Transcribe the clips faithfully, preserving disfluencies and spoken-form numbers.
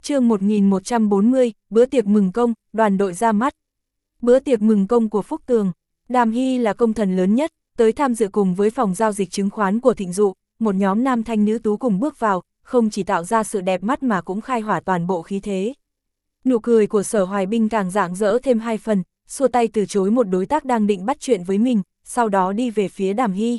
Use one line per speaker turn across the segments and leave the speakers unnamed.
Chương một nghìn một trăm bốn mươi, bữa tiệc mừng công, đoàn đội ra mắt. Bữa tiệc mừng công của Phúc Tường. Đàm Hy là công thần lớn nhất, tới tham dự cùng với phòng giao dịch chứng khoán của Thịnh Dụ, một nhóm nam thanh nữ tú cùng bước vào, không chỉ tạo ra sự đẹp mắt mà cũng khai hỏa toàn bộ khí thế. Nụ cười của Sở Hoài Binh càng rạng rỡ thêm hai phần, xua tay từ chối một đối tác đang định bắt chuyện với mình, sau đó đi về phía Đàm Hy.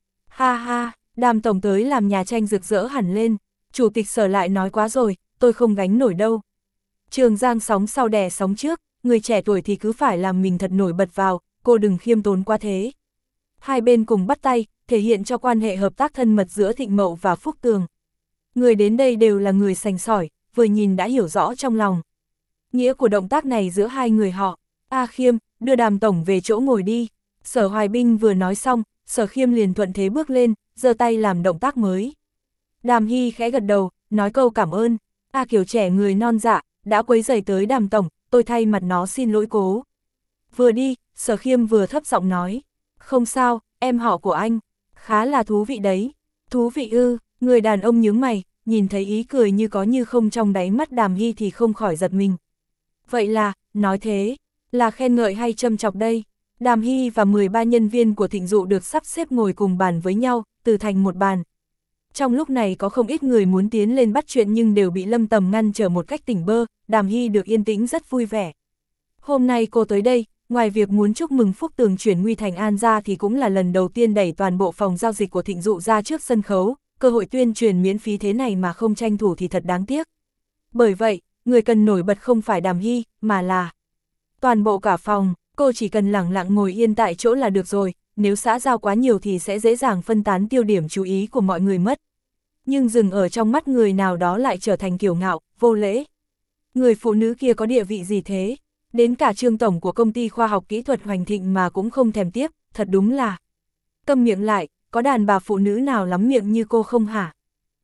Ha ha, Đàm tổng tới làm nhà tranh rực rỡ hẳn lên, chủ tịch Sở lại nói quá rồi, tôi không gánh nổi đâu. Trường Giang sóng sau đè sóng trước, người trẻ tuổi thì cứ phải làm mình thật nổi bật vào, cô đừng khiêm tốn quá thế. Hai bên cùng bắt tay, thể hiện cho quan hệ hợp tác thân mật giữa Thịnh Mậu và Phúc Tường. Người đến đây đều là người sành sỏi, vừa nhìn đã hiểu rõ trong lòng. Nghĩa của động tác này giữa hai người họ. A Khiêm, đưa Đàm tổng về chỗ ngồi đi. Sở Hoài Binh vừa nói xong, Sở Khiêm liền thuận thế bước lên, giơ tay làm động tác mới. Đàm Hy khẽ gật đầu, nói câu cảm ơn. A Kiều trẻ người non dạ, đã quấy rầy tới Đàm tổng, tôi thay mặt nó xin lỗi cố. Vừa đi, Sở Khiêm vừa thấp giọng nói. Không sao, em họ của anh. Khá là thú vị đấy. Thú vị ư, người đàn ông nhướng mày, nhìn thấy ý cười như có như không trong đáy mắt Đàm Hy thì không khỏi giật mình. Vậy là, nói thế, là khen ngợi hay châm chọc đây? Đàm Hy và mười ba nhân viên của Thịnh Dụ được sắp xếp ngồi cùng bàn với nhau, từ thành một bàn. Trong lúc này có không ít người muốn tiến lên bắt chuyện nhưng đều bị Lâm Tầm ngăn trở một cách tỉnh bơ, Đàm Hy được yên tĩnh rất vui vẻ. Hôm nay cô tới đây, ngoài việc muốn chúc mừng Phúc Tường chuyển nguy thành an ra thì cũng là lần đầu tiên đẩy toàn bộ phòng giao dịch của Thịnh Dụ ra trước sân khấu, cơ hội tuyên truyền miễn phí thế này mà không tranh thủ thì thật đáng tiếc. Bởi vậy, người cần nổi bật không phải Đàm Hy, mà là toàn bộ cả phòng, cô chỉ cần lẳng lặng ngồi yên tại chỗ là được rồi, nếu xã giao quá nhiều thì sẽ dễ dàng phân tán tiêu điểm chú ý của mọi người mất. Nhưng dừng ở trong mắt người nào đó lại trở thành kiêu ngạo, vô lễ. Người phụ nữ kia có địa vị gì thế? Đến cả Trương tổng của công ty khoa học kỹ thuật Hoành Thịnh mà cũng không thèm tiếp, thật đúng là. Câm miệng lại, có đàn bà phụ nữ nào lắm miệng như cô không hả?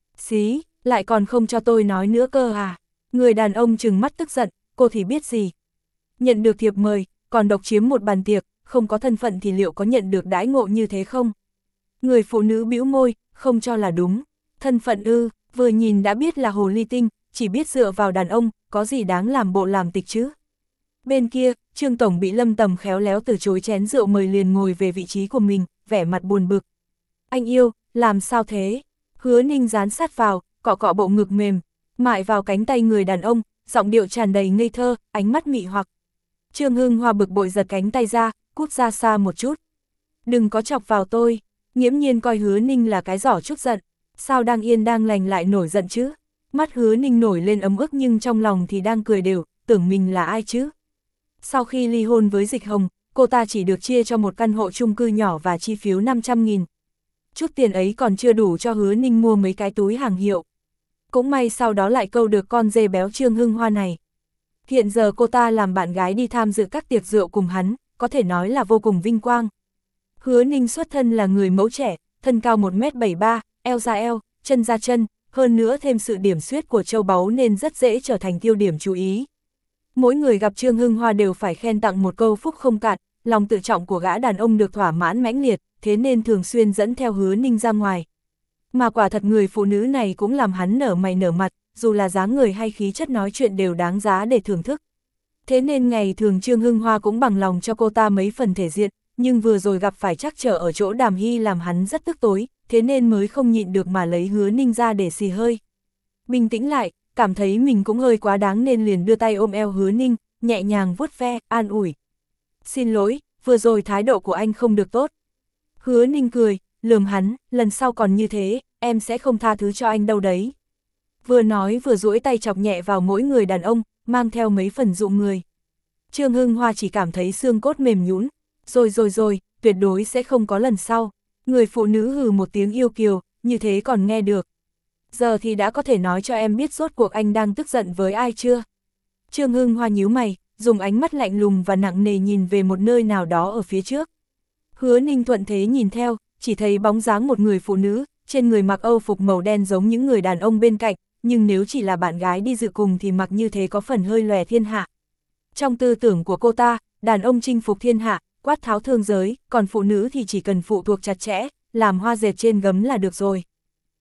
Xí, lại còn không cho tôi nói nữa cơ à? Người đàn ông trừng mắt tức giận, cô thì biết gì? Nhận được thiệp mời, còn độc chiếm một bàn tiệc, không có thân phận thì liệu có nhận được đãi ngộ như thế không? Người phụ nữ bĩu môi, không cho là đúng. Thân phận ư, vừa nhìn đã biết là hồ ly tinh, chỉ biết dựa vào đàn ông, có gì đáng làm bộ làm tịch chứ? Bên kia, Trương tổng bị Lâm Tầm khéo léo từ chối chén rượu mời liền ngồi về vị trí của mình, vẻ mặt buồn bực. Anh yêu, làm sao thế? Hứa Ninh dán sát vào, cọ cọ bộ ngực mềm, mại vào cánh tay người đàn ông, giọng điệu tràn đầy ngây thơ, ánh mắt mị hoặc. Trương Hưng Hoa bực bội giật cánh tay ra, cút ra xa một chút. Đừng có chọc vào tôi. Nghiễm Nhiên coi Hứa Ninh là cái giỏ chút giận. Sao đang yên đang lành lại nổi giận chứ? Mắt Hứa Ninh nổi lên ấm ức nhưng trong lòng thì đang cười đều, tưởng mình là ai chứ? Sau khi ly hôn với Dịch Hồng, cô ta chỉ được chia cho một căn hộ chung cư nhỏ và chi phiếu năm trăm nghìn. Chút tiền ấy còn chưa đủ cho Hứa Ninh mua mấy cái túi hàng hiệu. Cũng may sau đó lại câu được con dê béo Trương Hưng Hoa này. Hiện giờ cô ta làm bạn gái đi tham dự các tiệc rượu cùng hắn, có thể nói là vô cùng vinh quang. Hứa Ninh xuất thân là người mẫu trẻ, thân cao một mét bảy mươi ba, eo ra eo, chân ra chân, hơn nữa thêm sự điểm xuyết của châu báu nên rất dễ trở thành tiêu điểm chú ý. Mỗi người gặp Trương Hưng Hoa đều phải khen tặng một câu phúc không cạn, lòng tự trọng của gã đàn ông được thỏa mãn mãnh liệt, thế nên thường xuyên dẫn theo Hứa Ninh ra ngoài. Mà quả thật người phụ nữ này cũng làm hắn nở mày nở mặt, dù là dáng người hay khí chất nói chuyện đều đáng giá để thưởng thức. Thế nên ngày thường Trương Hưng Hoa cũng bằng lòng cho cô ta mấy phần thể diện, nhưng vừa rồi gặp phải trắc trở ở chỗ Đàm Hy làm hắn rất tức tối, thế nên mới không nhịn được mà lấy Hứa Ninh ra để xì hơi. Bình tĩnh lại, cảm thấy mình cũng hơi quá đáng nên liền đưa tay ôm eo Hứa Ninh, nhẹ nhàng vuốt ve, an ủi. Xin lỗi, vừa rồi thái độ của anh không được tốt. Hứa Ninh cười, lườm hắn, lần sau còn như thế, em sẽ không tha thứ cho anh đâu đấy. Vừa nói vừa duỗi tay chọc nhẹ vào mỗi người đàn ông, mang theo mấy phần dụ người. Trương Hưng Hoa chỉ cảm thấy xương cốt mềm nhũn. Rồi rồi rồi, tuyệt đối sẽ không có lần sau. Người phụ nữ hừ một tiếng yêu kiều, như thế còn nghe được. Giờ thì đã có thể nói cho em biết rốt cuộc anh đang tức giận với ai chưa? Trương Hưng Hoa nhíu mày, dùng ánh mắt lạnh lùng và nặng nề nhìn về một nơi nào đó ở phía trước. Hứa Ninh thuận thế nhìn theo, chỉ thấy bóng dáng một người phụ nữ, trên người mặc âu phục màu đen giống những người đàn ông bên cạnh, nhưng nếu chỉ là bạn gái đi dự cùng thì mặc như thế có phần hơi lòe thiên hạ. Trong tư tưởng của cô ta, đàn ông chinh phục thiên hạ, quát tháo thương giới, còn phụ nữ thì chỉ cần phụ thuộc chặt chẽ, làm hoa dệt trên gấm là được rồi.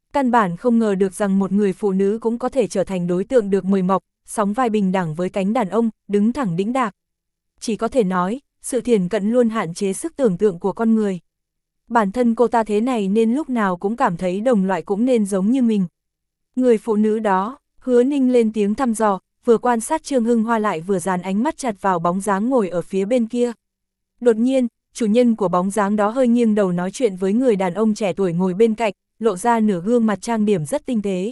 Căn bản không ngờ được rằng một người phụ nữ cũng có thể trở thành đối tượng được mời mọc, sóng vai bình đẳng với cánh đàn ông, đứng thẳng đĩnh đạc. Chỉ có thể nói, sự thiển cận luôn hạn chế sức tưởng tượng của con người. Bản thân cô ta thế này nên lúc nào cũng cảm thấy đồng loại cũng nên giống như mình. Người phụ nữ đó, Hứa Ninh lên tiếng thăm dò, vừa quan sát Trương Hưng Hoa lại vừa dàn ánh mắt chặt vào bóng dáng ngồi ở phía bên kia. Đột nhiên, chủ nhân của bóng dáng đó hơi nghiêng đầu nói chuyện với người đàn ông trẻ tuổi ngồi bên cạnh, lộ ra nửa gương mặt trang điểm rất tinh tế.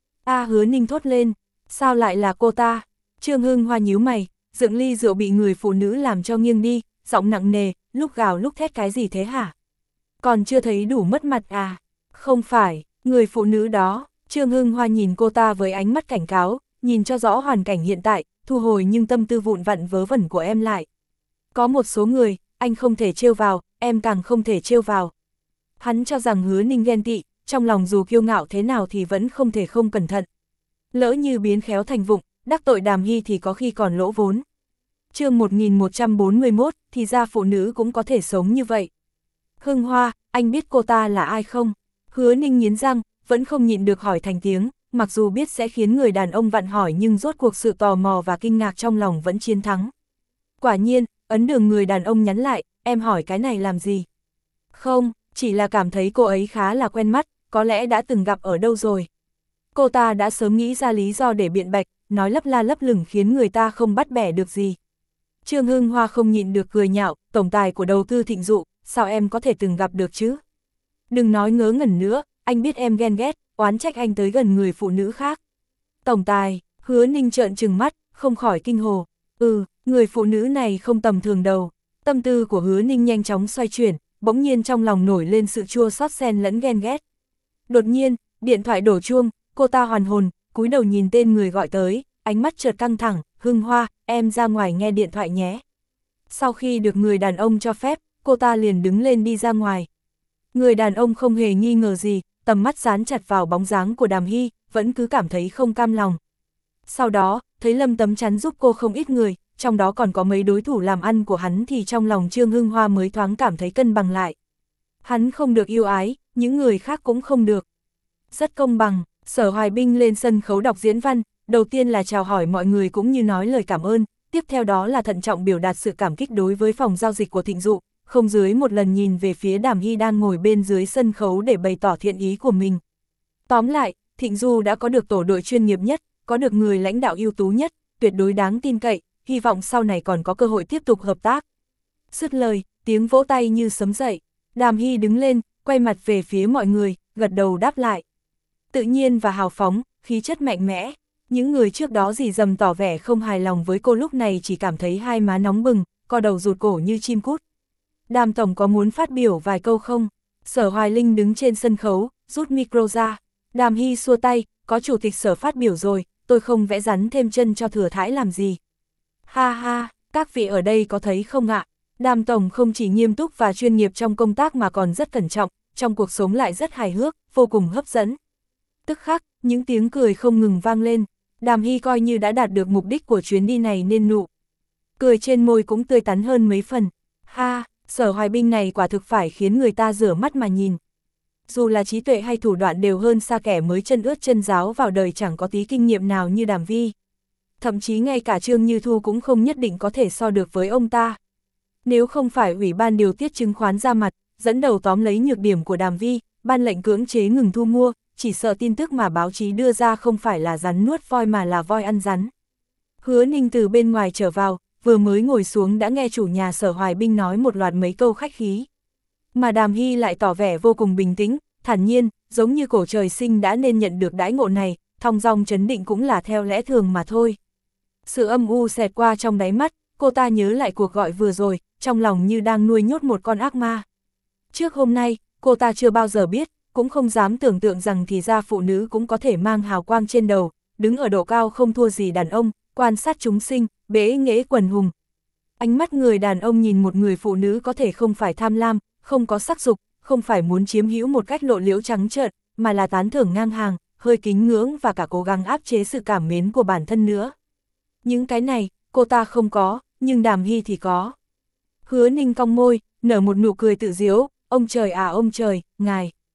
A Hứa Ninh thốt lên, sao lại là cô ta? Trương Hưng Hoa nhíu mày, dựng ly rượu bị người phụ nữ làm cho nghiêng đi, giọng nặng nề, lúc gào lúc thét cái gì thế hả? Còn chưa thấy đủ mất mặt à? Không phải, người phụ nữ đó. Trương Hưng Hoa nhìn cô ta với ánh mắt cảnh cáo, nhìn cho rõ hoàn cảnh hiện tại, thu hồi nhưng tâm tư vụn vặn vớ vẩn của em lại. Có một số người, anh không thể trêu vào, em càng không thể trêu vào. Hắn cho rằng Hứa Ninh ghen tị, trong lòng dù kiêu ngạo thế nào thì vẫn không thể không cẩn thận. Lỡ như biến khéo thành vụng, đắc tội Đàm Hy thì có khi còn lỗ vốn. Chương một nghìn một trăm bốn mươi mốt, thì ra phụ nữ cũng có thể sống như vậy. Hưng Hoa, anh biết cô ta là ai không? Hứa Ninh nghiến răng, vẫn không nhịn được hỏi thành tiếng, mặc dù biết sẽ khiến người đàn ông vặn hỏi nhưng rốt cuộc sự tò mò và kinh ngạc trong lòng vẫn chiến thắng. Quả nhiên, ấn đường người đàn ông nhắn lại, em hỏi cái này làm gì? Không, chỉ là cảm thấy cô ấy khá là quen mắt, có lẽ đã từng gặp ở đâu rồi. Cô ta đã sớm nghĩ ra lý do để biện bạch, nói lấp la lấp lửng khiến người ta không bắt bẻ được gì. Trương Hưng Hoa không nhịn được cười nhạo, tổng tài của đầu tư Thịnh Dụ, sao em có thể từng gặp được chứ? Đừng nói ngớ ngẩn nữa, anh biết em ghen ghét, oán trách anh tới gần người phụ nữ khác. Tổng tài, Hứa Ninh trợn trừng mắt, không khỏi kinh hồ. Ừ, người phụ nữ này không tầm thường đâu. Tâm tư của Hứa Ninh nhanh chóng xoay chuyển, bỗng nhiên trong lòng nổi lên sự chua xót xen lẫn ghen ghét. Đột nhiên, điện thoại đổ chuông, cô ta hoàn hồn, cúi đầu nhìn tên người gọi tới, ánh mắt chợt căng thẳng, Hưng Hoa, em ra ngoài nghe điện thoại nhé. Sau khi được người đàn ông cho phép, cô ta liền đứng lên đi ra ngoài. Người đàn ông không hề nghi ngờ gì, tầm mắt dán chặt vào bóng dáng của Đàm Hy, vẫn cứ cảm thấy không cam lòng. Sau đó, thấy Lâm Tấm Chắn giúp cô không ít người, trong đó còn có mấy đối thủ làm ăn của hắn thì trong lòng Trương Hưng Hoa mới thoáng cảm thấy cân bằng lại. Hắn không được yêu ái, những người khác cũng không được. Rất công bằng, Sở Hoài Binh lên sân khấu đọc diễn văn, đầu tiên là chào hỏi mọi người cũng như nói lời cảm ơn, tiếp theo đó là thận trọng biểu đạt sự cảm kích đối với phòng giao dịch của Thịnh Dụ, không dưới một lần nhìn về phía Đàm Hy đang ngồi bên dưới sân khấu để bày tỏ thiện ý của mình. Tóm lại, Thịnh Du đã có được tổ đội chuyên nghiệp nhất, có được người lãnh đạo ưu tú nhất, tuyệt đối đáng tin cậy, hy vọng sau này còn có cơ hội tiếp tục hợp tác. Dứt lời, tiếng vỗ tay như sấm dậy, Đàm Hy đứng lên, quay mặt về phía mọi người, gật đầu đáp lại. Tự nhiên và hào phóng, khí chất mạnh mẽ, những người trước đó dì dầm tỏ vẻ không hài lòng với cô lúc này chỉ cảm thấy hai má nóng bừng, co đầu rụt cổ như chim cút. Đàm tổng có muốn phát biểu vài câu không? Sở Hoài Linh đứng trên sân khấu, rút micro ra. Đàm Hy xua tay, có chủ tịch Sở phát biểu rồi, tôi không vẽ rắn thêm chân cho thừa thãi làm gì. Ha ha, các vị ở đây có thấy không ạ? Đàm tổng không chỉ nghiêm túc và chuyên nghiệp trong công tác mà còn rất cẩn trọng, trong cuộc sống lại rất hài hước, vô cùng hấp dẫn. Tức khắc, những tiếng cười không ngừng vang lên. Đàm Hy coi như đã đạt được mục đích của chuyến đi này nên nụ cười trên môi cũng tươi tắn hơn mấy phần. Ha, Sở Hoài Binh này quả thực phải khiến người ta rửa mắt mà nhìn. Dù là trí tuệ hay thủ đoạn đều hơn xa kẻ mới chân ướt chân ráo vào đời chẳng có tí kinh nghiệm nào như Đàm Vi. Thậm chí ngay cả Trương Như Thu cũng không nhất định có thể so được với ông ta. Nếu không phải Ủy ban điều tiết chứng khoán ra mặt, dẫn đầu tóm lấy nhược điểm của Đàm Vi, ban lệnh cưỡng chế ngừng thu mua, chỉ sợ tin tức mà báo chí đưa ra không phải là rắn nuốt voi mà là voi ăn rắn. Hứa Ninh từ bên ngoài trở vào, vừa mới ngồi xuống đã nghe chủ nhà Sở Hoài Binh nói một loạt mấy câu khách khí. Mà Đàm Hy lại tỏ vẻ vô cùng bình tĩnh, thản nhiên, giống như cổ trời sinh đã nên nhận được đãi ngộ này, thong dong chấn định cũng là theo lẽ thường mà thôi. Sự âm u xẹt qua trong đáy mắt, cô ta nhớ lại cuộc gọi vừa rồi, trong lòng như đang nuôi nhốt một con ác ma. Trước hôm nay, cô ta chưa bao giờ biết, cũng không dám tưởng tượng rằng thì ra phụ nữ cũng có thể mang hào quang trên đầu, đứng ở độ cao không thua gì đàn ông, quan sát chúng sinh, bế nghễ quần hùng. Ánh mắt người đàn ông nhìn một người phụ nữ có thể không phải tham lam, không có sắc dục, không phải muốn chiếm hữu một cách lộ liễu trắng trợn, mà là tán thưởng ngang hàng, hơi kính ngưỡng và cả cố gắng áp chế sự cảm mến của bản thân nữa. Những cái này, cô ta không có, nhưng Đàm Hy thì có. Hứa Ninh cong môi, nở một nụ cười tự diếu, ông trời à ông trời, ngài.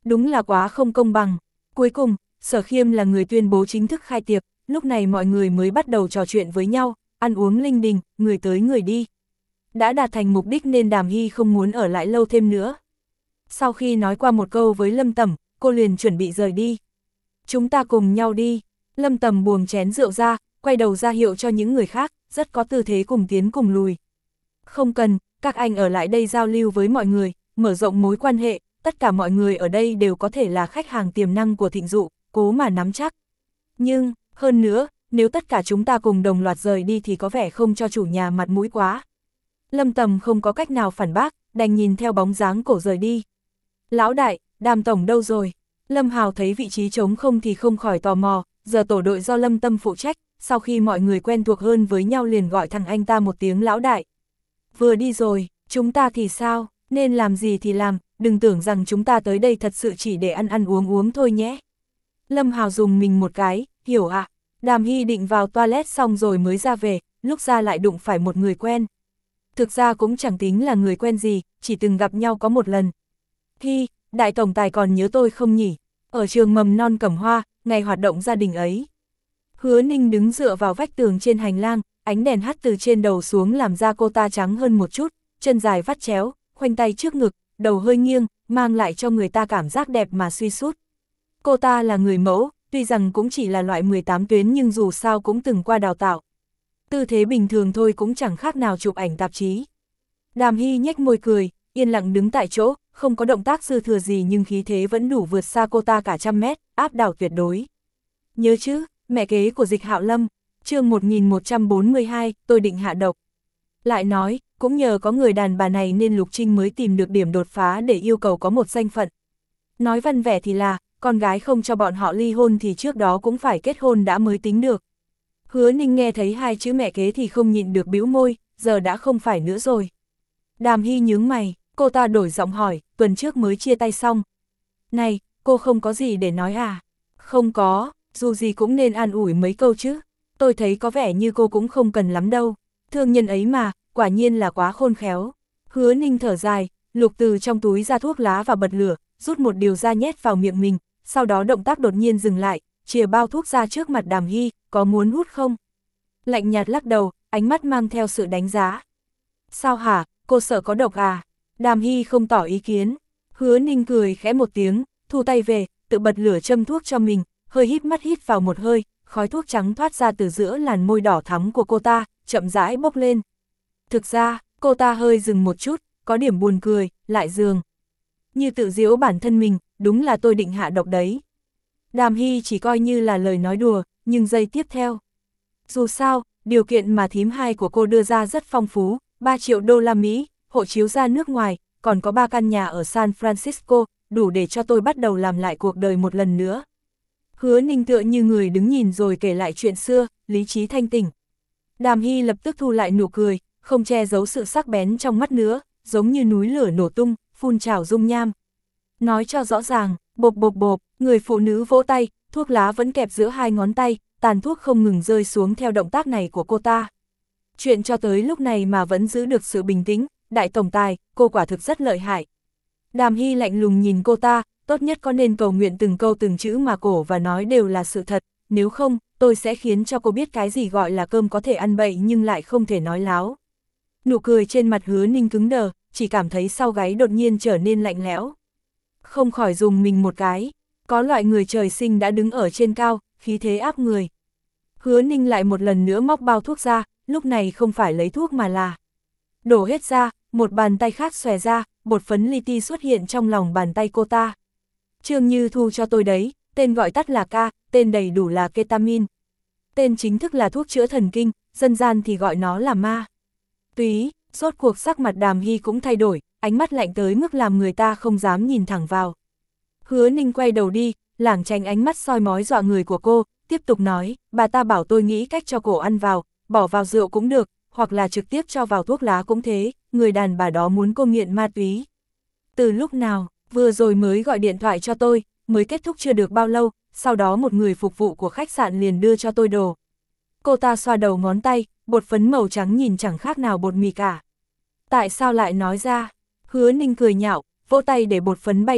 Đúng là quá không công bằng. Cuối cùng, Sở Khiêm là người tuyên bố chính thức khai tiệc, lúc này mọi người mới bắt đầu trò chuyện với nhau, ăn uống linh đình, người tới người đi. Đã đạt thành mục đích nên Đàm Hy không muốn ở lại lâu thêm nữa. Sau khi nói qua một câu với Lâm Tầm, cô liền chuẩn bị rời đi. Chúng ta cùng nhau đi. Lâm Tầm buông chén rượu ra, quay đầu ra hiệu cho những người khác, rất có tư thế cùng tiến cùng lùi. Không cần, các anh ở lại đây giao lưu với mọi người, mở rộng mối quan hệ, tất cả mọi người ở đây đều có thể là khách hàng tiềm năng của Thịnh Dụ, cố mà nắm chắc. Nhưng, hơn nữa, nếu tất cả chúng ta cùng đồng loạt rời đi thì có vẻ không cho chủ nhà mặt mũi quá. Lâm Tầm không có cách nào phản bác, đành nhìn theo bóng dáng cổ rời đi. Lão đại, Đàm tổng đâu rồi? Lâm Hào thấy vị trí trống không thì không khỏi tò mò, giờ tổ đội do Lâm Tâm phụ trách, sau khi mọi người quen thuộc hơn với nhau liền gọi thằng anh ta một tiếng lão đại. Vừa đi rồi, chúng ta thì sao, nên làm gì thì làm, đừng tưởng rằng chúng ta tới đây thật sự chỉ để ăn ăn uống uống thôi nhé. Lâm Hào dùng mình một cái, hiểu ạ, à? Đàm Hy định vào toilet xong rồi mới ra về, lúc ra lại đụng phải một người quen. Thực ra cũng chẳng tính là người quen gì, chỉ từng gặp nhau có một lần. Hy, đại tổng tài còn nhớ tôi không nhỉ? Ở trường mầm non Cẩm Hoa, ngày hoạt động gia đình ấy. Hứa Ninh đứng dựa vào vách tường trên hành lang, ánh đèn hắt từ trên đầu xuống làm da cô ta trắng hơn một chút, chân dài vắt chéo, khoanh tay trước ngực, đầu hơi nghiêng, mang lại cho người ta cảm giác đẹp mà suy sút. Cô ta là người mẫu, tuy rằng cũng chỉ là loại mười tám tuyến nhưng dù sao cũng từng qua đào tạo. Tư thế bình thường thôi cũng chẳng khác nào chụp ảnh tạp chí. Đàm Hy nhếch môi cười, yên lặng đứng tại chỗ, không có động tác dư thừa gì nhưng khí thế vẫn đủ vượt xa cô ta cả trăm mét, áp đảo tuyệt đối. Nhớ chứ, mẹ kế của Dịch Hạo Lâm, chương một nghìn một trăm bốn mươi hai, tôi định hạ độc. Lại nói, cũng nhờ có người đàn bà này nên Lục Trinh mới tìm được điểm đột phá để yêu cầu có một danh phận. Nói văn vẻ thì là, con gái không cho bọn họ ly hôn thì trước đó cũng phải kết hôn đã mới tính được. Hứa Ninh nghe thấy hai chữ mẹ kế thì không nhịn được bĩu môi, giờ đã không phải nữa rồi. Đàm Hy nhướng mày, cô ta đổi giọng hỏi, tuần trước mới chia tay xong. Này, cô không có gì để nói à? Không có, dù gì cũng nên an ủi mấy câu chứ. Tôi thấy có vẻ như cô cũng không cần lắm đâu. Thương nhân ấy mà, quả nhiên là quá khôn khéo. Hứa Ninh thở dài, lục từ trong túi ra thuốc lá và bật lửa, rút một điều ra nhét vào miệng mình, sau đó động tác đột nhiên dừng lại, chìa bao thuốc ra trước mặt Đàm Hy, có muốn hút không? Lạnh nhạt lắc đầu, ánh mắt mang theo sự đánh giá. Sao hả, cô sợ có độc à? Đàm Hy không tỏ ý kiến. Hứa Ninh cười khẽ một tiếng, thu tay về, tự bật lửa châm thuốc cho mình, hơi híp mắt hít vào một hơi, khói thuốc trắng thoát ra từ giữa làn môi đỏ thắm của cô ta, chậm rãi bốc lên. Thực ra, cô ta hơi dừng một chút, có điểm buồn cười, lại dường. Như tự giễu bản thân mình, đúng là tôi định hạ độc đấy. Đàm Hy chỉ coi như là lời nói đùa, nhưng giây tiếp theo. Dù sao, điều kiện mà thím hai của cô đưa ra rất phong phú, ba triệu đô la Mỹ, hộ chiếu ra nước ngoài, còn có ba căn nhà ở San Francisco, đủ để cho tôi bắt đầu làm lại cuộc đời một lần nữa. Hứa Ninh tựa như người đứng nhìn rồi kể lại chuyện xưa, lý trí thanh tỉnh. Đàm Hy lập tức thu lại nụ cười, không che giấu sự sắc bén trong mắt nữa, giống như núi lửa nổ tung, phun trào dung nham. Nói cho rõ ràng, bộp bộp bộp, người phụ nữ vỗ tay, thuốc lá vẫn kẹp giữa hai ngón tay, tàn thuốc không ngừng rơi xuống theo động tác này của cô ta. Chuyện cho tới lúc này mà vẫn giữ được sự bình tĩnh, đại tổng tài, cô quả thực rất lợi hại. Đàm Hy lạnh lùng nhìn cô ta, tốt nhất có nên cầu nguyện từng câu từng chữ mà cổ và nói đều là sự thật, nếu không, tôi sẽ khiến cho cô biết cái gì gọi là cơm có thể ăn bậy nhưng lại không thể nói láo. Nụ cười trên mặt Hứa Ninh cứng đờ, chỉ cảm thấy sau gáy đột nhiên trở nên lạnh lẽo. Không khỏi dùng mình một cái, có loại người trời sinh đã đứng ở trên cao, khí thế áp người. Hứa Ninh lại một lần nữa móc bao thuốc ra, lúc này không phải lấy thuốc mà là đổ hết ra, một bàn tay khác xòe ra, bột phấn li ti xuất hiện trong lòng bàn tay cô ta. Trương Như Thu cho tôi đấy, tên gọi tắt là K, tên đầy đủ là ketamin. Tên chính thức là thuốc chữa thần kinh, dân gian thì gọi nó là ma túy. Rốt cuộc sắc mặt Đàm Hy cũng thay đổi, ánh mắt lạnh tới mức làm người ta không dám nhìn thẳng vào. Hứa Ninh quay đầu đi, lảng tránh ánh mắt soi mói dọa người của cô, tiếp tục nói, bà ta bảo tôi nghĩ cách cho cổ ăn vào, bỏ vào rượu cũng được, hoặc là trực tiếp cho vào thuốc lá cũng thế, người đàn bà đó muốn cô nghiện ma túy. Từ lúc nào, vừa rồi mới gọi điện thoại cho tôi, mới kết thúc chưa được bao lâu, sau đó một người phục vụ của khách sạn liền đưa cho tôi đồ. Cô ta xoa đầu ngón tay, bột phấn màu trắng nhìn chẳng khác nào bột mì cả. Tại sao lại nói ra? Hứa Ninh cười nhạo, vỗ tay để bột phấn bay đi,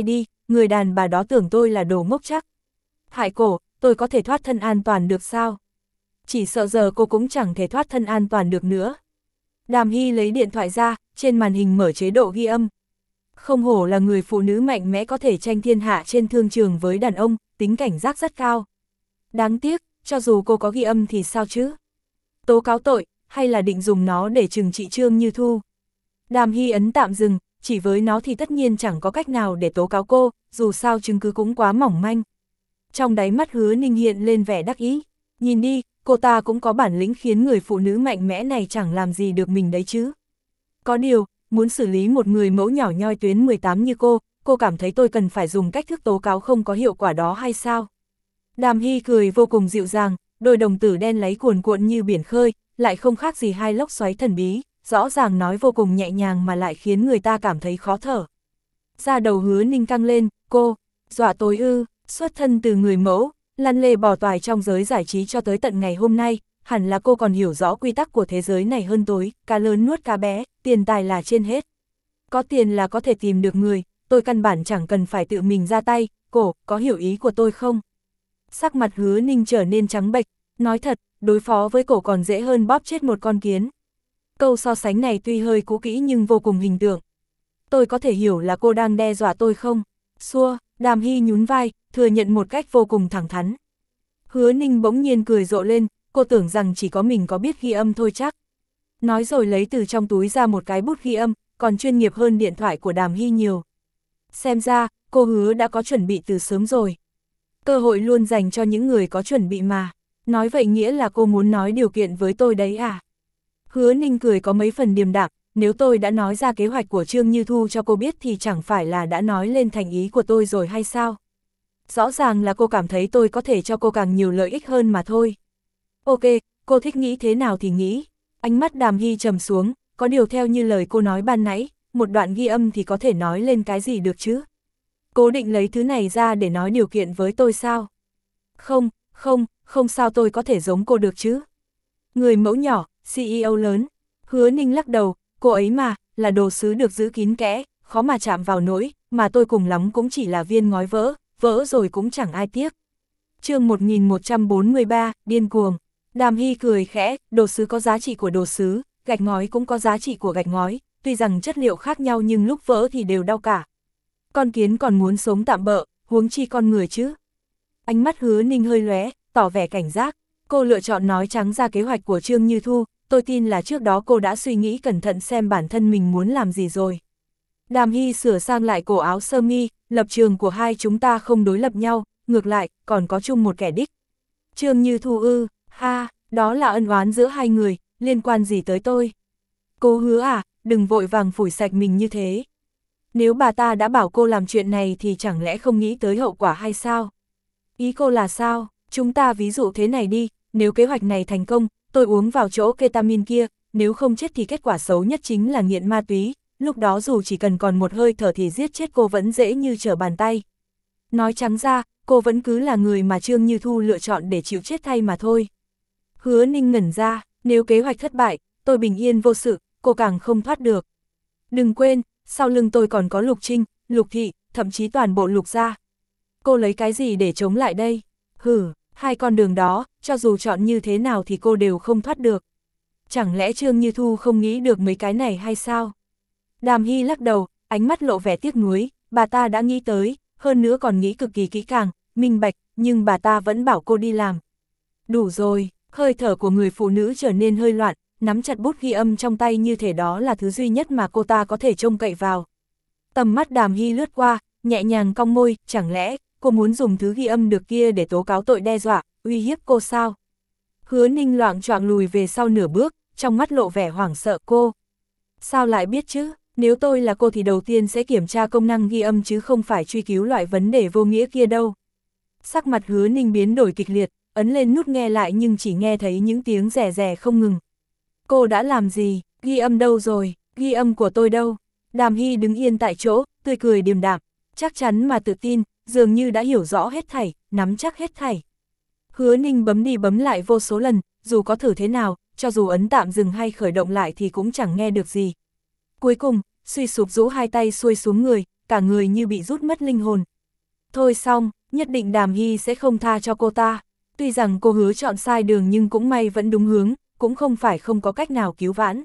người đàn bà đó tưởng tôi là đồ ngốc chắc. Hải cổ, tôi có thể thoát thân an toàn được sao? Chỉ sợ giờ cô cũng chẳng thể thoát thân an toàn được nữa. Đàm Hy lấy điện thoại ra, trên màn hình mở chế độ ghi âm. Không hổ là người phụ nữ mạnh mẽ có thể tranh thiên hạ trên thương trường với đàn ông, tính cảnh giác rất cao. Đáng tiếc, cho dù cô có ghi âm thì sao chứ? Tố cáo tội, hay là định dùng nó để trừng trị Trương Như Thu? Đàm Hy ấn tạm dừng, chỉ với nó thì tất nhiên chẳng có cách nào để tố cáo cô, dù sao chứng cứ cũng quá mỏng manh. Trong đáy mắt Hứa Ninh hiện lên vẻ đắc ý. Nhìn đi, cô ta cũng có bản lĩnh khiến người phụ nữ mạnh mẽ này chẳng làm gì được mình đấy chứ. Có điều, muốn xử lý một người mẫu nhỏ nhoi tuyến mười tám như cô, cô cảm thấy tôi cần phải dùng cách thức tố cáo không có hiệu quả đó hay sao? Đàm Hy cười vô cùng dịu dàng, đôi đồng tử đen láy cuồn cuộn như biển khơi, lại không khác gì hai lốc xoáy thần bí, rõ ràng nói vô cùng nhẹ nhàng mà lại khiến người ta cảm thấy khó thở. Da đầu Hứa Ninh căng lên, cô, dọa tôi ư, xuất thân từ người mẫu, lăn lê bò toài trong giới giải trí cho tới tận ngày hôm nay, hẳn là cô còn hiểu rõ quy tắc của thế giới này hơn tôi, cá lớn nuốt cá bé, tiền tài là trên hết. Có tiền là có thể tìm được người, tôi căn bản chẳng cần phải tự mình ra tay, cô, có hiểu ý của tôi không? Sắc mặt Hứa Ninh trở nên trắng bệch, nói thật, đối phó với cổ còn dễ hơn bóp chết một con kiến. Câu so sánh này tuy hơi cũ kỹ nhưng vô cùng hình tượng. Tôi có thể hiểu là cô đang đe dọa tôi không? Xua, Đàm Hy nhún vai, thừa nhận một cách vô cùng thẳng thắn. Hứa Ninh bỗng nhiên cười rộ lên, cô tưởng rằng chỉ có mình có biết ghi âm thôi chắc. Nói rồi lấy từ trong túi ra một cái bút ghi âm, còn chuyên nghiệp hơn điện thoại của Đàm Hy nhiều. Xem ra, cô Hứa đã có chuẩn bị từ sớm rồi. Cơ hội luôn dành cho những người có chuẩn bị mà. Nói vậy nghĩa là cô muốn nói điều kiện với tôi đấy à? Hứa Ninh cười có mấy phần điềm đạm, nếu tôi đã nói ra kế hoạch của Trương Như Thu cho cô biết thì chẳng phải là đã nói lên thành ý của tôi rồi hay sao? Rõ ràng là cô cảm thấy tôi có thể cho cô càng nhiều lợi ích hơn mà thôi. Ok, cô thích nghĩ thế nào thì nghĩ. Ánh mắt Đàm Hy trầm xuống, có điều theo như lời cô nói ban nãy, một đoạn ghi âm thì có thể nói lên cái gì được chứ? Cô định lấy thứ này ra để nói điều kiện với tôi sao? Không, không, không sao tôi có thể giống cô được chứ? Người mẫu nhỏ, xê e ô lớn. Hứa Ninh lắc đầu, cô ấy mà, là đồ sứ được giữ kín kẽ, khó mà chạm vào nỗi, mà tôi cùng lắm cũng chỉ là viên ngói vỡ, vỡ rồi cũng chẳng ai tiếc. Chương một nghìn một trăm bốn mươi ba, điên cuồng. Đàm Hy cười khẽ, đồ sứ có giá trị của đồ sứ, gạch ngói cũng có giá trị của gạch ngói, tuy rằng chất liệu khác nhau nhưng lúc vỡ thì đều đau cả. Con kiến còn muốn sống tạm bợ, huống chi con người chứ. Ánh mắt Hứa Ninh hơi lóe, tỏ vẻ cảnh giác. Cô lựa chọn nói trắng ra kế hoạch của Trương Như Thu, tôi tin là trước đó cô đã suy nghĩ cẩn thận xem bản thân mình muốn làm gì rồi. Đàm Hy sửa sang lại cổ áo sơ mi, lập trường của hai chúng ta không đối lập nhau, ngược lại, còn có chung một kẻ đích. Trương Như Thu ư, ha, đó là ân oán giữa hai người, liên quan gì tới tôi? Cô Hứa à, đừng vội vàng phủi sạch mình như thế. Nếu bà ta đã bảo cô làm chuyện này thì chẳng lẽ không nghĩ tới hậu quả hay sao? Ý cô là sao? Chúng ta ví dụ thế này đi, nếu kế hoạch này thành công, tôi uống vào chỗ ketamin kia, nếu không chết thì kết quả xấu nhất chính là nghiện ma túy, lúc đó dù chỉ cần còn một hơi thở thì giết chết cô vẫn dễ như trở bàn tay. Nói trắng ra, cô vẫn cứ là người mà Trương Như Thu lựa chọn để chịu chết thay mà thôi. Hứa Ninh ngẩn ra, nếu kế hoạch thất bại, tôi bình yên vô sự, cô càng không thoát được. Đừng quên, sau lưng tôi còn có Lục Trinh, Lục Thị, thậm chí toàn bộ Lục gia. Cô lấy cái gì để chống lại đây? Hử, hai con đường đó, cho dù chọn như thế nào thì cô đều không thoát được. Chẳng lẽ Trương Như Thu không nghĩ được mấy cái này hay sao? Đàm Hy lắc đầu, ánh mắt lộ vẻ tiếc nuối, bà ta đã nghĩ tới, hơn nữa còn nghĩ cực kỳ kỹ càng, minh bạch, nhưng bà ta vẫn bảo cô đi làm. Đủ rồi, hơi thở của người phụ nữ trở nên hơi loạn, nắm chặt bút ghi âm trong tay như thể đó là thứ duy nhất mà cô ta có thể trông cậy vào. Tầm mắt Đàm Hy lướt qua, nhẹ nhàng cong môi, chẳng lẽ cô muốn dùng thứ ghi âm được kia để tố cáo tội đe dọa, uy hiếp cô sao? Hứa Ninh loạng choạng lùi về sau nửa bước, trong mắt lộ vẻ hoảng sợ cô. Sao lại biết chứ, nếu tôi là cô thì đầu tiên sẽ kiểm tra công năng ghi âm chứ không phải truy cứu loại vấn đề vô nghĩa kia đâu. Sắc mặt Hứa Ninh biến đổi kịch liệt, ấn lên nút nghe lại nhưng chỉ nghe thấy những tiếng rè rè không ngừng. Cô đã làm gì, ghi âm đâu rồi, ghi âm của tôi đâu? Đàm Hy đứng yên tại chỗ, tươi cười điềm đạm, chắc chắn mà tự tin, dường như đã hiểu rõ hết thảy, nắm chắc hết thảy. Hứa Ninh bấm đi bấm lại vô số lần, dù có thử thế nào, cho dù ấn tạm dừng hay khởi động lại thì cũng chẳng nghe được gì. Cuối cùng, suy sụp rũ hai tay xuôi xuống người, cả người như bị rút mất linh hồn, Thôi xong, nhất định Đàm Hy sẽ không tha cho cô ta. Tuy rằng cô hứa chọn sai đường nhưng cũng may vẫn đúng hướng, cũng không phải không có cách nào cứu vãn.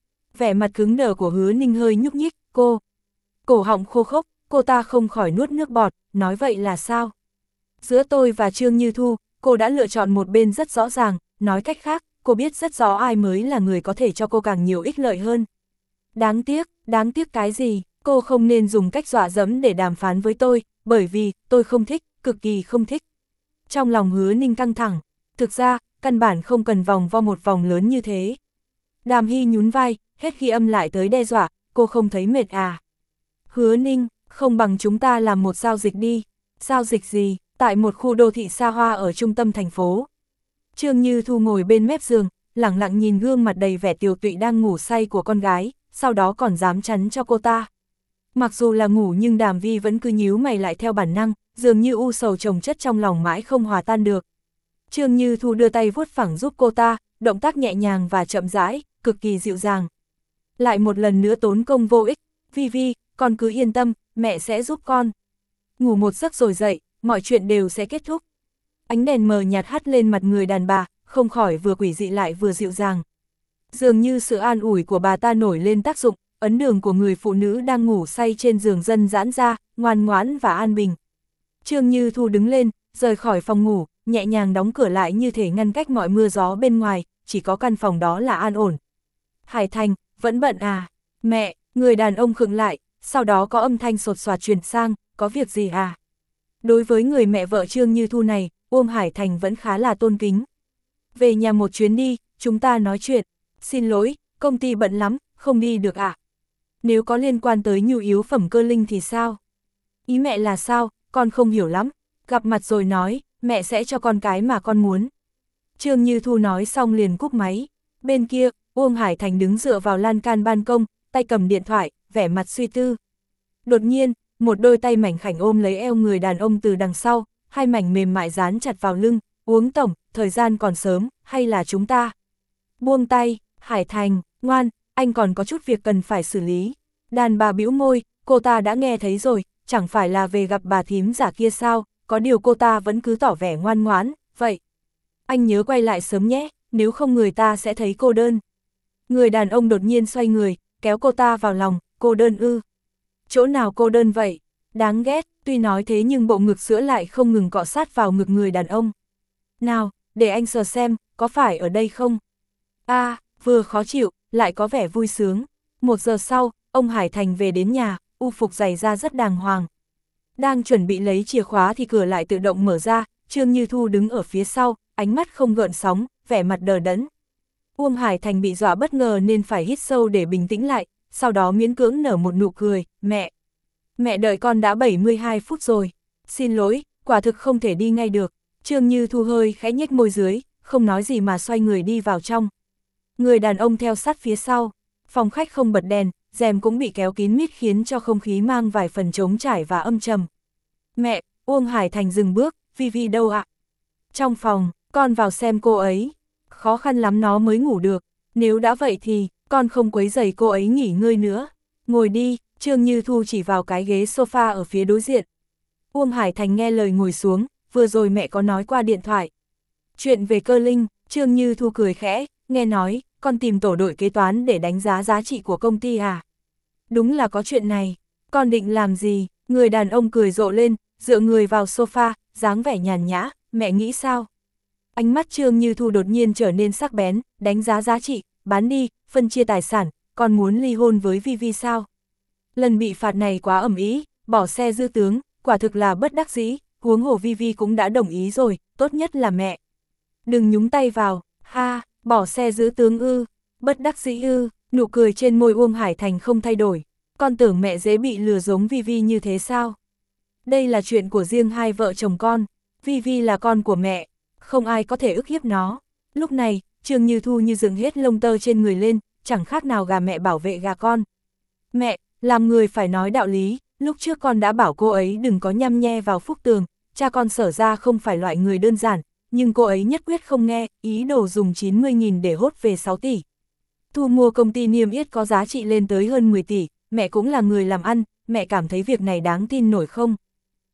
Vẻ mặt cứng đờ của Hứa Ninh hơi nhúc nhích, cô. Cổ họng khô khốc, cô ta không khỏi nuốt nước bọt, nói vậy là sao? Giữa tôi và Trương Như Thu, cô đã lựa chọn một bên rất rõ ràng, nói cách khác, cô biết rất rõ ai mới là người có thể cho cô càng nhiều ích lợi hơn. Đáng tiếc, đáng tiếc cái gì, cô không nên dùng cách dọa dẫm để đàm phán với tôi, bởi vì, tôi không thích, cực kỳ không thích. Trong lòng Hứa Ninh căng thẳng, thực ra, căn bản không cần vòng vo một vòng lớn như thế. Đàm Hy nhún vai, hết khi âm lại tới đe dọa, cô không thấy mệt à? Hứa Ninh, không bằng chúng ta làm một giao dịch đi. Giao dịch gì? Tại một khu đô thị xa hoa ở trung tâm thành phố. Trương Như Thu ngồi bên mép giường, lẳng lặng nhìn gương mặt đầy vẻ tiều tụy đang ngủ say của con gái, sau đó còn dám chắn cho cô ta. Mặc dù là ngủ nhưng Đàm Vi vẫn cứ nhíu mày lại theo bản năng, dường như u sầu chồng chất trong lòng mãi không hòa tan được. Trương Như Thu đưa tay vuốt phẳng giúp cô ta, động tác nhẹ nhàng và chậm rãi, cực kỳ dịu dàng. Lại một lần nữa tốn công vô ích, Vi Vi, con cứ yên tâm, mẹ sẽ giúp con. Ngủ một giấc rồi dậy, mọi chuyện đều sẽ kết thúc. Ánh đèn mờ nhạt hắt lên mặt người đàn bà, không khỏi vừa quỷ dị lại vừa dịu dàng. Dường như sự an ủi của bà ta nổi lên tác dụng, ấn đường của người phụ nữ đang ngủ say trên giường dần giãn ra, ngoan ngoãn và an bình. Trương Như Thu đứng lên, rời khỏi phòng ngủ, nhẹ nhàng đóng cửa lại như thể ngăn cách mọi mưa gió bên ngoài, chỉ có căn phòng đó là an ổn. Hải Thành, vẫn bận à? Mẹ, người đàn ông khựng lại, sau đó có âm thanh sột soạt truyền sang, có việc gì à? Đối với người mẹ vợ Trương Như Thu này, Uông Hải Thành vẫn khá là tôn kính. Về nhà một chuyến đi, chúng ta nói chuyện. Xin lỗi, công ty bận lắm, không đi được ạ. À? Nếu có liên quan tới nhu yếu phẩm cơ linh thì sao? Ý mẹ là sao, con không hiểu lắm. Gặp mặt rồi nói, mẹ sẽ cho con cái mà con muốn. Trương Như Thu nói xong liền cúp máy. Bên kia, Uông Hải Thành đứng dựa vào lan can ban công, tay cầm điện thoại, vẻ mặt suy tư. Đột nhiên, một đôi tay mảnh khảnh ôm lấy eo người đàn ông từ đằng sau, hai mảnh mềm mại dán chặt vào lưng. Uống tổng, thời gian còn sớm, hay là chúng ta? Buông tay, Hải Thành, ngoan, anh còn có chút việc cần phải xử lý. Đàn bà bĩu môi, cô ta đã nghe thấy rồi, chẳng phải là về gặp bà thím giả kia sao, có điều cô ta vẫn cứ tỏ vẻ ngoan ngoãn, vậy. Anh nhớ quay lại sớm nhé, nếu không người ta sẽ thấy cô đơn. Người đàn ông đột nhiên xoay người, kéo cô ta vào lòng, cô đơn ư. Chỗ nào cô đơn vậy? Đáng ghét, tuy nói thế nhưng bộ ngực sữa lại không ngừng cọ sát vào ngực người đàn ông. Nào, để anh sờ xem, có phải ở đây không? A, à, vừa khó chịu, lại có vẻ vui sướng. Một giờ sau, ông Hải Thành về đến nhà, u phục giày ra rất đàng hoàng. Đang chuẩn bị lấy chìa khóa thì cửa lại tự động mở ra, Trương Như Thu đứng ở phía sau, ánh mắt không gợn sóng, vẻ mặt đờ đẫn. Uông Hải Thành bị dọa bất ngờ nên phải hít sâu để bình tĩnh lại, sau đó miễn cưỡng nở một nụ cười, mẹ. Mẹ đợi con đã bảy mươi hai phút rồi. Xin lỗi, quả thực không thể đi ngay được. Trương Như Thu hơi khẽ nhếch môi dưới, không nói gì mà xoay người đi vào trong. Người đàn ông theo sát phía sau, phòng khách không bật đèn, rèm cũng bị kéo kín mít khiến cho không khí mang vài phần trống trải và âm trầm. Mẹ, Uông Hải Thành dừng bước, Vi Vi đâu ạ? Trong phòng, con vào xem cô ấy. Khó khăn lắm nó mới ngủ được, nếu đã vậy thì, con không quấy rầy cô ấy nghỉ ngơi nữa. Ngồi đi, Trương Như Thu chỉ vào cái ghế sofa ở phía đối diện. Uông Hải Thành nghe lời ngồi xuống, vừa rồi mẹ có nói qua điện thoại. Chuyện về cơ linh, Trương Như Thu cười khẽ, nghe nói, con tìm tổ đội kế toán để đánh giá giá trị của công ty à? Đúng là có chuyện này, con định làm gì? Người đàn ông cười rộ lên, dựa người vào sofa, dáng vẻ nhàn nhã, mẹ nghĩ sao? Ánh mắt Trương Như Thu đột nhiên trở nên sắc bén, đánh giá giá trị, bán đi, phân chia tài sản, con muốn ly hôn với Vi Vi sao? Lần bị phạt này quá ầm ĩ, bỏ xe giữ tướng, quả thực là bất đắc dĩ, huống hồ Vi Vi cũng đã đồng ý rồi, tốt nhất là mẹ. Đừng nhúng tay vào, ha, bỏ xe giữ tướng ư, bất đắc dĩ ư, nụ cười trên môi Uông Hải Thành không thay đổi. Con tưởng mẹ dễ bị lừa giống Vi Vi như thế sao? Đây là chuyện của riêng hai vợ chồng con, Vi Vi là con của mẹ, không ai có thể ức hiếp nó. Lúc này, Trương Như Thu như dựng hết lông tơ trên người lên, chẳng khác nào gà mẹ bảo vệ gà con. Mẹ, làm người phải nói đạo lý, lúc trước con đã bảo cô ấy đừng có nhăm nhe vào Phúc Tường, cha con Sở ra không phải loại người đơn giản, nhưng cô ấy nhất quyết không nghe, ý đồ dùng chín mươi nghìn để hốt về sáu tỷ. Thu mua công ty niêm yết có giá trị lên tới hơn mười tỷ, mẹ cũng là người làm ăn, mẹ cảm thấy việc này đáng tin nổi không?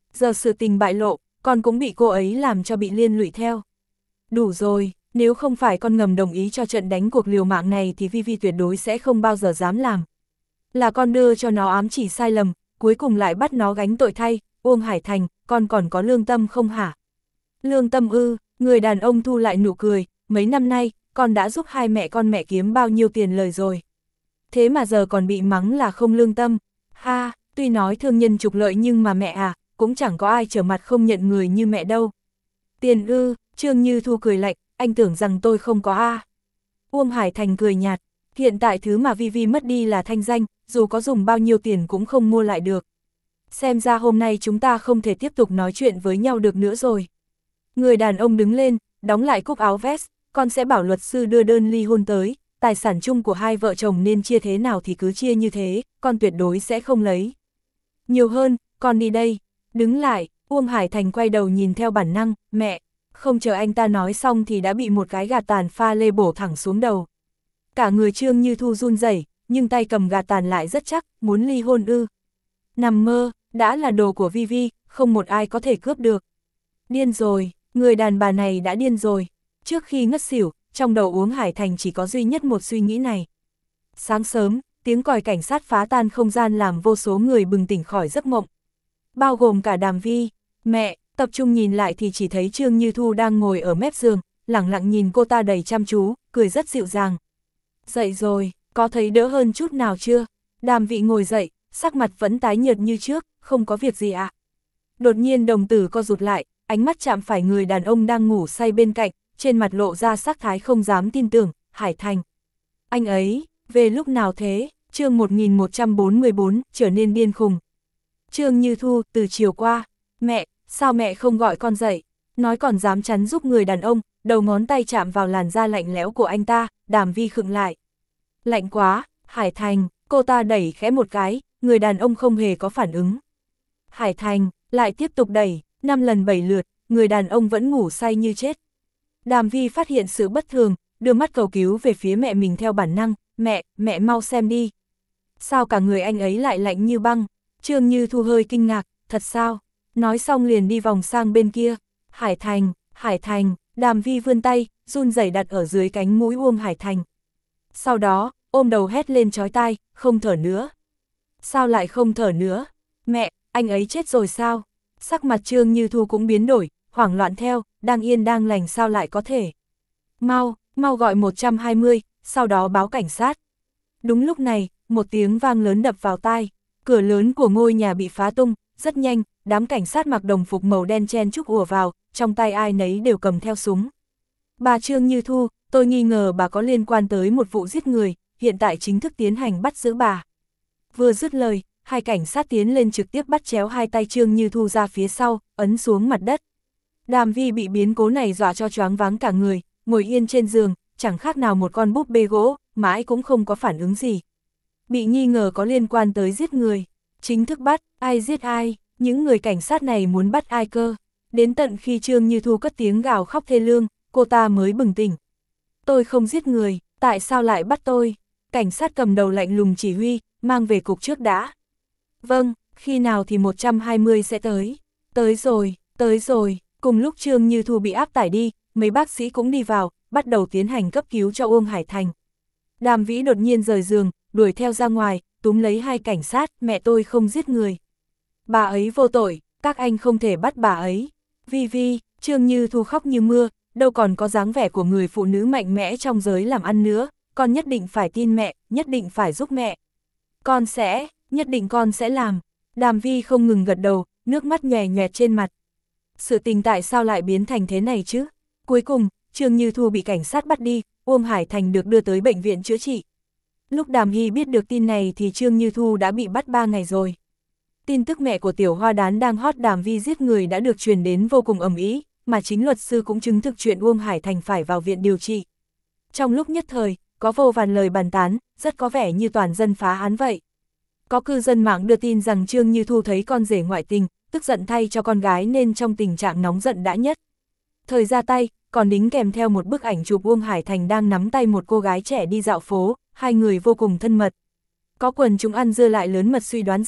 Giờ sự tình bại lộ, con cũng bị cô ấy làm cho bị liên lụy theo. Đủ rồi, nếu không phải con ngầm đồng ý cho trận đánh cuộc liều mạng này thì Vi Vi tuyệt đối sẽ không bao giờ dám làm. Là con đưa cho nó ám chỉ sai lầm, cuối cùng lại bắt nó gánh tội thay, Uông Hải Thành, con còn có lương tâm không hả? Lương tâm ư, người đàn ông thu lại nụ cười, mấy năm nay, con đã giúp hai mẹ con mẹ kiếm bao nhiêu tiền lời rồi. Thế mà giờ còn bị mắng là không lương tâm, ha, tuy nói thương nhân trục lợi nhưng mà mẹ à, cũng chẳng có ai trở mặt không nhận người như mẹ đâu. Tiền ư, Trương Như Thu cười lạnh, anh tưởng rằng tôi không có a. Uông Hải Thành cười nhạt, hiện tại thứ mà Vi Vi mất đi là thanh danh, dù có dùng bao nhiêu tiền cũng không mua lại được. Xem ra hôm nay chúng ta không thể tiếp tục nói chuyện với nhau được nữa rồi. Người đàn ông đứng lên, đóng lại cúc áo vest, con sẽ bảo luật sư đưa đơn ly hôn tới, tài sản chung của hai vợ chồng nên chia thế nào thì cứ chia như thế, con tuyệt đối sẽ không lấy. Nhiều hơn, con đi đây. Đứng lại, Uông Hải Thành quay đầu nhìn theo bản năng, mẹ, không chờ anh ta nói xong thì đã bị một cái gạt tàn pha lê bổ thẳng xuống đầu. Cả người Trương Như Thu run rẩy, nhưng tay cầm gạt tàn lại rất chắc, muốn ly hôn ư. Nằm mơ, đã là đồ của Vi Vi, không một ai có thể cướp được. Điên rồi, người đàn bà này đã điên rồi. Trước khi ngất xỉu, trong đầu Uông Hải Thành chỉ có duy nhất một suy nghĩ này. Sáng sớm, tiếng còi cảnh sát phá tan không gian làm vô số người bừng tỉnh khỏi giấc mộng. Bao gồm cả Đàm Vi, mẹ, tập trung nhìn lại thì chỉ thấy Trương Như Thu đang ngồi ở mép giường, lẳng lặng nhìn cô ta đầy chăm chú, cười rất dịu dàng. Dậy rồi, có thấy đỡ hơn chút nào chưa? Đàm Vi ngồi dậy, sắc mặt vẫn tái nhợt như trước, không có việc gì ạ. À? Đột nhiên đồng tử co rụt lại, ánh mắt chạm phải người đàn ông đang ngủ say bên cạnh, trên mặt lộ ra sắc thái không dám tin tưởng, Hải Thành. Anh ấy, về lúc nào thế? Chương một nghìn một trăm bốn mươi bốn, trở nên điên khùng. Trương Như Thu, từ chiều qua, mẹ, sao mẹ không gọi con dậy? Nói còn dám chắn giúp người đàn ông, đầu ngón tay chạm vào làn da lạnh lẽo của anh ta, Đàm Vi khựng lại. Lạnh quá, Hải Thành, cô ta đẩy khẽ một cái, người đàn ông không hề có phản ứng. Hải Thành, lại tiếp tục đẩy, năm lần bảy lượt, người đàn ông vẫn ngủ say như chết. Đàm Vi phát hiện sự bất thường, đưa mắt cầu cứu về phía mẹ mình theo bản năng, mẹ, mẹ mau xem đi. Sao cả người anh ấy lại lạnh như băng? Trương Như Thu hơi kinh ngạc, thật sao? Nói xong liền đi vòng sang bên kia. Hải Thành, Hải Thành, Đàm Vi vươn tay, run rẩy đặt ở dưới cánh mũi Uông Hải Thành. Sau đó, ôm đầu hét lên chói tai, không thở nữa. Sao lại không thở nữa? Mẹ, anh ấy chết rồi sao? Sắc mặt Trương Như Thu cũng biến đổi, hoảng loạn theo, đang yên đang lành sao lại có thể? Mau, mau gọi một trăm hai mươi, sau đó báo cảnh sát. Đúng lúc này, một tiếng vang lớn đập vào tai. Cửa lớn của ngôi nhà bị phá tung, rất nhanh, đám cảnh sát mặc đồng phục màu đen chen chúc ùa vào, trong tay ai nấy đều cầm theo súng. Bà Trương Như Thu, tôi nghi ngờ bà có liên quan tới một vụ giết người, hiện tại chính thức tiến hành bắt giữ bà. Vừa dứt lời, hai cảnh sát tiến lên trực tiếp bắt chéo hai tay Trương Như Thu ra phía sau, ấn xuống mặt đất. Đàm Vi bị biến cố này dọa cho choáng váng cả người, ngồi yên trên giường, chẳng khác nào một con búp bê gỗ, mãi cũng không có phản ứng gì. Bị nghi ngờ có liên quan tới giết người, chính thức bắt, ai giết ai, những người cảnh sát này muốn bắt ai cơ. Đến tận khi Trương Như Thu cất tiếng gào khóc thê lương, cô ta mới bừng tỉnh. Tôi không giết người, tại sao lại bắt tôi? Cảnh sát cầm đầu lạnh lùng chỉ huy, mang về cục trước đã. Vâng, khi nào thì một trăm hai mươi sẽ tới? Tới rồi, tới rồi. Cùng lúc Trương Như Thu bị áp tải đi, mấy bác sĩ cũng đi vào, bắt đầu tiến hành cấp cứu cho Uông Hải Thành. Đàm Vĩ đột nhiên rời giường, đuổi theo ra ngoài, túm lấy hai cảnh sát, mẹ tôi không giết người. Bà ấy vô tội, các anh không thể bắt bà ấy. Vi Vi, Trương Như Thu khóc như mưa, đâu còn có dáng vẻ của người phụ nữ mạnh mẽ trong giới làm ăn nữa, con nhất định phải tin mẹ, nhất định phải giúp mẹ. Con sẽ, nhất định con sẽ làm. Đàm Vi không ngừng gật đầu, nước mắt nhòe nhòe trên mặt. Sự tình tại sao lại biến thành thế này chứ? Cuối cùng, Trương Như Thu bị cảnh sát bắt đi, Uông Hải Thành được đưa tới bệnh viện chữa trị. Lúc Đàm Hy biết được tin này thì Trương Như Thu đã bị bắt ba ngày rồi. Tin tức mẹ của Tiểu Hoa Đán đang hot Đàm Vi giết người đã được truyền đến vô cùng ầm ĩ, mà chính luật sư cũng chứng thực chuyện Uông Hải Thành phải vào viện điều trị. Trong lúc nhất thời, có vô vàn lời bàn tán, rất có vẻ như toàn dân phá án vậy. Có cư dân mạng đưa tin rằng Trương Như Thu thấy con rể ngoại tình, tức giận thay cho con gái nên trong tình trạng nóng giận đã nhất. Thời ra tay, còn đính kèm theo một bức ảnh chụp Uông Hải Thành đang nắm tay một cô gái trẻ đi dạo phố, hai người vô cùng thân mật. Có quần chúng ăn dưa lại lớn mật suy đoán rằng,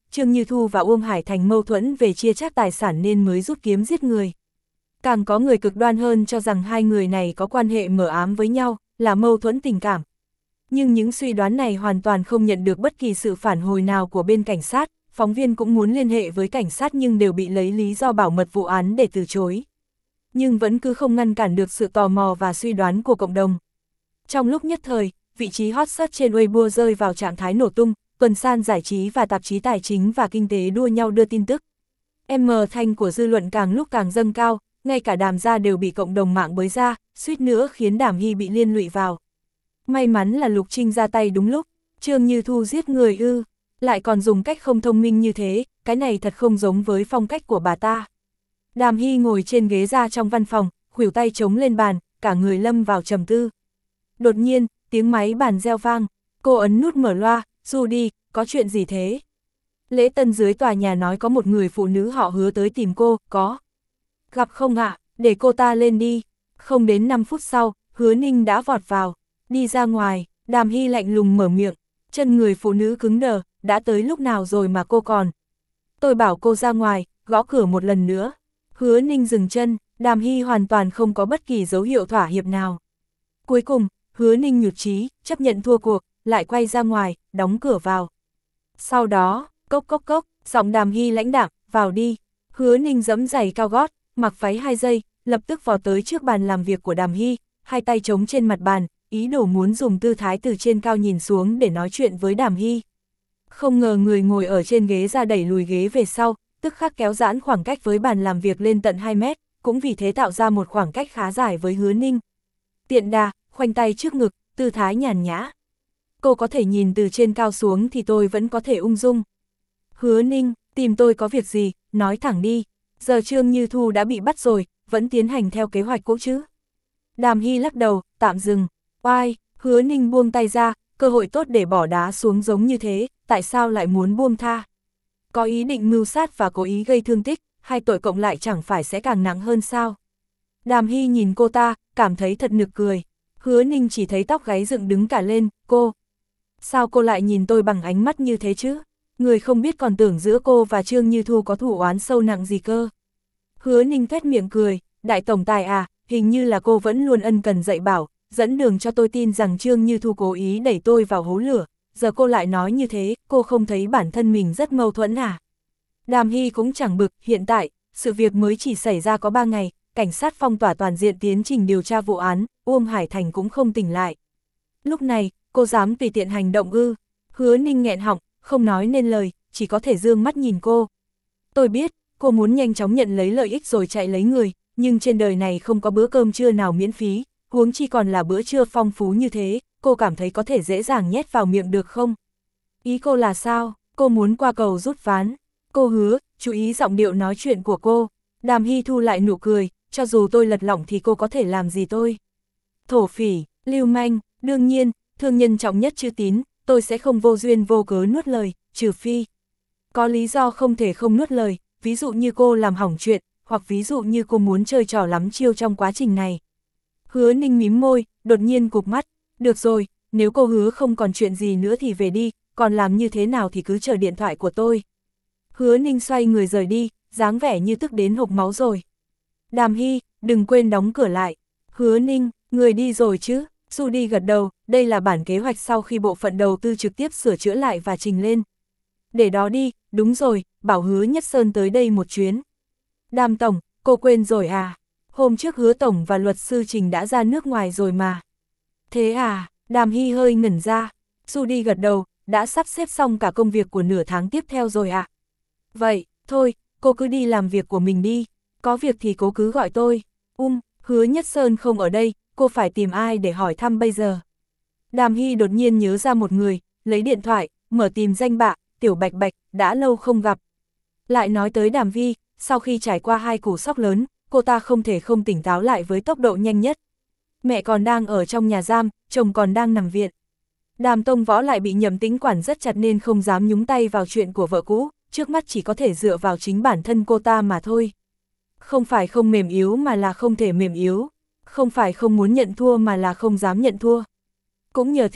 Trương Như Thu và Uông Hải Thành mâu thuẫn về chia chác tài sản nên mới rút kiếm giết người. Càng có người cực đoan hơn cho rằng hai người này có quan hệ mờ ám với nhau, là mâu thuẫn tình cảm. Nhưng những suy đoán này hoàn toàn không nhận được bất kỳ sự phản hồi nào của bên cảnh sát, phóng viên cũng muốn liên hệ với cảnh sát nhưng đều bị lấy lý do bảo mật vụ án để từ chối. Nhưng vẫn cứ không ngăn cản được sự tò mò và suy đoán của cộng đồng. Trong lúc nhất thời, vị trí hot search trên Weibo rơi vào trạng thái nổ tung, tuần san giải trí và tạp chí tài chính và kinh tế đua nhau đưa tin tức. M thanh của dư luận càng lúc càng dâng cao, ngay cả Đàm gia đều bị cộng đồng mạng bới ra, suýt nữa khiến Đàm Hy bị liên lụy vào. May mắn là Lục Trinh ra tay đúng lúc, Trương Như Thu giết người ư, lại còn dùng cách không thông minh như thế, cái này thật không giống với phong cách của bà ta. Đàm Hy ngồi trên ghế ra trong văn phòng, khuỷu tay chống lên bàn, cả người lâm vào trầm tư. Đột nhiên, tiếng máy bàn reo vang, cô ấn nút mở loa, "Du đi, có chuyện gì thế?" Lễ tân dưới tòa nhà nói có một người phụ nữ họ Hứa tới tìm cô, có. Gặp không ạ, để cô ta lên đi. Không đến năm phút sau, Hứa Ninh đã vọt vào, đi ra ngoài, Đàm Hy lạnh lùng mở miệng, chân người phụ nữ cứng đờ, đã tới lúc nào rồi mà cô còn. Tôi bảo cô ra ngoài, gõ cửa một lần nữa. Hứa Ninh dừng chân, Đàm Hy hoàn toàn không có bất kỳ dấu hiệu thỏa hiệp nào. Cuối cùng, Hứa Ninh nhụt chí, chấp nhận thua cuộc, lại quay ra ngoài, đóng cửa vào. Sau đó, cốc cốc cốc, giọng Đàm Hy lãnh đạm, vào đi. Hứa Ninh giẫm giày cao gót, mặc váy hai giây, lập tức vọt tới trước bàn làm việc của Đàm Hy, hai tay chống trên mặt bàn, ý đồ muốn dùng tư thái từ trên cao nhìn xuống để nói chuyện với Đàm Hy. Không ngờ người ngồi ở trên ghế ra đẩy lùi ghế về sau, tức khắc kéo giãn khoảng cách với bàn làm việc lên tận hai mét, cũng vì thế tạo ra một khoảng cách khá dài với Hứa Ninh. Tiện đà, khoanh tay trước ngực, tư thái nhàn nhã. Cô có thể nhìn từ trên cao xuống thì tôi vẫn có thể ung dung. Hứa Ninh, tìm tôi có việc gì, nói thẳng đi. Giờ Trương Như Thu đã bị bắt rồi, vẫn tiến hành theo kế hoạch cũ chứ. Đàm Hy lắc đầu, tạm dừng. Oai, Hứa Ninh buông tay ra, cơ hội tốt để bỏ đá xuống giống như thế, tại sao lại muốn buông tha? Có ý định mưu sát và cố ý gây thương tích, hai tội cộng lại chẳng phải sẽ càng nặng hơn sao? Đàm Hy nhìn cô ta, cảm thấy thật nực cười. Hứa Ninh chỉ thấy tóc gáy dựng đứng cả lên, cô. Sao cô lại nhìn tôi bằng ánh mắt như thế chứ? Người không biết còn tưởng giữa cô và Trương Như Thu có thù oán sâu nặng gì cơ. Hứa Ninh tuét miệng cười, đại tổng tài à, hình như là cô vẫn luôn ân cần dạy bảo, dẫn đường cho tôi tin rằng Trương Như Thu cố ý đẩy tôi vào hố lửa, giờ cô lại nói như thế, cô không thấy bản thân mình rất mâu thuẫn à? Đàm Hy cũng chẳng bực, hiện tại, sự việc mới chỉ xảy ra có ba ngày, cảnh sát phong tỏa toàn diện tiến trình điều tra vụ án, Uông Hải Thành cũng không tỉnh lại. Lúc này, cô dám tùy tiện hành động ư? Hứa Ninh nghẹn họng, không nói nên lời, chỉ có thể dương mắt nhìn cô. Tôi biết, cô muốn nhanh chóng nhận lấy lợi ích rồi chạy lấy người, nhưng trên đời này không có bữa cơm trưa nào miễn phí, huống chi còn là bữa trưa phong phú như thế, cô cảm thấy có thể dễ dàng nhét vào miệng được không? Ý cô là sao? Cô muốn qua cầu rút ván. Cô hứa, chú ý giọng điệu nói chuyện của cô. Đàm Hy thu lại nụ cười, cho dù tôi lật lọng thì cô có thể làm gì tôi? Thổ phỉ, lưu manh, đương nhiên, thương nhân trọng nhất chữ tín, tôi sẽ không vô duyên vô cớ nuốt lời, trừ phi. Có lý do không thể không nuốt lời, ví dụ như cô làm hỏng chuyện, hoặc ví dụ như cô muốn chơi trò lắm chiêu trong quá trình này. Hứa Ninh mím môi, đột nhiên cụp mắt, được rồi, nếu cô hứa không còn chuyện gì nữa thì về đi, còn làm như thế nào thì cứ chờ điện thoại của tôi. Hứa Ninh xoay người rời đi, dáng vẻ như tức đến hộc máu rồi. Đàm Hy, đừng quên đóng cửa lại. Hứa Ninh, người đi rồi chứ? Du đi gật đầu, đây là bản kế hoạch sau khi bộ phận đầu tư trực tiếp sửa chữa lại và trình lên. Để đó đi, đúng rồi, bảo Hứa Nhất Sơn tới đây một chuyến. Đàm Tổng, cô quên rồi à? Hôm trước Hứa Tổng và luật sư Trình đã ra nước ngoài rồi mà. Thế à? Đàm Hy hơi ngẩn ra. Du đi gật đầu, đã sắp xếp xong cả công việc của nửa tháng tiếp theo rồi ạ. À? Vậy, thôi, cô cứ đi làm việc của mình đi. Có việc thì cô cứ gọi tôi. Um, Hứa Nhất Sơn không ở đây, cô phải tìm ai để hỏi thăm bây giờ? Đàm Hy đột nhiên nhớ ra một người, lấy điện thoại, mở tìm danh bạ, Tiểu Bạch Bạch, đã lâu không gặp. Lại nói tới Đàm Vi, sau khi trải qua hai cú sốc lớn, cô ta không thể không tỉnh táo lại với tốc độ nhanh nhất. Mẹ còn đang ở trong nhà giam, chồng còn đang nằm viện. Đàm Tông Võ lại bị Nhậm Tĩnh quản rất chặt nên không dám nhúng tay vào chuyện của vợ cũ, trước mắt chỉ có thể dựa vào chính bản thân cô ta mà thôi. Không phải không mềm yếu mà là không thể mềm yếu, không phải không muốn nhận thua mà là không dám nhận thua. Cũng nhờ thế,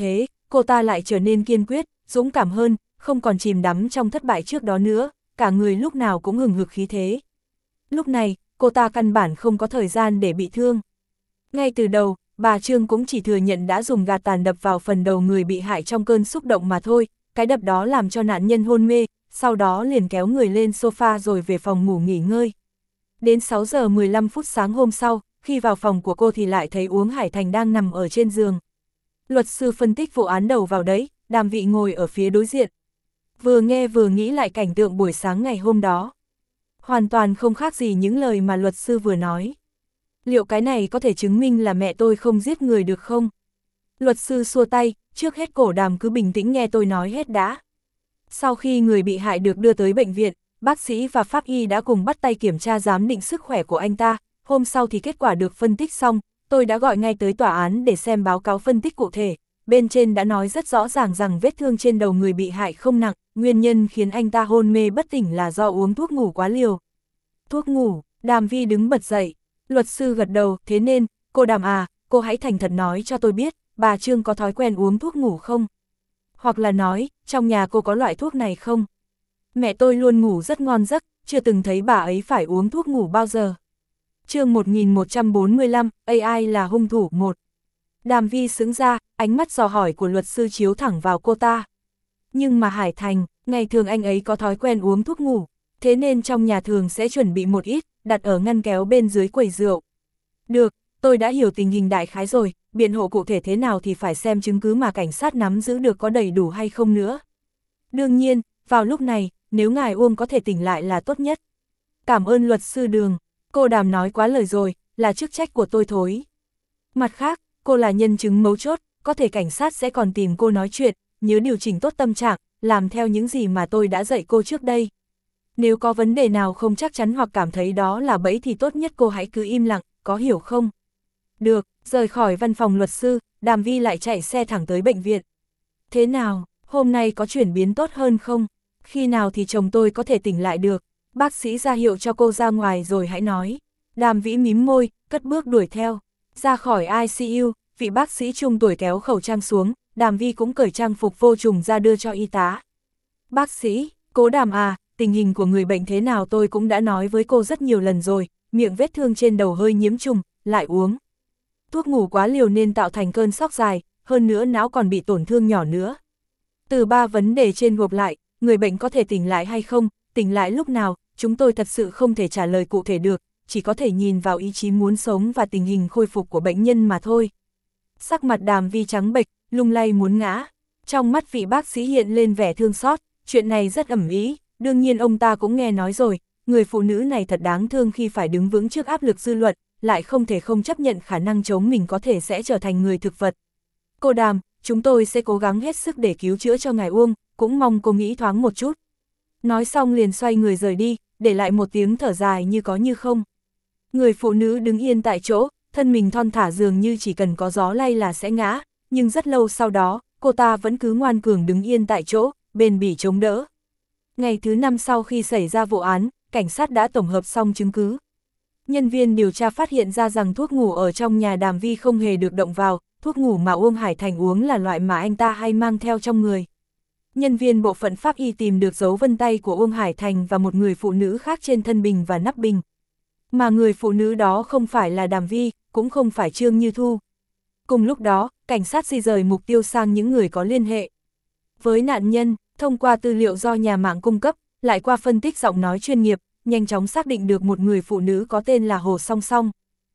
cô ta lại trở nên kiên quyết, dũng cảm hơn, không còn chìm đắm trong thất bại trước đó nữa, cả người lúc nào cũng hừng hực khí thế. Lúc này, cô ta căn bản không có thời gian để bị thương. Ngay từ đầu, bà Trương cũng chỉ thừa nhận đã dùng gạt tàn đập vào phần đầu người bị hại trong cơn xúc động mà thôi, cái đập đó làm cho nạn nhân hôn mê, sau đó liền kéo người lên sofa rồi về phòng ngủ nghỉ ngơi. Đến sáu giờ mười lăm phút sáng hôm sau, khi vào phòng của cô thì lại thấy Uống Hải Thành đang nằm ở trên giường. Luật sư phân tích vụ án đầu vào đấy, Đàm Vị ngồi ở phía đối diện. Vừa nghe vừa nghĩ lại cảnh tượng buổi sáng ngày hôm đó. Hoàn toàn không khác gì những lời mà luật sư vừa nói. Liệu cái này có thể chứng minh là mẹ tôi không giết người được không? Luật sư xua tay, trước hết cổ Đàm cứ bình tĩnh nghe tôi nói hết đã. Sau khi người bị hại được đưa tới bệnh viện, bác sĩ và pháp y đã cùng bắt tay kiểm tra giám định sức khỏe của anh ta, hôm sau thì kết quả được phân tích xong, tôi đã gọi ngay tới tòa án để xem báo cáo phân tích cụ thể. Bên trên đã nói rất rõ ràng rằng vết thương trên đầu người bị hại không nặng, nguyên nhân khiến anh ta hôn mê bất tỉnh là do uống thuốc ngủ quá liều. Thuốc ngủ, Đàm Vi đứng bật dậy, luật sư gật đầu, thế nên, cô Đàm à, cô hãy thành thật nói cho tôi biết, bà Trương có thói quen uống thuốc ngủ không? Hoặc là nói, trong nhà cô có loại thuốc này không? Mẹ tôi luôn ngủ rất ngon giấc, chưa từng thấy bà ấy phải uống thuốc ngủ bao giờ. Chương một nghìn một trăm bốn mươi lăm, a i là hung thủ một. Đàm Vi sững ra, ánh mắt dò hỏi của luật sư chiếu thẳng vào cô ta. Nhưng mà Hải Thành, ngày thường anh ấy có thói quen uống thuốc ngủ, thế nên trong nhà thường sẽ chuẩn bị một ít, đặt ở ngăn kéo bên dưới quầy rượu. Được, tôi đã hiểu tình hình đại khái rồi, biện hộ cụ thể thế nào thì phải xem chứng cứ mà cảnh sát nắm giữ được có đầy đủ hay không nữa. Đương nhiên, vào lúc này, nếu ngài Uông có thể tỉnh lại là tốt nhất. Cảm ơn luật sư Đường, cô Đàm nói quá lời rồi, là chức trách của tôi thôi. Mặt khác, cô là nhân chứng mấu chốt, có thể cảnh sát sẽ còn tìm cô nói chuyện, nhớ điều chỉnh tốt tâm trạng, làm theo những gì mà tôi đã dạy cô trước đây. Nếu có vấn đề nào không chắc chắn hoặc cảm thấy đó là bẫy thì tốt nhất cô hãy cứ im lặng, có hiểu không? Được, rời khỏi văn phòng luật sư, Đàm Vi lại chạy xe thẳng tới bệnh viện. Thế nào, hôm nay có chuyển biến tốt hơn không? Khi nào thì chồng tôi có thể tỉnh lại được? Bác sĩ ra hiệu cho cô ra ngoài rồi hãy nói. Đàm Vĩ mím môi, cất bước đuổi theo. Ra khỏi i xê u, vị bác sĩ trung tuổi kéo khẩu trang xuống, Đàm Vi cũng cởi trang phục vô trùng ra đưa cho y tá. Bác sĩ, cố Đàm à, tình hình của người bệnh thế nào tôi cũng đã nói với cô rất nhiều lần rồi, miệng vết thương trên đầu hơi nhiễm trùng, lại uống thuốc ngủ quá liều nên tạo thành cơn sốc dài, hơn nữa não còn bị tổn thương nhỏ nữa. Từ ba vấn đề trên gộp lại, người bệnh có thể tỉnh lại hay không, tỉnh lại lúc nào, chúng tôi thật sự không thể trả lời cụ thể được, chỉ có thể nhìn vào ý chí muốn sống và tình hình khôi phục của bệnh nhân mà thôi. Sắc mặt Đàm Vi trắng bệch, lung lay muốn ngã. Trong mắt vị bác sĩ hiện lên vẻ thương xót, chuyện này rất ẩm ý, đương nhiên ông ta cũng nghe nói rồi, người phụ nữ này thật đáng thương khi phải đứng vững trước áp lực dư luận, lại không thể không chấp nhận khả năng chống mình có thể sẽ trở thành người thực vật. Cô Đàm, chúng tôi sẽ cố gắng hết sức để cứu chữa cho ngài Uông, cũng mong cô nghĩ thoáng một chút. Nói xong liền xoay người rời đi, để lại một tiếng thở dài như có như không. Người phụ nữ đứng yên tại chỗ, thân mình thon thả dường như chỉ cần có gió lay là sẽ ngã, nhưng rất lâu sau đó, cô ta vẫn cứ ngoan cường đứng yên tại chỗ, bền bỉ chống đỡ. Ngày thứ năm sau khi xảy ra vụ án, cảnh sát đã tổng hợp xong chứng cứ. Nhân viên điều tra phát hiện ra rằng thuốc ngủ ở trong nhà Đàm Vi không hề được động vào, thuốc ngủ mà Uông Hải Thành uống là loại mà anh ta hay mang theo trong người. Nhân viên bộ phận pháp y tìm được dấu vân tay của Uông Hải Thành và một người phụ nữ khác trên thân bình và nắp bình. Mà người phụ nữ đó không phải là Đàm Vi, cũng không phải Trương Như Thu. Cùng lúc đó, cảnh sát di rời mục tiêu sang những người có liên hệ với nạn nhân, thông qua tư liệu do nhà mạng cung cấp, lại qua phân tích giọng nói chuyên nghiệp, nhanh chóng xác định được một người phụ nữ có tên là Hồ Song Song.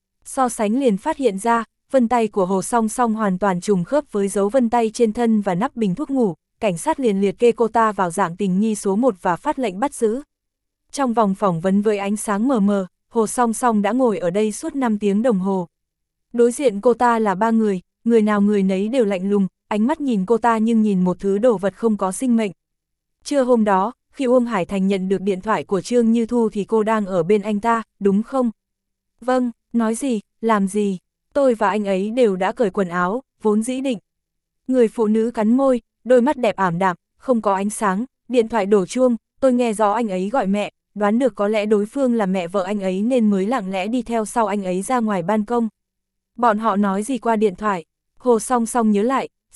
So sánh liền phát hiện ra, vân tay của Hồ Song Song hoàn toàn trùng khớp với dấu vân tay trên thân và nắp bình thuốc ngủ, cảnh sát liền liệt kê cô ta vào dạng tình nghi số một và phát lệnh bắt giữ. Trong vòng phỏng vấn với ánh sáng mờ mờ, Hồ Song Song đã ngồi ở đây suốt năm tiếng đồng hồ. Đối diện cô ta là ba người, người nào người nấy đều lạnh lùng, ánh mắt nhìn cô ta nhưng nhìn một thứ đồ vật không có sinh mệnh. Trưa hôm đó, khi Uông Hải Thành nhận được điện thoại của Trương Như Thu thì cô đang ở bên anh ta, đúng không? Vâng, nói gì, làm gì? Tôi và anh ấy đều đã cởi quần áo, vốn dĩ định. Người phụ nữ cắn môi, đôi mắt đẹp ảm đạm, không có ánh sáng, điện thoại đổ chuông, tôi nghe rõ anh ấy gọi mẹ, đoán được có lẽ đối phương là mẹ vợ anh ấy nên mới lặng lẽ đi theo sau anh ấy ra ngoài ban công. Bọn họ nói gì qua điện thoại? Hồ Song Song nhớ lại,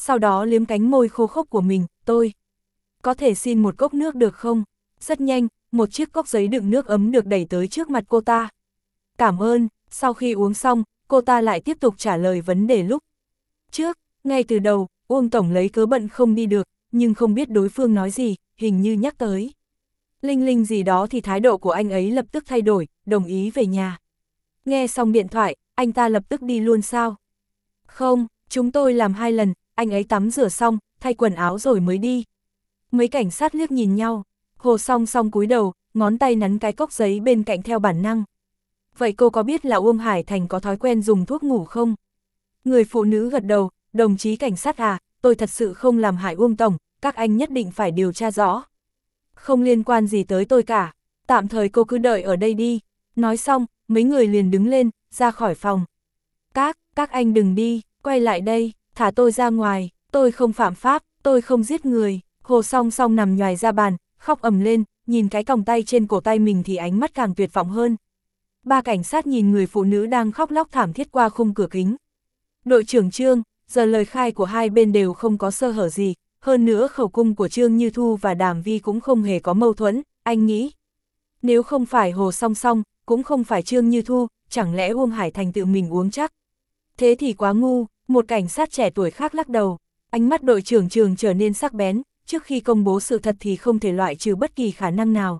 sau đó liếm cánh môi khô khốc của mình, tôi có thể xin một cốc nước được không? Rất nhanh, một chiếc cốc giấy đựng nước ấm được đẩy tới trước mặt cô ta. Cảm ơn, sau khi uống xong, cô ta lại tiếp tục trả lời vấn đề lúc trước. Ngay từ đầu, Uông Tổng lấy cớ bận không đi được, nhưng không biết đối phương nói gì, hình như nhắc tới Linh Linh gì đó thì thái độ của anh ấy lập tức thay đổi, đồng ý về nhà. Nghe xong điện thoại, anh ta lập tức đi luôn sao? Không, chúng tôi làm hai lần, anh ấy tắm rửa xong, thay quần áo rồi mới đi. Mấy cảnh sát liếc nhìn nhau, Hồ Song Song cúi đầu, ngón tay nắn cái cốc giấy bên cạnh theo bản năng. Vậy cô có biết là Uông Hải Thành có thói quen dùng thuốc ngủ không? Người phụ nữ gật đầu, đồng chí cảnh sát à, tôi thật sự không làm hại Uông Tổng, các anh nhất định phải điều tra rõ. Không liên quan gì tới tôi cả, tạm thời cô cứ đợi ở đây đi. Nói xong, mấy người liền đứng lên, ra khỏi phòng. Các, các anh đừng đi, quay lại đây, thả tôi ra ngoài, tôi không phạm pháp, tôi không giết người. Hồ Song Song nằm nhoài ra bàn, khóc ầm lên, nhìn cái còng tay trên cổ tay mình thì ánh mắt càng tuyệt vọng hơn. Ba cảnh sát nhìn người phụ nữ đang khóc lóc thảm thiết qua khung cửa kính. Đội trưởng Trương, giờ lời khai của hai bên đều không có sơ hở gì, hơn nữa khẩu cung của Trương Như Thu và Đàm Vi cũng không hề có mâu thuẫn, anh nghĩ. Nếu không phải Hồ Song Song, cũng không phải Trương Như Thu, chẳng lẽ Uông Hải Thành tự mình uống chắc? Thế thì quá ngu, một cảnh sát trẻ tuổi khác lắc đầu, ánh mắt đội trưởng Trường trở nên sắc bén, trước khi công bố sự thật thì không thể loại trừ bất kỳ khả năng nào.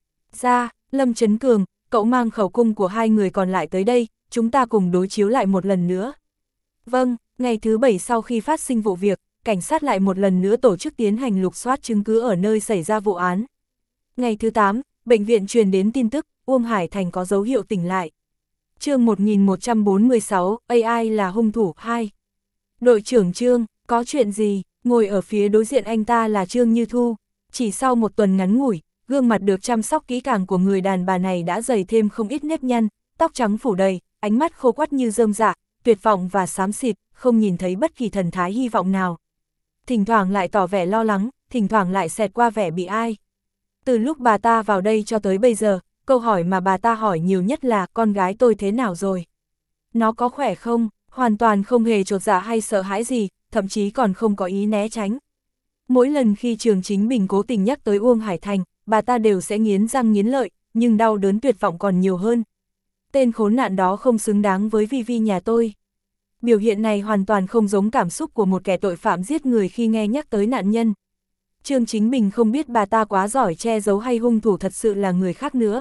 Ra, Lâm Trấn Cường, cậu mang khẩu cung của hai người còn lại tới đây, chúng ta cùng đối chiếu lại một lần nữa. Vâng, ngày thứ bảy sau khi phát sinh vụ việc, cảnh sát lại một lần nữa tổ chức tiến hành lục soát chứng cứ ở nơi xảy ra vụ án. Ngày thứ tám, bệnh viện truyền đến tin tức, Uông Hải Thành có dấu hiệu tỉnh lại. Chương một nghìn một trăm bốn mươi sáu, a i là hung thủ hai. Đội trưởng Trương, có chuyện gì? Ngồi ở phía đối diện anh ta là Trương Như Thu. Chỉ sau một tuần ngắn ngủi, gương mặt được chăm sóc kỹ càng của người đàn bà này đã dày thêm không ít nếp nhăn, tóc trắng phủ đầy, ánh mắt khô quắt như rơm rạ, tuyệt vọng và xám xịt, không nhìn thấy bất kỳ thần thái hy vọng nào. Thỉnh thoảng lại tỏ vẻ lo lắng, thỉnh thoảng lại xẹt qua vẻ bị ai. Từ lúc bà ta vào đây cho tới bây giờ, câu hỏi mà bà ta hỏi nhiều nhất là con gái tôi thế nào rồi? Nó có khỏe không? Hoàn toàn không hề chột dạ hay sợ hãi gì, thậm chí còn không có ý né tránh. Mỗi lần khi Trường Chính Bình cố tình nhắc tới Uông Hải Thành, bà ta đều sẽ nghiến răng nghiến lợi, nhưng đau đớn tuyệt vọng còn nhiều hơn. Tên khốn nạn đó không xứng đáng với Vi Vi nhà tôi. Biểu hiện này hoàn toàn không giống cảm xúc của một kẻ tội phạm giết người khi nghe nhắc tới nạn nhân. Trương Chính Bình không biết bà ta quá giỏi che giấu hay hung thủ thật sự là người khác nữa.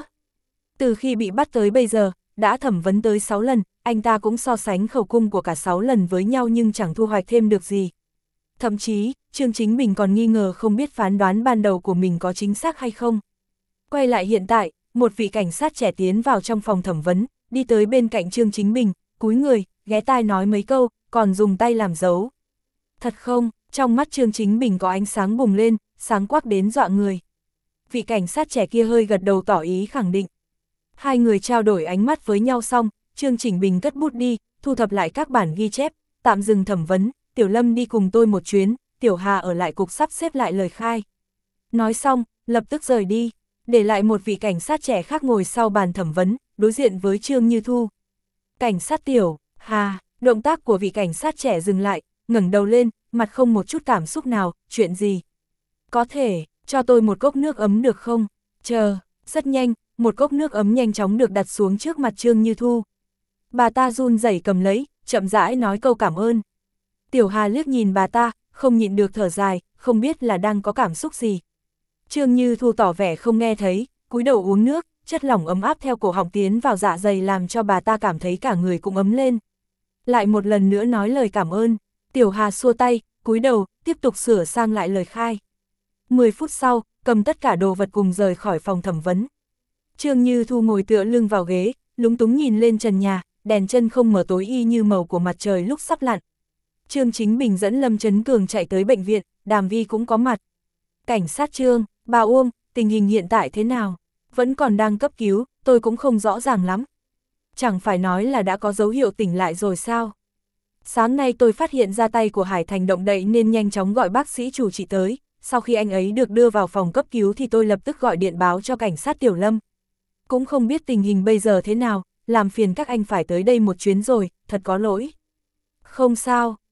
Từ khi bị bắt tới bây giờ, đã thẩm vấn tới sáu lần, anh ta cũng so sánh khẩu cung của cả sáu lần với nhau nhưng chẳng thu hoạch thêm được gì. Thậm chí, Trương Chính Bình còn nghi ngờ không biết phán đoán ban đầu của mình có chính xác hay không. Quay lại hiện tại, một vị cảnh sát trẻ tiến vào trong phòng thẩm vấn, đi tới bên cạnh Trương Chính Bình, cúi người, ghé tai nói mấy câu, còn dùng tay làm dấu. Thật không, trong mắt Trương Chính Bình có ánh sáng bùng lên, sáng quắc đến dọa người. Vị cảnh sát trẻ kia hơi gật đầu tỏ ý khẳng định. Hai người trao đổi ánh mắt với nhau xong, Trương Chính Bình cất bút đi, thu thập lại các bản ghi chép, tạm dừng thẩm vấn, Tiểu Lâm đi cùng tôi một chuyến, Tiểu Hà ở lại cục sắp xếp lại lời khai. Nói xong, lập tức rời đi, để lại một vị cảnh sát trẻ khác ngồi sau bàn thẩm vấn, đối diện với Trương Như Thu. Cảnh sát Tiểu Hà, động tác của vị cảnh sát trẻ dừng lại, ngẩng đầu lên, mặt không một chút cảm xúc nào, chuyện gì? Có thể, cho tôi một cốc nước ấm được không? Chờ, rất nhanh, một cốc nước ấm nhanh chóng được đặt xuống trước mặt Trương Như Thu. Bà ta run rẩy cầm lấy, chậm rãi nói câu cảm ơn. Tiểu Hà liếc nhìn bà ta, không nhịn được thở dài, không biết là đang có cảm xúc gì. Trương Như Thu tỏ vẻ không nghe thấy, cúi đầu uống nước, chất lỏng ấm áp theo cổ họng tiến vào dạ dày làm cho bà ta cảm thấy cả người cũng ấm lên. Lại một lần nữa nói lời cảm ơn, Tiểu Hà xua tay, cúi đầu, tiếp tục sửa sang lại lời khai. Mười phút sau, cầm tất cả đồ vật cùng rời khỏi phòng thẩm vấn. Trương Như Thu ngồi tựa lưng vào ghế, lúng túng nhìn lên trần nhà, đèn chân không mở tối y như màu của mặt trời lúc sắp lặn. Trương Chính Bình dẫn Lâm Trấn Cường chạy tới bệnh viện, Đàm Vi cũng có mặt. Cảnh sát Trương, bà Uông, tình hình hiện tại thế nào? Vẫn còn đang cấp cứu, tôi cũng không rõ ràng lắm. Chẳng phải nói là đã có dấu hiệu tỉnh lại rồi sao? Sáng nay tôi phát hiện ra tay của Hải Thành động đậy nên nhanh chóng gọi bác sĩ chủ trị tới. Sau khi anh ấy được đưa vào phòng cấp cứu thì tôi lập tức gọi điện báo cho cảnh sát Tiểu Lâm. Cũng không biết tình hình bây giờ thế nào, làm phiền các anh phải tới đây một chuyến rồi, thật có lỗi. Không sao,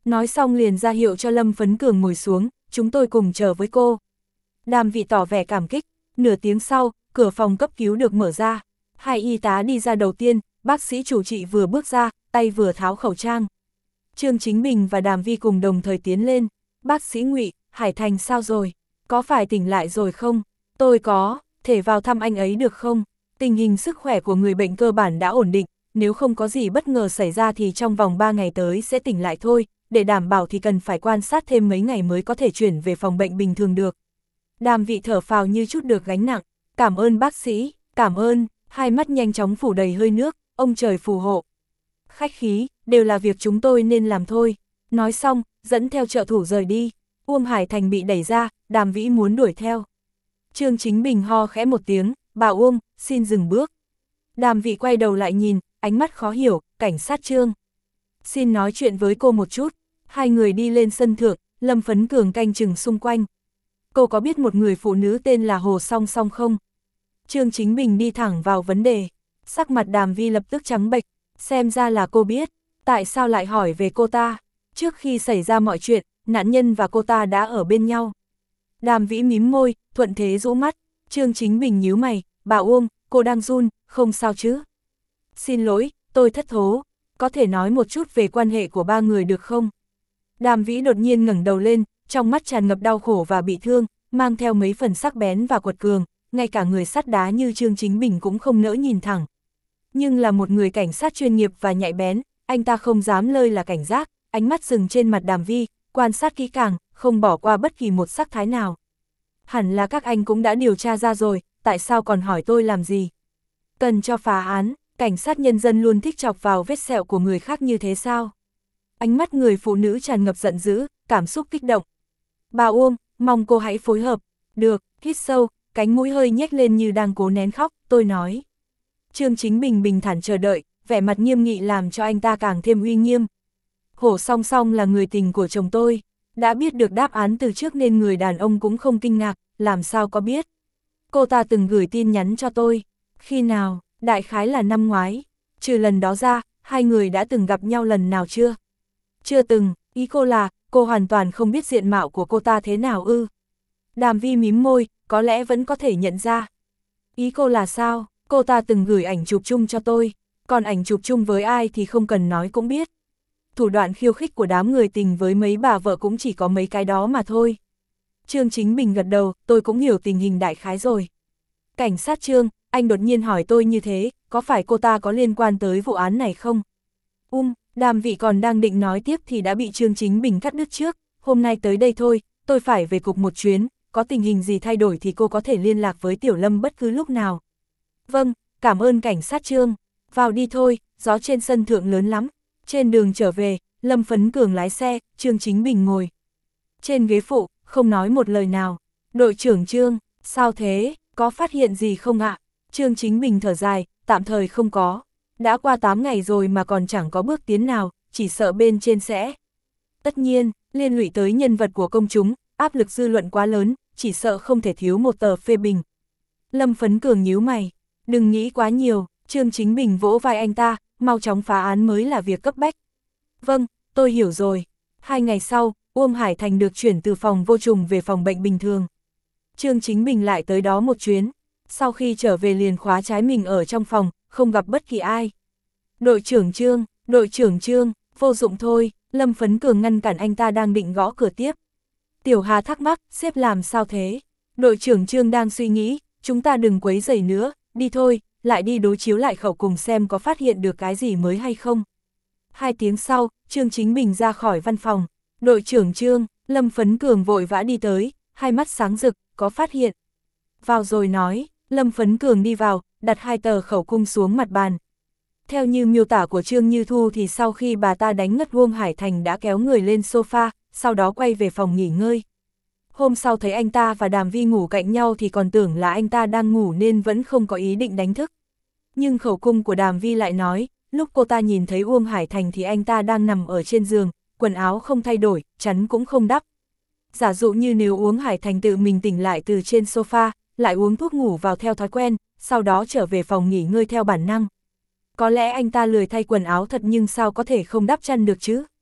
Nói xong liền ra hiệu cho Lâm Phấn Cường ngồi xuống, chúng tôi cùng chờ với cô. Đàm Vị tỏ vẻ cảm kích, nửa tiếng sau, cửa phòng cấp cứu được mở ra. Hai y tá đi ra đầu tiên, bác sĩ chủ trị vừa bước ra, tay vừa tháo khẩu trang. Trương Chính Bình và Đàm Vi cùng đồng thời tiến lên. Bác sĩ Ngụy, Hải Thành sao rồi? Có phải tỉnh lại rồi không? Tôi có, thể vào thăm anh ấy được không? Tình hình sức khỏe của người bệnh cơ bản đã ổn định, nếu không có gì bất ngờ xảy ra thì trong vòng ba ngày tới sẽ tỉnh lại thôi, để đảm bảo thì cần phải quan sát thêm mấy ngày mới có thể chuyển về phòng bệnh bình thường được. Đàm Vị thở phào như chút được gánh nặng, cảm ơn bác sĩ, cảm ơn, hai mắt nhanh chóng phủ đầy hơi nước, ông trời phù hộ. Khách khí, đều là việc chúng tôi nên làm thôi. Nói xong, dẫn theo trợ thủ rời đi. Uông Hải Thành bị đẩy ra, Đàm Vĩ muốn đuổi theo. Trương Chính Bình ho khẽ một tiếng, bà Uông, xin dừng bước. Đàm Vĩ quay đầu lại nhìn, ánh mắt khó hiểu, cảnh sát Trương. Xin nói chuyện với cô một chút. Hai người đi lên sân thượng, Lâm Phấn Cường canh chừng xung quanh. Cô có biết một người phụ nữ tên là Hồ Song Song không? Trương Chính Bình đi thẳng vào vấn đề. Sắc mặt Đàm Vi lập tức trắng bệch, xem ra là cô biết. Tại sao lại hỏi về cô ta? Trước khi xảy ra mọi chuyện, nạn nhân và cô ta đã ở bên nhau. Đàm Vĩ mím môi, thuận thế rũ mắt. Trương Chính Bình nhíu mày, bà Uông, cô đang run, không sao chứ? Xin lỗi, tôi thất thố. Có thể nói một chút về quan hệ của ba người được không? Đàm Vĩ đột nhiên ngẩng đầu lên, trong mắt tràn ngập đau khổ và bị thương, mang theo mấy phần sắc bén và quật cường, ngay cả người sắt đá như Trương Chính Bình cũng không nỡ nhìn thẳng. Nhưng là một người cảnh sát chuyên nghiệp và nhạy bén, anh ta không dám lơi là cảnh giác, ánh mắt dừng trên mặt Đàm Vi, quan sát kỹ càng, không bỏ qua bất kỳ một sắc thái nào. Hẳn là các anh cũng đã điều tra ra rồi, tại sao còn hỏi tôi làm gì? Cần cho phá án, cảnh sát nhân dân luôn thích chọc vào vết sẹo của người khác như thế sao? Ánh mắt người phụ nữ tràn ngập giận dữ, cảm xúc kích động. Bà Uông, mong cô hãy phối hợp. Được, hít sâu, cánh mũi hơi nhếch lên như đang cố nén khóc, tôi nói. Trương Chính Bình bình thản chờ đợi, vẻ mặt nghiêm nghị làm cho anh ta càng thêm uy nghiêm. Hồ Song Song là người tình của chồng tôi, đã biết được đáp án từ trước nên người đàn ông cũng không kinh ngạc, làm sao có biết. Cô ta từng gửi tin nhắn cho tôi. Khi nào? Đại khái là năm ngoái. Trừ lần đó ra, hai người đã từng gặp nhau lần nào chưa? Chưa từng, ý cô là, cô hoàn toàn không biết diện mạo của cô ta thế nào ư? Đàm Vi mím môi, có lẽ vẫn có thể nhận ra. Ý cô là sao? Cô ta từng gửi ảnh chụp chung cho tôi, còn ảnh chụp chung với ai thì không cần nói cũng biết. Thủ đoạn khiêu khích của đám người tình với mấy bà vợ cũng chỉ có mấy cái đó mà thôi. Trương Chính Bình gật đầu, tôi cũng hiểu tình hình đại khái rồi. Cảnh sát Trương, anh đột nhiên hỏi tôi như thế, có phải cô ta có liên quan tới vụ án này không? Um, Đàm Vị còn đang định nói tiếp thì đã bị Trương Chính Bình cắt đứt trước, hôm nay tới đây thôi, tôi phải về cục một chuyến, có tình hình gì thay đổi thì cô có thể liên lạc với Tiểu Lâm bất cứ lúc nào. Vâng, cảm ơn cảnh sát Trương, vào đi thôi, gió trên sân thượng lớn lắm. Trên đường trở về, Lâm Phấn Cường lái xe, Trương Chính Bình ngồi trên ghế phụ, không nói một lời nào. Đội trưởng Trương, sao thế, có phát hiện gì không ạ? Trương Chính Bình thở dài, tạm thời không có. Đã qua tám ngày rồi mà còn chẳng có bước tiến nào, chỉ sợ bên trên sẽ. Tất nhiên, liên lụy tới nhân vật của công chúng, áp lực dư luận quá lớn, chỉ sợ không thể thiếu một tờ phê bình. Lâm Phấn Cường nhíu mày, đừng nghĩ quá nhiều, Trương Chính Bình vỗ vai anh ta, mau chóng phá án mới là việc cấp bách. Vâng, tôi hiểu rồi. Hai ngày sau, Uông Hải Thành được chuyển từ phòng vô trùng về phòng bệnh bình thường. Trương Chính Bình lại tới đó một chuyến, sau khi trở về liền khóa trái mình ở trong phòng, không gặp bất kỳ ai. Đội trưởng Trương, đội trưởng Trương, vô dụng thôi, Lâm Phấn Cường ngăn cản anh ta đang định gõ cửa tiếp. Tiểu Hà thắc mắc, sếp làm sao thế? Đội trưởng Trương đang suy nghĩ, chúng ta đừng quấy rầy nữa, đi thôi, lại đi đối chiếu lại khẩu cùng xem có phát hiện được cái gì mới hay không. Hai tiếng sau, Trương Chính Bình ra khỏi văn phòng. Đội trưởng Trương, Lâm Phấn Cường vội vã đi tới, hai mắt sáng rực, có phát hiện. Vào rồi nói, Lâm Phấn Cường đi vào, đặt hai tờ khẩu cung xuống mặt bàn. Theo như miêu tả của Trương Như Thu thì sau khi bà ta đánh ngất Uông Hải Thành đã kéo người lên sofa, sau đó quay về phòng nghỉ ngơi. Hôm sau thấy anh ta và Đàm Vi ngủ cạnh nhau thì còn tưởng là anh ta đang ngủ nên vẫn không có ý định đánh thức. Nhưng khẩu cung của Đàm Vi lại nói, lúc cô ta nhìn thấy Uông Hải Thành thì anh ta đang nằm ở trên giường, quần áo không thay đổi, chắn cũng không đắp. Giả dụ như nếu Uông Hải Thành tự mình tỉnh lại từ trên sofa, lại uống thuốc ngủ vào theo thói quen, sau đó trở về phòng nghỉ ngơi theo bản năng. Có lẽ anh ta lười thay quần áo thật nhưng sao có thể không đắp chăn được chứ?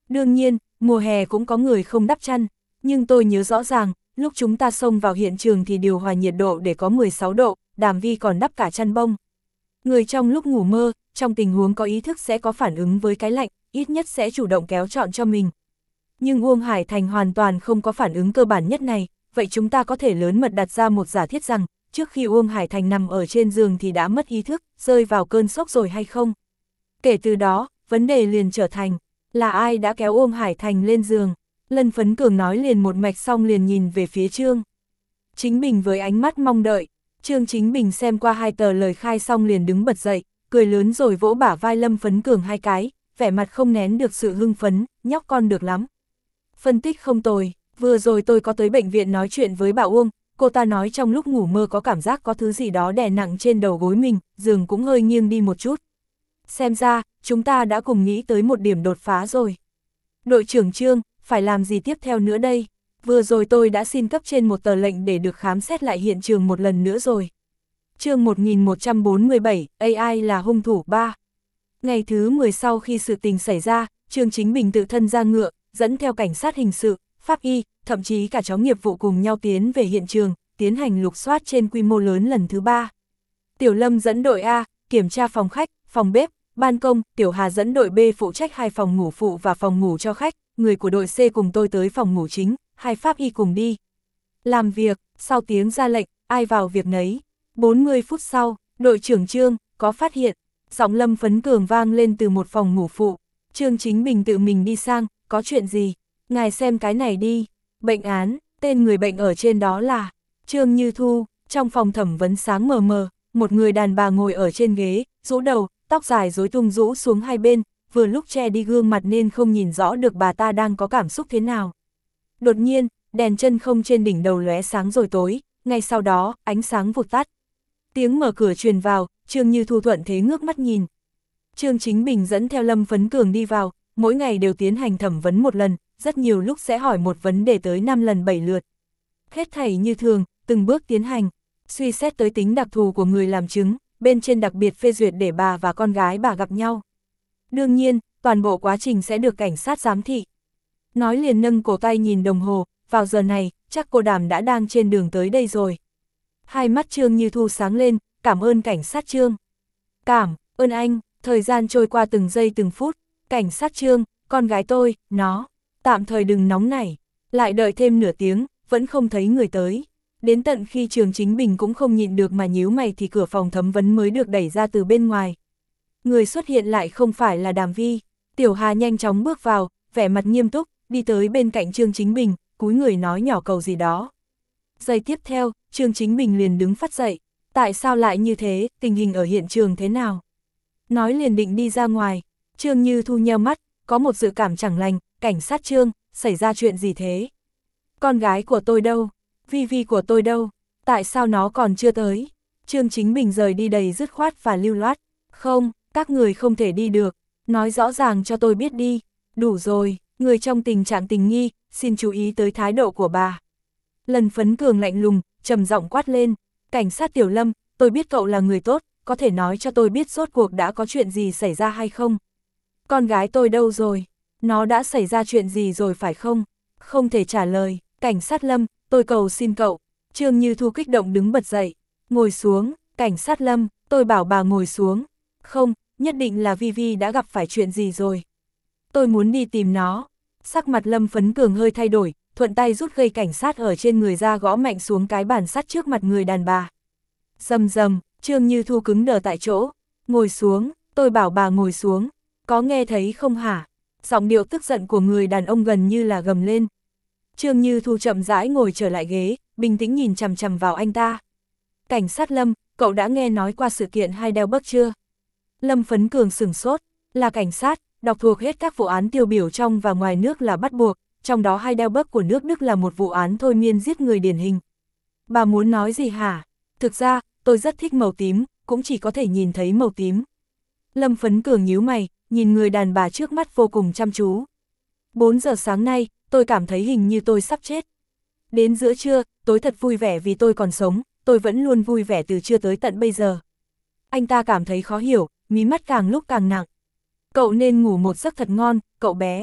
Đương nhiên, mùa hè cũng có người không đắp chăn, nhưng tôi nhớ rõ ràng, lúc chúng ta xông vào hiện trường thì điều hòa nhiệt độ để có mười sáu độ, Đàm Vi còn đắp cả chăn bông. Người trong lúc ngủ mơ, trong tình huống có ý thức sẽ có phản ứng với cái lạnh, ít nhất sẽ chủ động kéo trọn cho mình. Nhưng Uông Hải Thành hoàn toàn không có phản ứng cơ bản nhất này, vậy chúng ta có thể lớn mật đặt ra một giả thiết rằng, trước khi Uông Hải Thành nằm ở trên giường thì đã mất ý thức, rơi vào cơn sốc rồi hay không? Kể từ đó, vấn đề liền trở thành, là ai đã kéo Uông Hải Thành lên giường? Lân Phấn Cường nói liền một mạch xong liền nhìn về phía Trương Chính Bình với ánh mắt mong đợi. Trương Chính Bình xem qua hai tờ lời khai xong liền đứng bật dậy, cười lớn rồi vỗ bả vai Lâm Phấn Cường hai cái, vẻ mặt không nén được sự hưng phấn, nhóc con được lắm. Phân tích không tồi, vừa rồi tôi có tới bệnh viện nói chuyện với bà Uông, cô ta nói trong lúc ngủ mơ có cảm giác có thứ gì đó đè nặng trên đầu gối mình, giường cũng hơi nghiêng đi một chút. Xem ra, chúng ta đã cùng nghĩ tới một điểm đột phá rồi. Đội trưởng Trương, phải làm gì tiếp theo nữa đây? Vừa rồi tôi đã xin cấp trên một tờ lệnh để được khám xét lại hiện trường một lần nữa rồi. Chương một nghìn một trăm bốn mươi bảy, a i là hung thủ ba. Ngày thứ mười sau khi sự tình xảy ra, Trương Chính Bình tự thân ra ngựa, dẫn theo cảnh sát hình sự, pháp y, thậm chí cả chó nghiệp vụ cùng nhau tiến về hiện trường, tiến hành lục soát trên quy mô lớn lần thứ ba. Tiểu Lâm dẫn đội A, kiểm tra phòng khách, phòng bếp, ban công, Tiểu Hà dẫn đội B phụ trách hai phòng ngủ phụ và phòng ngủ cho khách, người của đội C cùng tôi tới phòng ngủ chính, hai pháp y cùng đi. Làm việc, sau tiếng ra lệnh, ai vào việc nấy. bốn mươi phút sau, đội trưởng Trương, có phát hiện, giọng Lâm Phấn Cường vang lên từ một phòng ngủ phụ. Trương Chính Bình tự mình đi sang, có chuyện gì? Ngài xem cái này đi. Bệnh án, tên người bệnh ở trên đó là Trương Như Thu. Trong phòng thẩm vấn sáng mờ mờ, một người đàn bà ngồi ở trên ghế, rũ đầu, tóc dài rối tung rũ xuống hai bên, vừa lúc che đi gương mặt nên không nhìn rõ được bà ta đang có cảm xúc thế nào. Đột nhiên, đèn chân không trên đỉnh đầu lóe sáng rồi tối, ngay sau đó, ánh sáng vụt tắt. Tiếng mở cửa truyền vào, Trương Như Thu thuận thế ngước mắt nhìn. Trương Chính Bình dẫn theo Lâm Phấn Cường đi vào, mỗi ngày đều tiến hành thẩm vấn một lần, rất nhiều lúc sẽ hỏi một vấn đề tới năm lần bảy lượt. Hết thảy như thường, từng bước tiến hành, suy xét tới tính đặc thù của người làm chứng, bên trên đặc biệt phê duyệt để bà và con gái bà gặp nhau. Đương nhiên, toàn bộ quá trình sẽ được cảnh sát giám thị. Nói liền nâng cổ tay nhìn đồng hồ, vào giờ này, chắc cô Đàm đã đang trên đường tới đây rồi. Hai mắt Trương Như Thu sáng lên, cảm ơn cảnh sát Trương. Cảm ơn anh, thời gian trôi qua từng giây từng phút, cảnh sát Trương, con gái tôi, nó, tạm thời đừng nóng nảy, lại đợi thêm nửa tiếng, vẫn không thấy người tới. Đến tận khi Trương Chính Bình cũng không nhịn được mà nhíu mày thì cửa phòng thẩm vấn mới được đẩy ra từ bên ngoài. Người xuất hiện lại không phải là Đàm Vi. Tiểu Hà nhanh chóng bước vào, vẻ mặt nghiêm túc, đi tới bên cạnh Trương Chính Bình, cúi người nói nhỏ cầu gì đó. Giây tiếp theo, Trương Chính Bình liền đứng phắt dậy. Tại sao lại như thế, tình hình ở hiện trường thế nào? Nói liền định đi ra ngoài. Trương Như Thu nheo mắt, có một dự cảm chẳng lành, cảnh sát Trương, xảy ra chuyện gì thế? Con gái của tôi đâu? Vi Vi của tôi đâu? Tại sao nó còn chưa tới? Trương Chính Bình rời đi đầy dứt khoát và lưu loát. Không, các người không thể đi được. Nói rõ ràng cho tôi biết đi. Đủ rồi, người trong tình trạng tình nghi, xin chú ý tới thái độ của bà. Lần Phấn Cường lạnh lùng, trầm giọng quát lên. Cảnh sát Tiểu Lâm, tôi biết cậu là người tốt, có thể nói cho tôi biết rốt cuộc đã có chuyện gì xảy ra hay không? Con gái tôi đâu rồi? Nó đã xảy ra chuyện gì rồi phải không? Không thể trả lời. Cảnh sát Lâm, tôi cầu xin cậu. Trương Như Thu kích động đứng bật dậy. Ngồi xuống, cảnh sát Lâm, tôi bảo bà ngồi xuống. Không, nhất định là Vi Vi đã gặp phải chuyện gì rồi. Tôi muốn đi tìm nó. Sắc mặt Lâm Phấn Cường hơi thay đổi, thuận tay rút gây cảnh sát ở trên người ra gõ mạnh xuống cái bàn sắt trước mặt người đàn bà. Rầm rầm, Trương Như Thu cứng đờ tại chỗ. Ngồi xuống, tôi bảo bà ngồi xuống. Có nghe thấy không hả? Giọng điệu tức giận của người đàn ông gần như là gầm lên. Trương Như Thu chậm rãi ngồi trở lại ghế, bình tĩnh nhìn chằm chằm vào anh ta. Cảnh sát Lâm, cậu đã nghe nói qua sự kiện Heidelberg chưa? Lâm Phấn Cường sửng sốt, là cảnh sát, đọc thuộc hết các vụ án tiêu biểu trong và ngoài nước là bắt buộc, trong đó Heidelberg của nước Đức là một vụ án thôi miên giết người điển hình. Bà muốn nói gì hả? Thực ra, tôi rất thích màu tím, cũng chỉ có thể nhìn thấy màu tím. Lâm Phấn Cường nhíu mày, nhìn người đàn bà trước mắt vô cùng chăm chú. bốn giờ sáng nay, tôi cảm thấy hình như tôi sắp chết. Đến giữa trưa, tôi thật vui vẻ vì tôi còn sống, tôi vẫn luôn vui vẻ từ trưa tới tận bây giờ. Anh ta cảm thấy khó hiểu, mí mắt càng lúc càng nặng. Cậu nên ngủ một giấc thật ngon, cậu bé.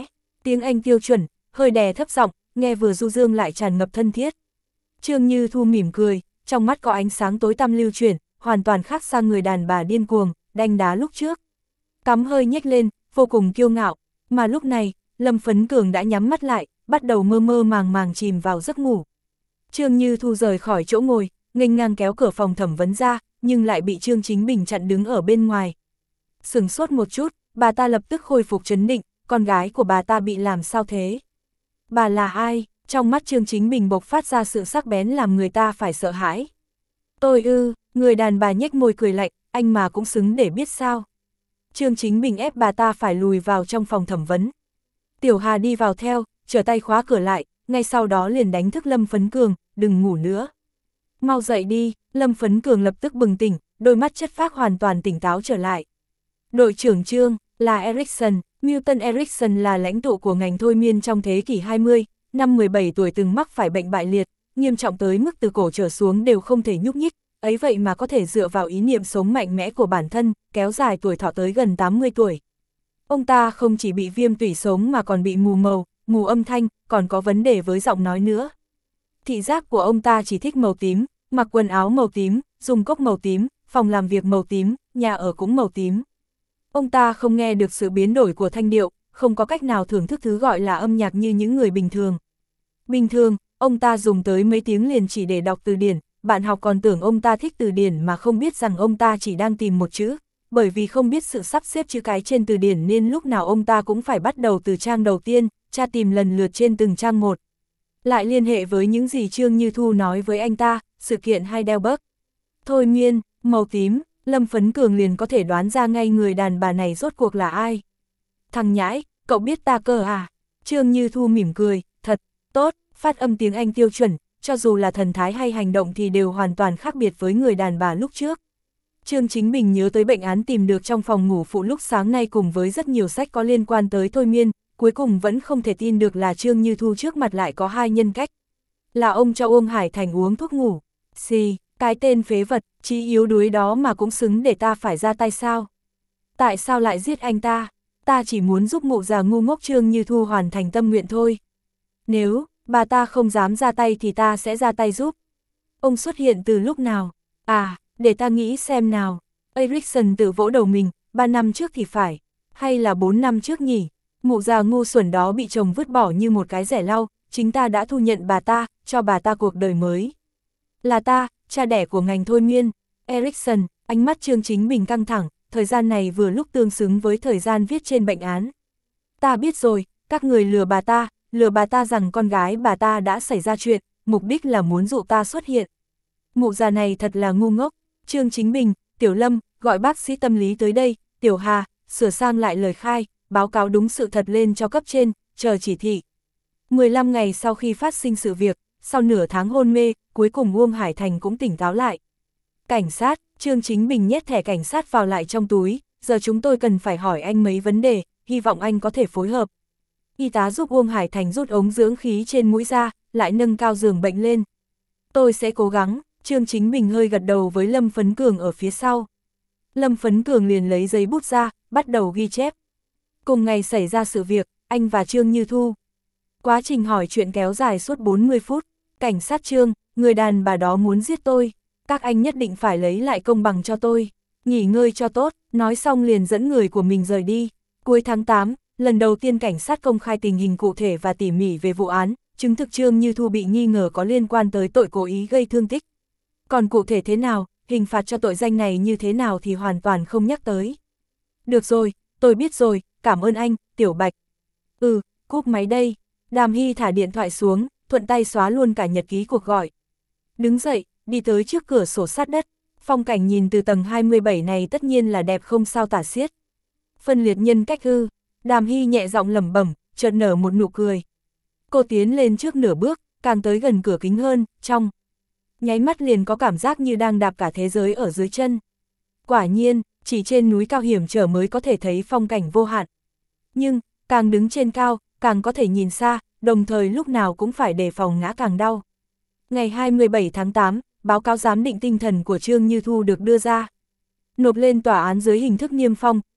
Tiếng Anh tiêu chuẩn, hơi đè thấp giọng, nghe vừa du dương lại tràn ngập thân thiết. Trương Như Thu mỉm cười, trong mắt có ánh sáng tối tăm lưu chuyển, hoàn toàn khác xa người đàn bà điên cuồng, đanh đá lúc trước. Cắm hơi nhếch lên, vô cùng kiêu ngạo, mà lúc này, Lâm Phấn Cường đã nhắm mắt lại, bắt đầu mơ mơ màng màng chìm vào giấc ngủ. Trương Như Thu rời khỏi chỗ ngồi, nghênh ngang kéo cửa phòng thẩm vấn ra, nhưng lại bị Trương Chính Bình chặn đứng ở bên ngoài. Sửng sốt một chút, bà ta lập tức khôi phục trấn định, con gái của bà ta bị làm sao thế? Bà là ai? Trong mắt Trương Chính Bình bộc phát ra sự sắc bén làm người ta phải sợ hãi. Tôi ư, người đàn bà nhếch môi cười lạnh, anh mà cũng xứng để biết sao. Trương Chính Bình ép bà ta phải lùi vào trong phòng thẩm vấn. Tiểu Hà đi vào theo, trở tay khóa cửa lại, ngay sau đó liền đánh thức Lâm Phấn Cường, đừng ngủ nữa. Mau dậy đi, Lâm Phấn Cường lập tức bừng tỉnh, đôi mắt chất phác hoàn toàn tỉnh táo trở lại. Đội trưởng Trương, là Erickson, Milton Erickson là lãnh tụ của ngành thôi miên trong thế kỷ hai mươi, năm mười bảy tuổi từng mắc phải bệnh bại liệt, nghiêm trọng tới mức từ cổ trở xuống đều không thể nhúc nhích, ấy vậy mà có thể dựa vào ý niệm sống mạnh mẽ của bản thân, kéo dài tuổi thọ tới gần tám mươi tuổi. Ông ta không chỉ bị viêm tủy sống mà còn bị mù màu, mù âm thanh, còn có vấn đề với giọng nói nữa. Thị giác của ông ta chỉ thích màu tím, mặc quần áo màu tím, dùng cốc màu tím, phòng làm việc màu tím, nhà ở cũng màu tím. Ông ta không nghe được sự biến đổi của thanh điệu, không có cách nào thưởng thức thứ gọi là âm nhạc như những người bình thường. Bình thường, ông ta dùng tới mấy tiếng liền chỉ để đọc từ điển, bạn học còn tưởng ông ta thích từ điển mà không biết rằng ông ta chỉ đang tìm một chữ, bởi vì không biết sự sắp xếp chữ cái trên từ điển nên lúc nào ông ta cũng phải bắt đầu từ trang đầu tiên, tra tìm lần lượt trên từng trang một. Lại liên hệ với những gì Trương Như Thu nói với anh ta, sự kiện Heidelberg. Thôi miên, màu tím, Lâm Phấn Cường liền có thể đoán ra ngay người đàn bà này rốt cuộc là ai. Thằng nhãi, cậu biết ta cơ à? Trương Như Thu mỉm cười, thật, tốt, phát âm tiếng Anh tiêu chuẩn, cho dù là thần thái hay hành động thì đều hoàn toàn khác biệt với người đàn bà lúc trước. Trương Chính Bình nhớ tới bệnh án tìm được trong phòng ngủ phụ lúc sáng nay cùng với rất nhiều sách có liên quan tới thôi miên, cuối cùng vẫn không thể tin được là Trương Như Thu trước mặt lại có hai nhân cách. Là ông cho Uông Hải Thành uống thuốc ngủ. Xì, cái tên phế vật, chí yếu đuối đó mà cũng xứng để ta phải ra tay sao? Tại sao lại giết anh ta? Ta chỉ muốn giúp mụ già ngu ngốc Trương Như Thu hoàn thành tâm nguyện thôi. Nếu bà ta không dám ra tay thì ta sẽ ra tay giúp. Ông xuất hiện từ lúc nào? À, để ta nghĩ xem nào. Erickson tự vỗ đầu mình, ba năm trước thì phải. Hay là bốn năm trước nhỉ? Mụ già ngu xuẩn đó bị chồng vứt bỏ như một cái rẻ lau, chính ta đã thu nhận bà ta, cho bà ta cuộc đời mới. Là ta, cha đẻ của ngành thôi miên. Erickson, ánh mắt Trương Chính Bình căng thẳng, thời gian này vừa lúc tương xứng với thời gian viết trên bệnh án. Ta biết rồi, các người lừa bà ta, lừa bà ta rằng con gái bà ta đã xảy ra chuyện, mục đích là muốn dụ ta xuất hiện. Mụ già này thật là ngu ngốc. Trương Chính Bình, Tiểu Lâm, gọi bác sĩ tâm lý tới đây, Tiểu Hà, sửa sang lại lời khai, báo cáo đúng sự thật lên cho cấp trên, chờ chỉ thị. mười lăm ngày sau khi phát sinh sự việc, sau nửa tháng hôn mê, cuối cùng Uông Hải Thành cũng tỉnh táo lại. Cảnh sát, Trương Chính Bình nhét thẻ cảnh sát vào lại trong túi, giờ chúng tôi cần phải hỏi anh mấy vấn đề, hy vọng anh có thể phối hợp. Y tá giúp Uông Hải Thành rút ống dưỡng khí trên mũi ra, lại nâng cao giường bệnh lên. Tôi sẽ cố gắng, Trương Chính Bình hơi gật đầu với Lâm Phấn Cường ở phía sau. Lâm Phấn Cường liền lấy giấy bút ra, bắt đầu ghi chép. Cùng ngày xảy ra sự việc, anh và Trương Như Thu. Quá trình hỏi chuyện kéo dài suốt bốn mươi phút. Cảnh sát Trương, người đàn bà đó muốn giết tôi. Các anh nhất định phải lấy lại công bằng cho tôi. Nghỉ ngơi cho tốt, nói xong liền dẫn người của mình rời đi. Cuối tháng tám, lần đầu tiên cảnh sát công khai tình hình cụ thể và tỉ mỉ về vụ án, chứng thực Trương Như Thu bị nghi ngờ có liên quan tới tội cố ý gây thương tích. Còn cụ thể thế nào, hình phạt cho tội danh này như thế nào thì hoàn toàn không nhắc tới. Được rồi, tôi biết rồi, cảm ơn anh, Tiểu Bạch. Ừ, cúp máy đây. Đàm Hy thả điện thoại xuống, thuận tay xóa luôn cả nhật ký cuộc gọi. Đứng dậy, đi tới trước cửa sổ sát đất. Phong cảnh nhìn từ tầng hai mươi bảy này tất nhiên là đẹp không sao tả xiết. Phân liệt nhân cách ư? Đàm Hy nhẹ giọng lẩm bẩm, chợt nở một nụ cười. Cô tiến lên trước nửa bước, càng tới gần cửa kính hơn, trong. Nháy mắt liền có cảm giác như đang đạp cả thế giới ở dưới chân. Quả nhiên, chỉ trên núi cao hiểm trở mới có thể thấy phong cảnh vô hạn. Nhưng, càng đứng trên cao, càng có thể nhìn xa, đồng thời lúc nào cũng phải đề phòng ngã càng đau. Ngày hai mươi bảy tháng tám, báo cáo giám định tinh thần của Trương Như Thu được đưa ra. Nộp lên tòa án dưới hình thức niêm phong,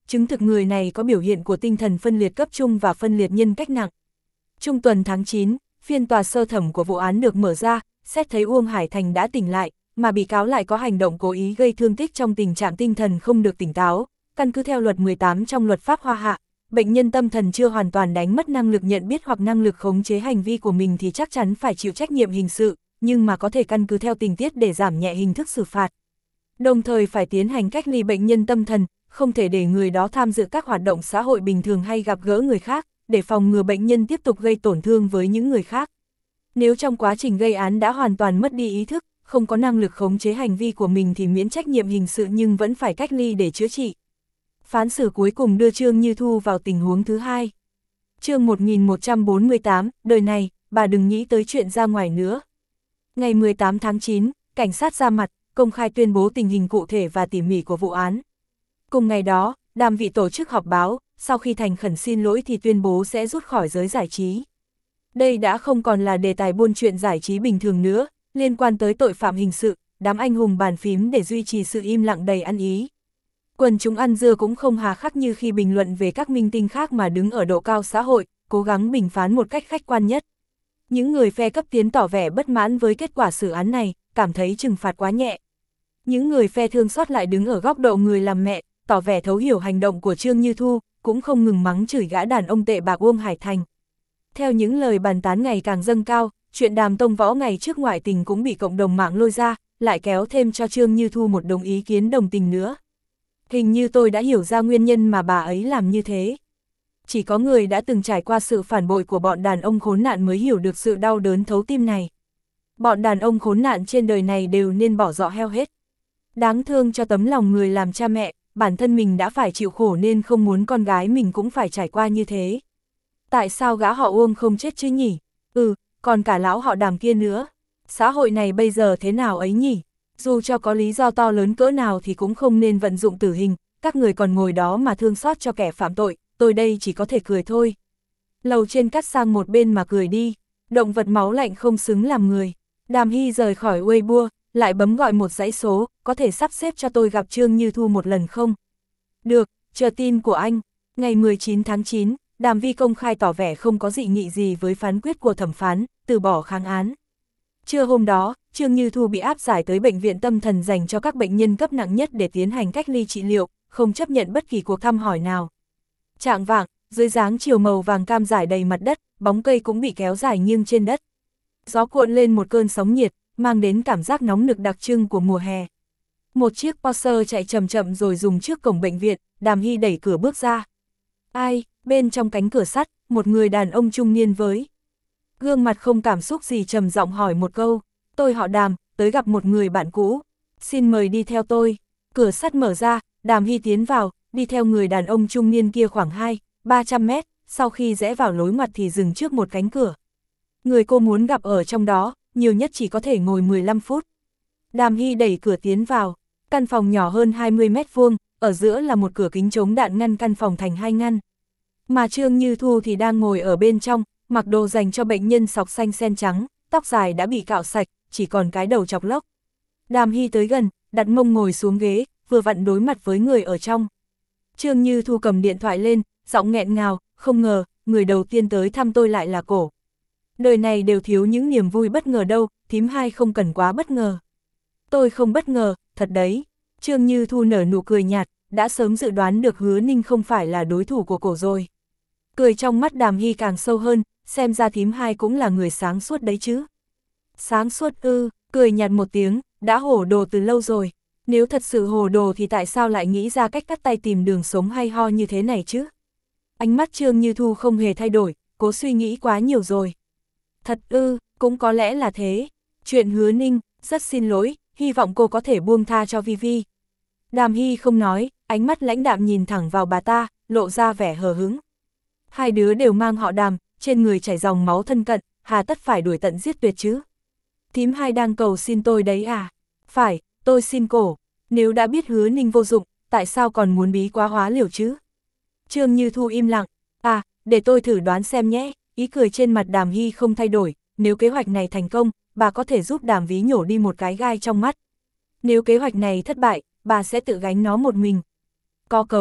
chứng thực người này có biểu hiện của tinh thần phân liệt cấp trung và phân liệt nhân cách nặng. Trung tuần tháng chín, phiên tòa sơ thẩm của vụ án được mở ra, xét thấy Uông Hải Thành đã tỉnh lại, mà bị cáo lại có hành động cố ý gây thương tích trong tình trạng tinh thần không được tỉnh táo. Căn cứ theo luật mười tám trong luật pháp Hoa Hạ, bệnh nhân tâm thần chưa hoàn toàn đánh mất năng lực nhận biết hoặc năng lực khống chế hành vi của mình thì chắc chắn phải chịu trách nhiệm hình sự, nhưng mà có thể căn cứ theo tình tiết để giảm nhẹ hình thức xử phạt. Đồng thời phải tiến hành cách ly bệnh nhân tâm thần, không thể để người đó tham dự các hoạt động xã hội bình thường hay gặp gỡ người khác, để phòng ngừa bệnh nhân tiếp tục gây tổn thương với những người khác. Nếu trong quá trình gây án đã hoàn toàn mất đi ý thức, không có năng lực khống chế hành vi của mình thì miễn trách nhiệm hình sự nhưng vẫn phải cách ly để chữa trị. Phán xử cuối cùng đưa Trương Như Thu vào tình huống thứ hai. Chương một nghìn một trăm bốn mươi tám, đời này, bà đừng nghĩ tới chuyện ra ngoài nữa. Ngày mười tám tháng chín, cảnh sát ra mặt, công khai tuyên bố tình hình cụ thể và tỉ mỉ của vụ án. Cùng ngày đó, Đàm Vị tổ chức họp báo, sau khi thành khẩn xin lỗi thì tuyên bố sẽ rút khỏi giới giải trí. Đây đã không còn là đề tài buôn chuyện giải trí bình thường nữa, liên quan tới tội phạm hình sự, đám anh hùng bàn phím để duy trì sự im lặng đầy ăn ý. Quần chúng ăn dưa cũng không hà khắc như khi bình luận về các minh tinh khác mà đứng ở độ cao xã hội, cố gắng bình phán một cách khách quan nhất. Những người phe cấp tiến tỏ vẻ bất mãn với kết quả xử án này, cảm thấy trừng phạt quá nhẹ. Những người phe thương xót lại đứng ở góc độ người làm mẹ, tỏ vẻ thấu hiểu hành động của Trương Như Thu, cũng không ngừng mắng chửi gã đàn ông tệ bạc Uông Hải Thành. Theo những lời bàn tán ngày càng dâng cao, chuyện Đàm Tông Võ ngày trước ngoại tình cũng bị cộng đồng mạng lôi ra, lại kéo thêm cho Trương Như Thu một đồng ý kiến đồng tình nữa. Hình như tôi đã hiểu ra nguyên nhân mà bà ấy làm như thế. Chỉ có người đã từng trải qua sự phản bội của bọn đàn ông khốn nạn mới hiểu được sự đau đớn thấu tim này. Bọn đàn ông khốn nạn trên đời này đều nên bỏ dọ heo hết. Đáng thương cho tấm lòng người làm cha mẹ, bản thân mình đã phải chịu khổ nên không muốn con gái mình cũng phải trải qua như thế. Tại sao gã họ Uông không chết chứ nhỉ? Ừ, còn cả lão họ Đàm kia nữa. Xã hội này bây giờ thế nào ấy nhỉ? Dù cho có lý do to lớn cỡ nào thì cũng không nên vận dụng tử hình, các người còn ngồi đó mà thương xót cho kẻ phạm tội, tôi đây chỉ có thể cười thôi. Lầu trên cắt sang một bên mà cười đi, động vật máu lạnh không xứng làm người. Đàm Hy rời khỏi Weibo, lại bấm gọi một dãy số, có thể sắp xếp cho tôi gặp Trương Như Thu một lần không? Được, chờ tin của anh. Ngày mười chín tháng chín, Đàm Vi công khai tỏ vẻ không có dị nghị gì với phán quyết của thẩm phán, từ bỏ kháng án. Trưa hôm đó, Trương Như Thu bị áp giải tới bệnh viện tâm thần dành cho các bệnh nhân cấp nặng nhất để tiến hành cách ly trị liệu, không chấp nhận bất kỳ cuộc thăm hỏi nào. Chạng vạng, dưới dáng chiều màu vàng cam rải đầy mặt đất, bóng cây cũng bị kéo dài nghiêng trên đất. Gió cuộn lên một cơn sóng nhiệt, mang đến cảm giác nóng nực đặc trưng của mùa hè. Một chiếc Porsche chạy chậm chậm rồi dùng trước cổng bệnh viện, Đàm Hy đẩy cửa bước ra. Ai, bên trong cánh cửa sắt, một người đàn ông trung niên với gương mặt không cảm xúc gì trầm giọng hỏi một câu, tôi họ Đàm, tới gặp một người bạn cũ, xin mời đi theo tôi. Cửa sắt mở ra, Đàm Hy tiến vào, đi theo người đàn ông trung niên kia khoảng hai ba trăm mét, sau khi rẽ vào lối mặt thì dừng trước một cánh cửa. Người cô muốn gặp ở trong đó, nhiều nhất chỉ có thể ngồi mười lăm phút. Đàm Hy đẩy cửa tiến vào, căn phòng nhỏ hơn hai mươi mét vuông, ở giữa là một cửa kính chống đạn ngăn căn phòng thành hai ngăn. Mà Trương Như Thu thì đang ngồi ở bên trong, mặc đồ dành cho bệnh nhân sọc xanh sen trắng, tóc dài đã bị cạo sạch, chỉ còn cái đầu chọc lốc. Đàm Hy tới gần, đặt mông ngồi xuống ghế, vừa vặn đối mặt với người ở trong. Trương Như Thu cầm điện thoại lên, giọng nghẹn ngào, không ngờ, người đầu tiên tới thăm tôi lại là cổ. Đời này đều thiếu những niềm vui bất ngờ đâu, thím hai không cần quá bất ngờ. Tôi không bất ngờ, thật đấy. Trương Như Thu nở nụ cười nhạt, đã sớm dự đoán được Hứa Ninh không phải là đối thủ của cổ rồi. Cười trong mắt Đàm Hy càng sâu hơn, xem ra thím hai cũng là người sáng suốt đấy chứ. Sáng suốt ư, cười nhạt một tiếng, đã hồ đồ từ lâu rồi. Nếu thật sự hồ đồ thì tại sao lại nghĩ ra cách cắt tay tìm đường sống hay ho như thế này chứ? Ánh mắt Trương Như Thu không hề thay đổi, cố suy nghĩ quá nhiều rồi. Thật ư, cũng có lẽ là thế. Chuyện Hứa Ninh, rất xin lỗi, hy vọng cô có thể buông tha cho Vi Vi. Đàm Hy không nói, ánh mắt lãnh đạm nhìn thẳng vào bà ta, lộ ra vẻ hờ hững. Hai đứa đều mang họ Đàm, trên người chảy dòng máu thân cận, hà tất phải đuổi tận giết tuyệt chứ. Thím hai đang cầu xin tôi đấy à? Phải, tôi xin cổ. Nếu đã biết Hứa Ninh vô dụng, tại sao còn muốn bí quá hóa liều chứ? Trương Như Thu im lặng. À, để tôi thử đoán xem nhé. Ý cười trên mặt Đàm Hy không thay đổi. Nếu kế hoạch này thành công, bà có thể giúp Đàm Ví nhổ đi một cái gai trong mắt. Nếu kế hoạch này thất bại, bà sẽ tự gánh nó một mình. Có cấu,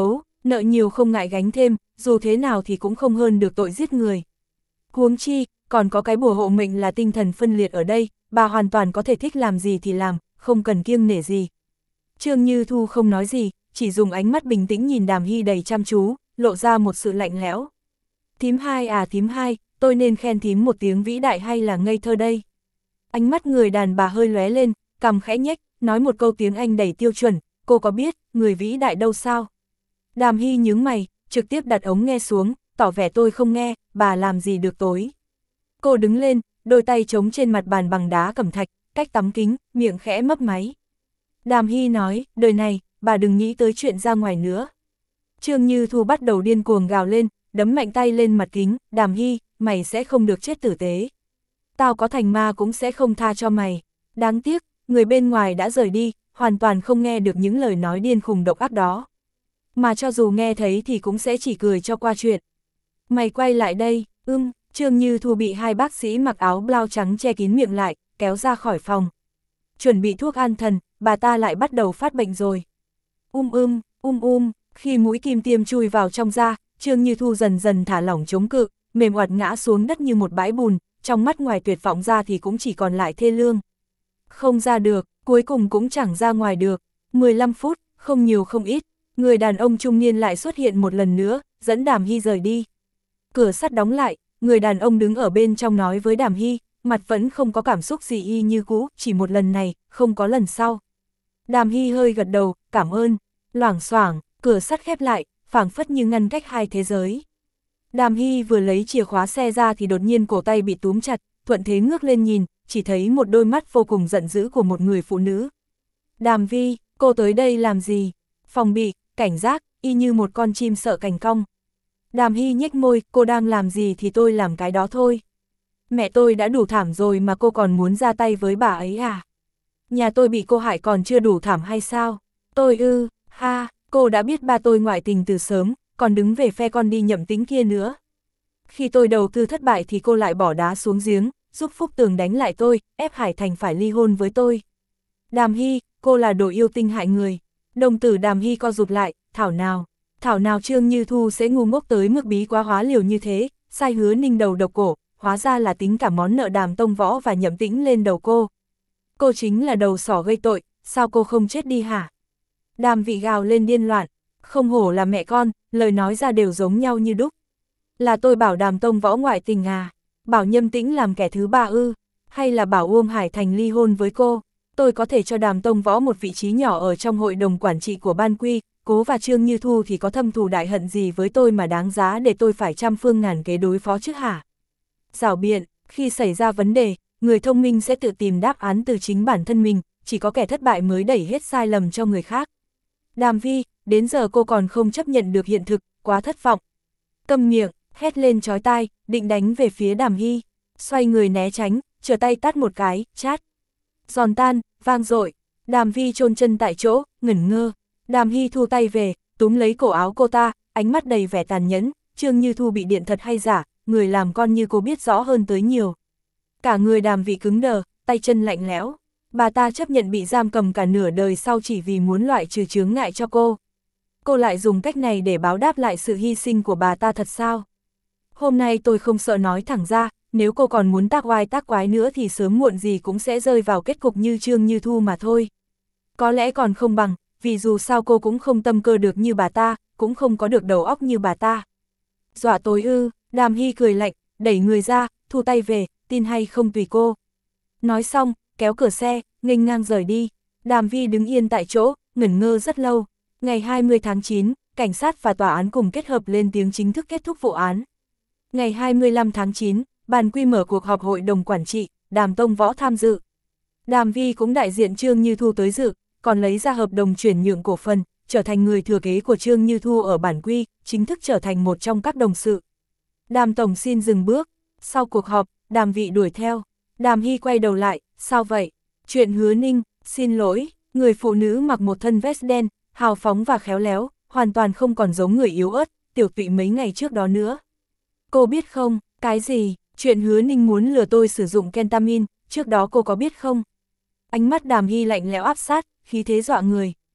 Nợ nhiều không ngại gánh thêm, dù thế nào thì cũng không hơn được tội giết người. Huống chi, còn có cái bùa hộ mệnh là tinh thần phân liệt ở đây, bà hoàn toàn có thể thích làm gì thì làm, không cần kiêng nể gì. Trương Như Thu không nói gì, chỉ dùng ánh mắt bình tĩnh nhìn Đàm Hy đầy chăm chú, lộ ra một sự lạnh lẽo. Thím hai à thím hai, tôi nên khen thím một tiếng vĩ đại hay là ngây thơ đây? Ánh mắt người đàn bà hơi lóe lên, cằm khẽ nhếch, nói một câu tiếng Anh đầy tiêu chuẩn, cô có biết, người vĩ đại đâu sao? Đàm Hy nhướng mày, trực tiếp đặt ống nghe xuống, tỏ vẻ tôi không nghe, bà làm gì được tối. Cô đứng lên, đôi tay chống trên mặt bàn bằng đá cẩm thạch, cách tắm kính, miệng khẽ mấp máy. Đàm Hy nói, đời này, bà đừng nghĩ tới chuyện ra ngoài nữa. Trương Như Thu bắt đầu điên cuồng gào lên, đấm mạnh tay lên mặt kính, Đàm Hy, mày sẽ không được chết tử tế. Tao có thành ma cũng sẽ không tha cho mày. Đáng tiếc, người bên ngoài đã rời đi, hoàn toàn không nghe được những lời nói điên khùng độc ác đó. Mà cho dù nghe thấy thì cũng sẽ chỉ cười cho qua chuyện. Mày quay lại đây, ưm, Trương Như Thu bị hai bác sĩ mặc áo blau trắng che kín miệng lại, kéo ra khỏi phòng. Chuẩn bị thuốc an thần, bà ta lại bắt đầu phát bệnh rồi. Um um, um um, khi mũi kim tiêm chui vào trong da, Trương Như Thu dần dần thả lỏng chống cự, mềm oặt ngã xuống đất như một bãi bùn, trong mắt ngoài tuyệt vọng ra thì cũng chỉ còn lại thê lương. Không ra được, cuối cùng cũng chẳng ra ngoài được. mười lăm phút, không nhiều không ít, người đàn ông trung niên lại xuất hiện một lần nữa, dẫn Đàm Hy rời đi. Cửa sắt đóng lại, người đàn ông đứng ở bên trong nói với Đàm Hy, mặt vẫn không có cảm xúc gì y như cũ, chỉ một lần này, không có lần sau. Đàm Hy hơi gật đầu, cảm ơn, loảng xoảng, cửa sắt khép lại, phảng phất như ngăn cách hai thế giới. Đàm Hy vừa lấy chìa khóa xe ra thì đột nhiên cổ tay bị túm chặt, thuận thế ngước lên nhìn, chỉ thấy một đôi mắt vô cùng giận dữ của một người phụ nữ. Đàm Vi, cô tới đây làm gì? Phòng bị, cảnh giác, y như một con chim sợ cành cong. Đàm Hy nhếch môi, cô đang làm gì thì tôi làm cái đó thôi. Mẹ tôi đã đủ thảm rồi mà cô còn muốn ra tay với bà ấy à? Nhà tôi bị cô hại còn chưa đủ thảm hay sao? Tôi ư, ha, cô đã biết ba tôi ngoại tình từ sớm, còn đứng về phe con đi Nhậm Tĩnh kia nữa. Khi tôi đầu tư thất bại thì cô lại bỏ đá xuống giếng, giúp Phúc Tường đánh lại tôi, ép Hải Thành phải ly hôn với tôi. Đàm Hy, cô là đồ yêu tinh hại người. Đồng tử Đàm Hy co rụt lại, thảo nào, thảo nào Trương Như Thu sẽ ngu ngốc tới mức bí quá hóa liều như thế, sai Hứa Ninh đầu độc cổ, hóa ra là tính cả món nợ Đàm Tông Võ và Nhậm Tĩnh lên đầu cô. Cô chính là đầu sỏ gây tội, sao cô không chết đi hả? Đàm Vị gào lên điên loạn, không hổ là mẹ con, lời nói ra đều giống nhau như đúc. Là tôi bảo Đàm Tông Võ ngoại tình à? Bảo Nhâm Tĩnh làm kẻ thứ ba ư? Hay là bảo Uông Hải Thành ly hôn với cô? Tôi có thể cho Đàm Tông Võ một vị trí nhỏ ở trong hội đồng quản trị của Ban Quy, Cố và Trương Như Thu thì có thâm thù đại hận gì với tôi mà đáng giá để tôi phải trăm phương ngàn kế đối phó chứ hả? Giảo biện, khi xảy ra vấn đề, người thông minh sẽ tự tìm đáp án từ chính bản thân mình, chỉ có kẻ thất bại mới đẩy hết sai lầm cho người khác. Đàm Vi, đến giờ cô còn không chấp nhận được hiện thực, quá thất vọng. Câm miệng, hét lên chói tai, định đánh về phía Đàm Hy, xoay người né tránh, trở tay tát một cái, chát. Giòn tan, vang dội, Đàm Vi chôn chân tại chỗ, ngẩn ngơ. Đàm Hy thu tay về, túm lấy cổ áo cô ta, ánh mắt đầy vẻ tàn nhẫn, Trương Như Thu bị điện thật hay giả, người làm con như cô biết rõ hơn tới nhiều. Cả người Đàm Vị cứng đờ, tay chân lạnh lẽo, bà ta chấp nhận bị giam cầm cả nửa đời sau chỉ vì muốn loại trừ chướng ngại cho cô. Cô lại dùng cách này để báo đáp lại sự hy sinh của bà ta thật sao? Hôm nay tôi không sợ nói thẳng ra, nếu cô còn muốn tác oai tác quái nữa thì sớm muộn gì cũng sẽ rơi vào kết cục như Trương Như Thu mà thôi. Có lẽ còn không bằng, vì dù sao cô cũng không tâm cơ được như bà ta, cũng không có được đầu óc như bà ta. Dọa tối ư, Đàm Hy cười lạnh, đẩy người ra, thu tay về, tin hay không tùy cô. Nói xong, kéo cửa xe, nghênh ngang rời đi. Đàm Vi đứng yên tại chỗ, ngẩn ngơ rất lâu. Ngày hai mươi tháng chín, cảnh sát và tòa án cùng kết hợp lên tiếng chính thức kết thúc vụ án. Ngày hai mươi lăm tháng chín, Ban Quy mở cuộc họp hội đồng quản trị, Đàm Tông Võ tham dự. Đàm Vi cũng đại diện Trương Như Thu tới dự, còn lấy ra hợp đồng chuyển nhượng cổ phần, trở thành người thừa kế của Trương Như Thu ở Bản Quy, chính thức trở thành một trong các đồng sự. Đàm Tổng xin dừng bước. Sau cuộc họp, Đàm Vị đuổi theo. Đàm Hy quay đầu lại, sao vậy? Chuyện Hứa Ninh, xin lỗi, người phụ nữ mặc một thân vest đen, hào phóng và khéo léo, hoàn toàn không còn giống người yếu ớt, tiểu tụy mấy ngày trước đó nữa. Cô biết không, cái gì, chuyện Hứa Ninh muốn lừa tôi sử dụng kentamin, trước đó cô có biết không? Ánh mắt Đàm Hy lạnh lẽo áp sát, khí thế dọa người.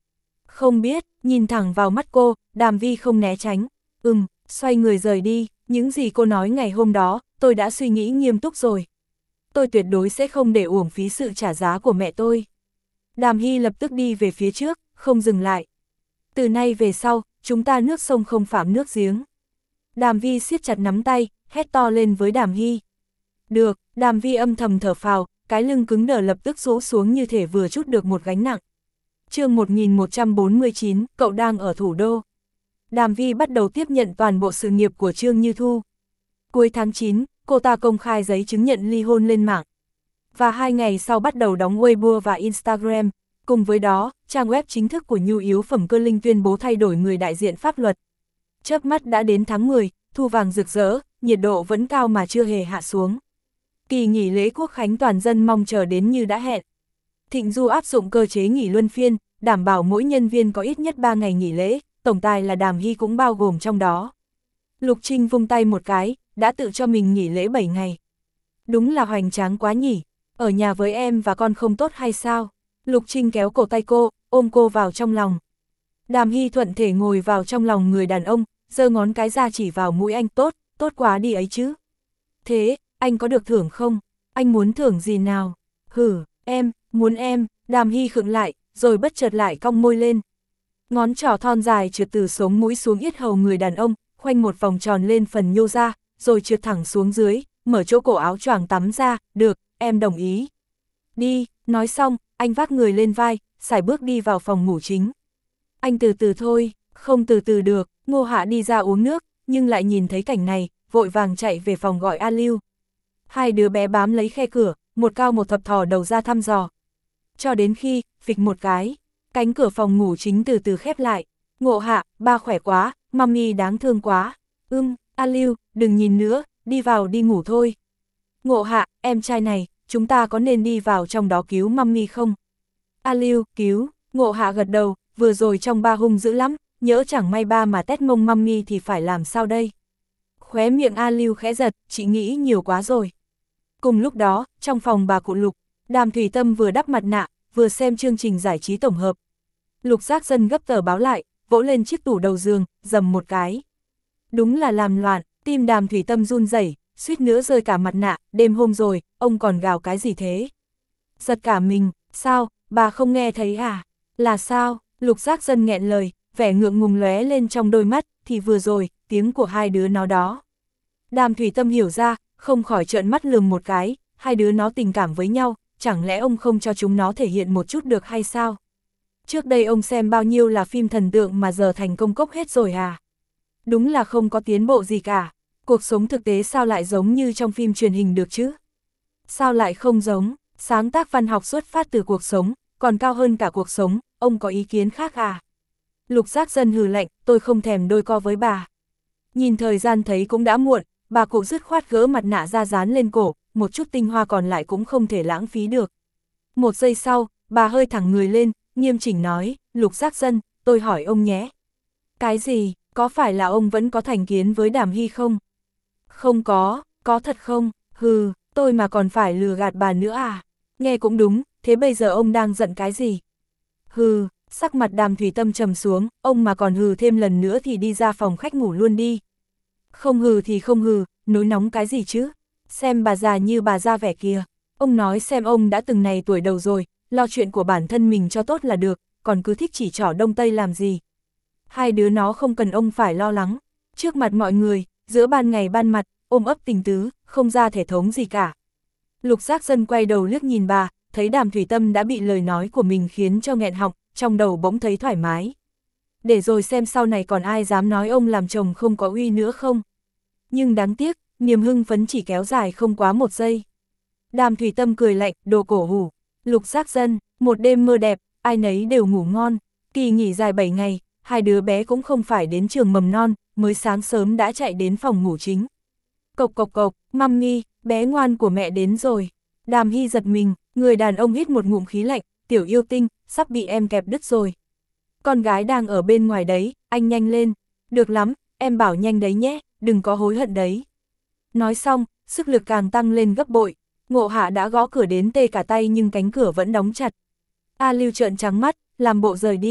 Không biết, nhìn thẳng vào mắt cô, Đàm Vi không né tránh. Ừm, xoay người rời đi, những gì cô nói ngày hôm đó, tôi đã suy nghĩ nghiêm túc rồi. Tôi tuyệt đối sẽ không để uổng phí sự trả giá của mẹ tôi. Đàm Hy lập tức đi về phía trước, không dừng lại. Từ nay về sau, chúng ta nước sông không phạm nước giếng. Đàm Vi siết chặt nắm tay, hét to lên với Đàm Hy. Được, Đàm Vi âm thầm thở phào, cái lưng cứng đờ lập tức rũ xuống như thể vừa trút được một gánh nặng. chương một nghìn một trăm bốn mươi chín, cậu đang ở thủ đô. Đàm Vi bắt đầu tiếp nhận toàn bộ sự nghiệp của Trương Như Thu. Cuối tháng chín, cô ta công khai giấy chứng nhận ly hôn lên mạng. Và hai ngày sau bắt đầu đóng Weibo và Instagram. Cùng với đó, trang web chính thức của nhu yếu phẩm Cơ Linh tuyên bố thay đổi người đại diện pháp luật. Chớp mắt đã đến tháng mười, thu vàng rực rỡ, nhiệt độ vẫn cao mà chưa hề hạ xuống. Kỳ nghỉ lễ Quốc khánh toàn dân mong chờ đến như đã hẹn. Thịnh Du áp dụng cơ chế nghỉ luân phiên, đảm bảo mỗi nhân viên có ít nhất ba ngày nghỉ lễ, tổng tài là Đàm Hy cũng bao gồm trong đó. Lục Trinh vung tay một cái, đã tự cho mình nghỉ lễ bảy ngày. Đúng là hoành tráng quá nhỉ, ở nhà với em và con không tốt hay sao? Lục Trinh kéo cổ tay cô, ôm cô vào trong lòng. Đàm Hy thuận thể ngồi vào trong lòng người đàn ông, giơ ngón cái ra chỉ vào mũi anh. Tốt, tốt quá đi ấy chứ. Thế, anh có được thưởng không? Anh muốn thưởng gì nào? Hử, em, muốn em. Đàm Hy khựng lại, rồi bất chợt lại cong môi lên. Ngón trỏ thon dài trượt từ sống mũi xuống yết hầu người đàn ông, khoanh một vòng tròn lên phần nhô ra, rồi trượt thẳng xuống dưới, mở chỗ cổ áo choàng tắm ra. Được, em đồng ý. Đi, nói xong, anh vác người lên vai, sải bước đi vào phòng ngủ chính. Anh từ từ thôi, không từ từ được. Ngô Hạ đi ra uống nước, nhưng lại nhìn thấy cảnh này, vội vàng chạy về phòng gọi A Lưu. Hai đứa bé bám lấy khe cửa, một cao một thập thò đầu ra thăm dò. Cho đến khi, phịch một cái, cánh cửa phòng ngủ chính từ từ khép lại. Ngộ Hạ, ba khỏe quá, mami đáng thương quá. Ưm, A Lưu, đừng nhìn nữa, đi vào đi ngủ thôi. Ngộ Hạ, em trai này, chúng ta có nên đi vào trong đó cứu mami không? A Lưu, cứu. Ngộ Hạ gật đầu, vừa rồi trong ba hung dữ lắm, nhỡ chẳng may ba mà tét mông mami thì phải làm sao đây? Khóe miệng A Lưu khẽ giật, chị nghĩ nhiều quá rồi. Cùng lúc đó, trong phòng bà cụ Lục, Đàm Thủy Tâm vừa đắp mặt nạ, vừa xem chương trình giải trí tổng hợp. Lục Giác Dân gấp tờ báo lại, vỗ lên chiếc tủ đầu giường, dầm một cái. Đúng là làm loạn, tim Đàm Thủy Tâm run rẩy, suýt nữa rơi cả mặt nạ. Đêm hôm rồi, ông còn gào cái gì thế? Giật cả mình, sao, bà không nghe thấy à? Là sao? Lục Giác Dân nghẹn lời, vẻ ngượng ngùng lóe lên trong đôi mắt, thì vừa rồi, tiếng của hai đứa nó đó. Đàm Thủy Tâm hiểu ra, không khỏi trợn mắt lườm một cái, hai đứa nó tình cảm với nhau, chẳng lẽ ông không cho chúng nó thể hiện một chút được hay sao? Trước đây ông xem bao nhiêu là phim thần tượng mà giờ thành công cốc hết rồi à? Đúng là không có tiến bộ gì cả, cuộc sống thực tế sao lại giống như trong phim truyền hình được chứ? Sao lại không giống, sáng tác văn học xuất phát từ cuộc sống, còn cao hơn cả cuộc sống, ông có ý kiến khác à? Lục Giác Dân hừ lạnh, tôi không thèm đôi co với bà. Nhìn thời gian thấy cũng đã muộn, bà cụ dứt khoát gỡ mặt nạ ra dán lên cổ, một chút tinh hoa còn lại cũng không thể lãng phí được. Một giây sau, bà hơi thẳng người lên, nghiêm chỉnh nói, Lục Giác Dân, tôi hỏi ông nhé. Cái gì, có phải là ông vẫn có thành kiến với Đàm Hy không? Không có, có thật không? Hừ, tôi mà còn phải lừa gạt bà nữa à? Nghe cũng đúng, thế bây giờ ông đang giận cái gì? Hừ, sắc mặt Đàm Thủy Tâm trầm xuống, ông mà còn hừ thêm lần nữa thì đi ra phòng khách ngủ luôn đi. Không hừ thì không hừ, nối nóng cái gì chứ? Xem bà già như bà ra vẻ kìa. Ông nói xem ông đã từng này tuổi đầu rồi, lo chuyện của bản thân mình cho tốt là được, còn cứ thích chỉ trỏ đông tây làm gì. Hai đứa nó không cần ông phải lo lắng. Trước mặt mọi người, giữa ban ngày ban mặt, ôm ấp tình tứ, không ra thể thống gì cả. Lục Giác Dân quay đầu liếc nhìn bà, thấy Đàm Thủy Tâm đã bị lời nói của mình khiến cho nghẹn họng, trong đầu bỗng thấy thoải mái. Để rồi xem sau này còn ai dám nói ông làm chồng không có uy nữa không. Nhưng đáng tiếc, niềm hưng phấn chỉ kéo dài không quá một giây. Đàm Thủy Tâm cười lạnh, đồ cổ hủ. Lục Giác Dân, một đêm mơ đẹp, ai nấy đều ngủ ngon. Kỳ nghỉ dài bảy ngày, hai đứa bé cũng không phải đến trường mầm non, mới sáng sớm đã chạy đến phòng ngủ chính. Cộc cộc cộc, mami, bé ngoan của mẹ đến rồi. Đàm Hy giật mình, người đàn ông hít một ngụm khí lạnh, tiểu yêu tinh, sắp bị em kẹp đứt rồi. Con gái đang ở bên ngoài đấy, anh nhanh lên. Được lắm, em bảo nhanh đấy nhé, đừng có hối hận đấy. Nói xong, sức lực càng tăng lên gấp bội. Ngộ Hạ đã gõ cửa đến tê cả tay nhưng cánh cửa vẫn đóng chặt. A Lưu trợn trắng mắt, làm bộ rời đi.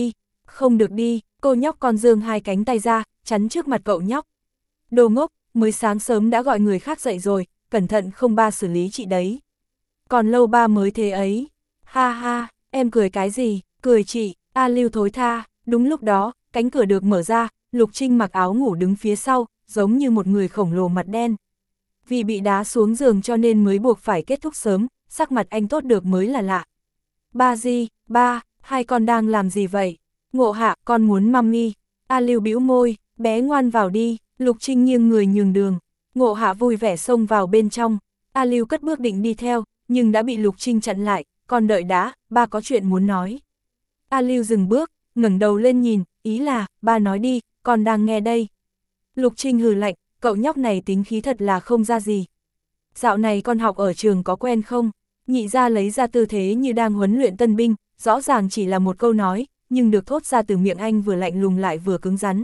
Không được đi, cô nhóc con giương hai cánh tay ra, chắn trước mặt cậu nhóc. Đồ ngốc, mới sáng sớm đã gọi người khác dậy rồi, cẩn thận không ba xử lý chị đấy. Còn lâu ba mới thế ấy. Ha ha, em cười cái gì, cười chị, A Lưu thối tha. Đúng lúc đó, cánh cửa được mở ra, Lục Trinh mặc áo ngủ đứng phía sau, giống như một người khổng lồ mặt đen. Vì bị đá xuống giường cho nên mới buộc phải kết thúc sớm, sắc mặt anh tốt được mới là lạ. Ba gì, ba, hai con đang làm gì vậy? Ngộ Hạ, con muốn mummy. A Lưu bĩu môi, bé ngoan vào đi. Lục Trinh nghiêng người nhường đường. Ngộ Hạ vui vẻ xông vào bên trong. A Lưu cất bước định đi theo, nhưng đã bị Lục Trinh chặn lại. Con đợi đã, ba có chuyện muốn nói. A Lưu dừng bước, ngẩng đầu lên nhìn, ý là, ba nói đi, con đang nghe đây. Lục Trinh hừ lạnh, cậu nhóc này tính khí thật là không ra gì. Dạo này con học ở trường có quen không? Nhị ra lấy ra tư thế như đang huấn luyện tân binh, rõ ràng chỉ là một câu nói, nhưng được thốt ra từ miệng anh vừa lạnh lùng lại vừa cứng rắn.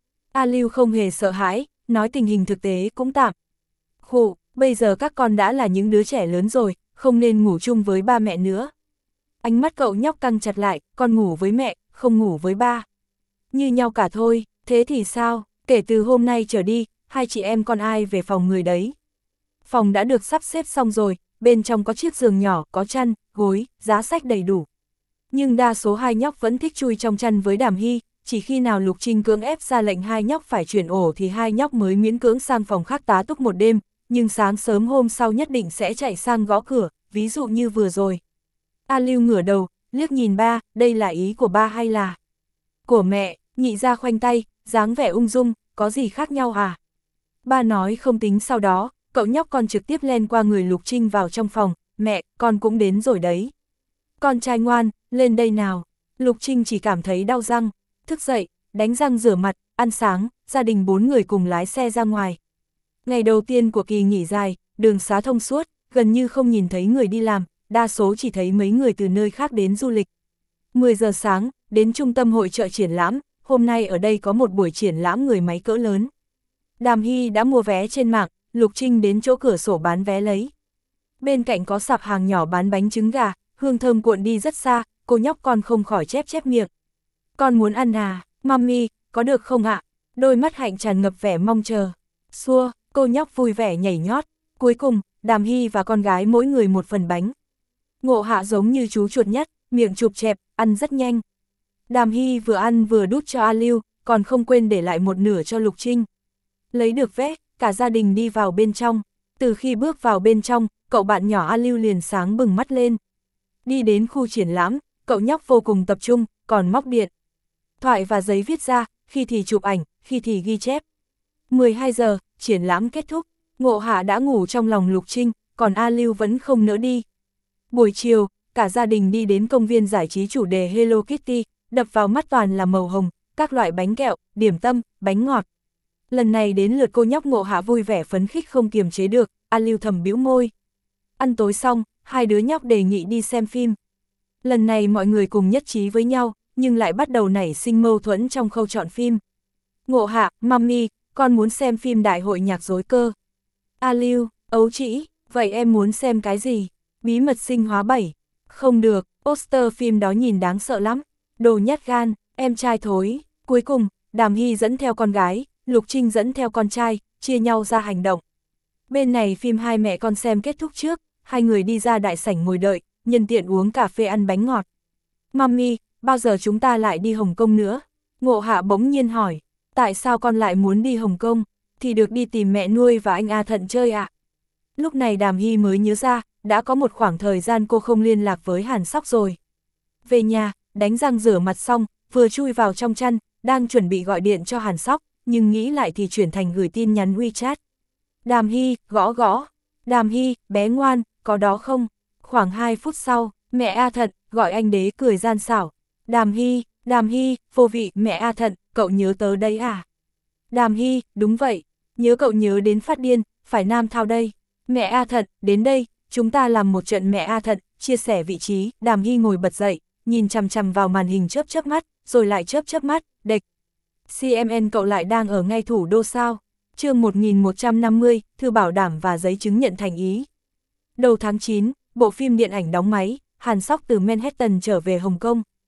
A Lưu không hề sợ hãi, nói tình hình thực tế cũng tạm. Khụ, bây giờ các con đã là những đứa trẻ lớn rồi, không nên ngủ chung với ba mẹ nữa. Ánh mắt cậu nhóc căng chặt lại, con ngủ với mẹ, không ngủ với ba. Như nhau cả thôi, thế thì sao, kể từ hôm nay trở đi, hai chị em con ai về phòng người đấy. Phòng đã được sắp xếp xong rồi, bên trong có chiếc giường nhỏ, có chăn, gối, giá sách đầy đủ. Nhưng đa số hai nhóc vẫn thích chui trong chăn với Đàm Hy, chỉ khi nào Lục Trinh cưỡng ép ra lệnh hai nhóc phải chuyển ổ thì hai nhóc mới miễn cưỡng sang phòng khác tá túc một đêm, nhưng sáng sớm hôm sau nhất định sẽ chạy sang gõ cửa, ví dụ như vừa rồi. A Lưu ngửa đầu, liếc nhìn ba, đây là ý của ba hay là của mẹ? Nhị ra khoanh tay, dáng vẻ ung dung, có gì khác nhau à? Ba nói không tính sau đó, cậu nhóc con trực tiếp len qua người Lục Trinh vào trong phòng, mẹ, con cũng đến rồi đấy. Con trai ngoan, lên đây nào. Lục Trinh chỉ cảm thấy đau răng, thức dậy, đánh răng rửa mặt, ăn sáng, gia đình bốn người cùng lái xe ra ngoài. Ngày đầu tiên của kỳ nghỉ dài, đường xá thông suốt, gần như không nhìn thấy người đi làm, đa số chỉ thấy mấy người từ nơi khác đến du lịch. mười giờ sáng, đến trung tâm hội chợ triển lãm, hôm nay ở đây có một buổi triển lãm người máy cỡ lớn. Đàm Hy đã mua vé trên mạng, Lục Trinh đến chỗ cửa sổ bán vé lấy. Bên cạnh có sạp hàng nhỏ bán bánh trứng gà, hương thơm cuộn đi rất xa, cô nhóc con không khỏi chép chép miệng. Con muốn ăn à, mummy, có được không ạ? Đôi mắt Hạnh tràn ngập vẻ mong chờ. Xua, cô nhóc vui vẻ nhảy nhót. Cuối cùng, Đàm Hy và con gái mỗi người một phần bánh. Ngộ Hạ giống như chú chuột nhất, miệng chụp chẹp, ăn rất nhanh. Đàm Hy vừa ăn vừa đút cho A Lưu, còn không quên để lại một nửa cho Lục Trinh. Lấy được vé, cả gia đình đi vào bên trong. Từ khi bước vào bên trong, cậu bạn nhỏ A Lưu liền sáng bừng mắt lên. Đi đến khu triển lãm, cậu nhóc vô cùng tập trung, còn móc điện thoại và giấy viết ra, khi thì chụp ảnh, khi thì ghi chép. mười hai giờ, triển lãm kết thúc, Ngộ Hạ đã ngủ trong lòng Lục Trinh, còn A Lưu vẫn không nỡ đi. Buổi chiều, cả gia đình đi đến công viên giải trí chủ đề Hello Kitty, đập vào mắt toàn là màu hồng, các loại bánh kẹo, điểm tâm, bánh ngọt. Lần này đến lượt cô nhóc Ngộ Hạ vui vẻ phấn khích không kiềm chế được, A Lưu thầm bĩu môi. Ăn tối xong, hai đứa nhóc đề nghị đi xem phim. Lần này mọi người cùng nhất trí với nhau, nhưng lại bắt đầu nảy sinh mâu thuẫn trong khâu chọn phim. Ngộ Hạ, mummy, con muốn xem phim Đại hội nhạc dối cơ. A Lưu, ấu trĩ, vậy em muốn xem cái gì? Bí mật sinh hóa bảy. Không được, poster phim đó nhìn đáng sợ lắm. Đồ nhát gan, em trai thối. Cuối cùng, Đàm Hy dẫn theo con gái, Lục Trinh dẫn theo con trai, chia nhau ra hành động. Bên này phim hai mẹ con xem kết thúc trước, hai người đi ra đại sảnh ngồi đợi, nhân tiện uống cà phê ăn bánh ngọt. Mummy, bao giờ chúng ta lại đi Hồng Kông nữa? Ngộ Hạ bỗng nhiên hỏi, tại sao con lại muốn đi Hồng Kông? Thì được đi tìm mẹ nuôi và anh A Thận chơi ạ. À? Lúc này Đàm Hy mới nhớ ra, đã có một khoảng thời gian cô không liên lạc với Hàn Sóc rồi. Về nhà, đánh răng rửa mặt xong, vừa chui vào trong chăn, đang chuẩn bị gọi điện cho Hàn Sóc, nhưng nghĩ lại thì chuyển thành gửi tin nhắn WeChat. Đàm Hy, gõ gõ. Đàm Hy, bé ngoan, có đó không? Khoảng hai phút sau, mẹ A Thận, gọi anh Đế cười gian xảo. Đàm Hy, Đàm Hy, vô vị, mẹ A Thận, cậu nhớ tớ đấy à? Đàm Hy, đúng vậy, nhớ cậu nhớ đến phát điên, phải nam thao đây. Mẹ A Thận, đến đây, chúng ta làm một trận mẹ A Thận, chia sẻ vị trí. Đàm Hy ngồi bật dậy, nhìn chằm chằm vào màn hình chớp chớp mắt, rồi lại chớp chớp mắt, địch. xê em en cậu lại đang ở ngay thủ đô sao? Chương một nghìn một trăm năm mươi, thư bảo đảm và giấy chứng nhận thành ý. Đầu tháng chín, bộ phim điện ảnh đóng máy, Hàn Sóc từ Manhattan trở về Hồng Kông.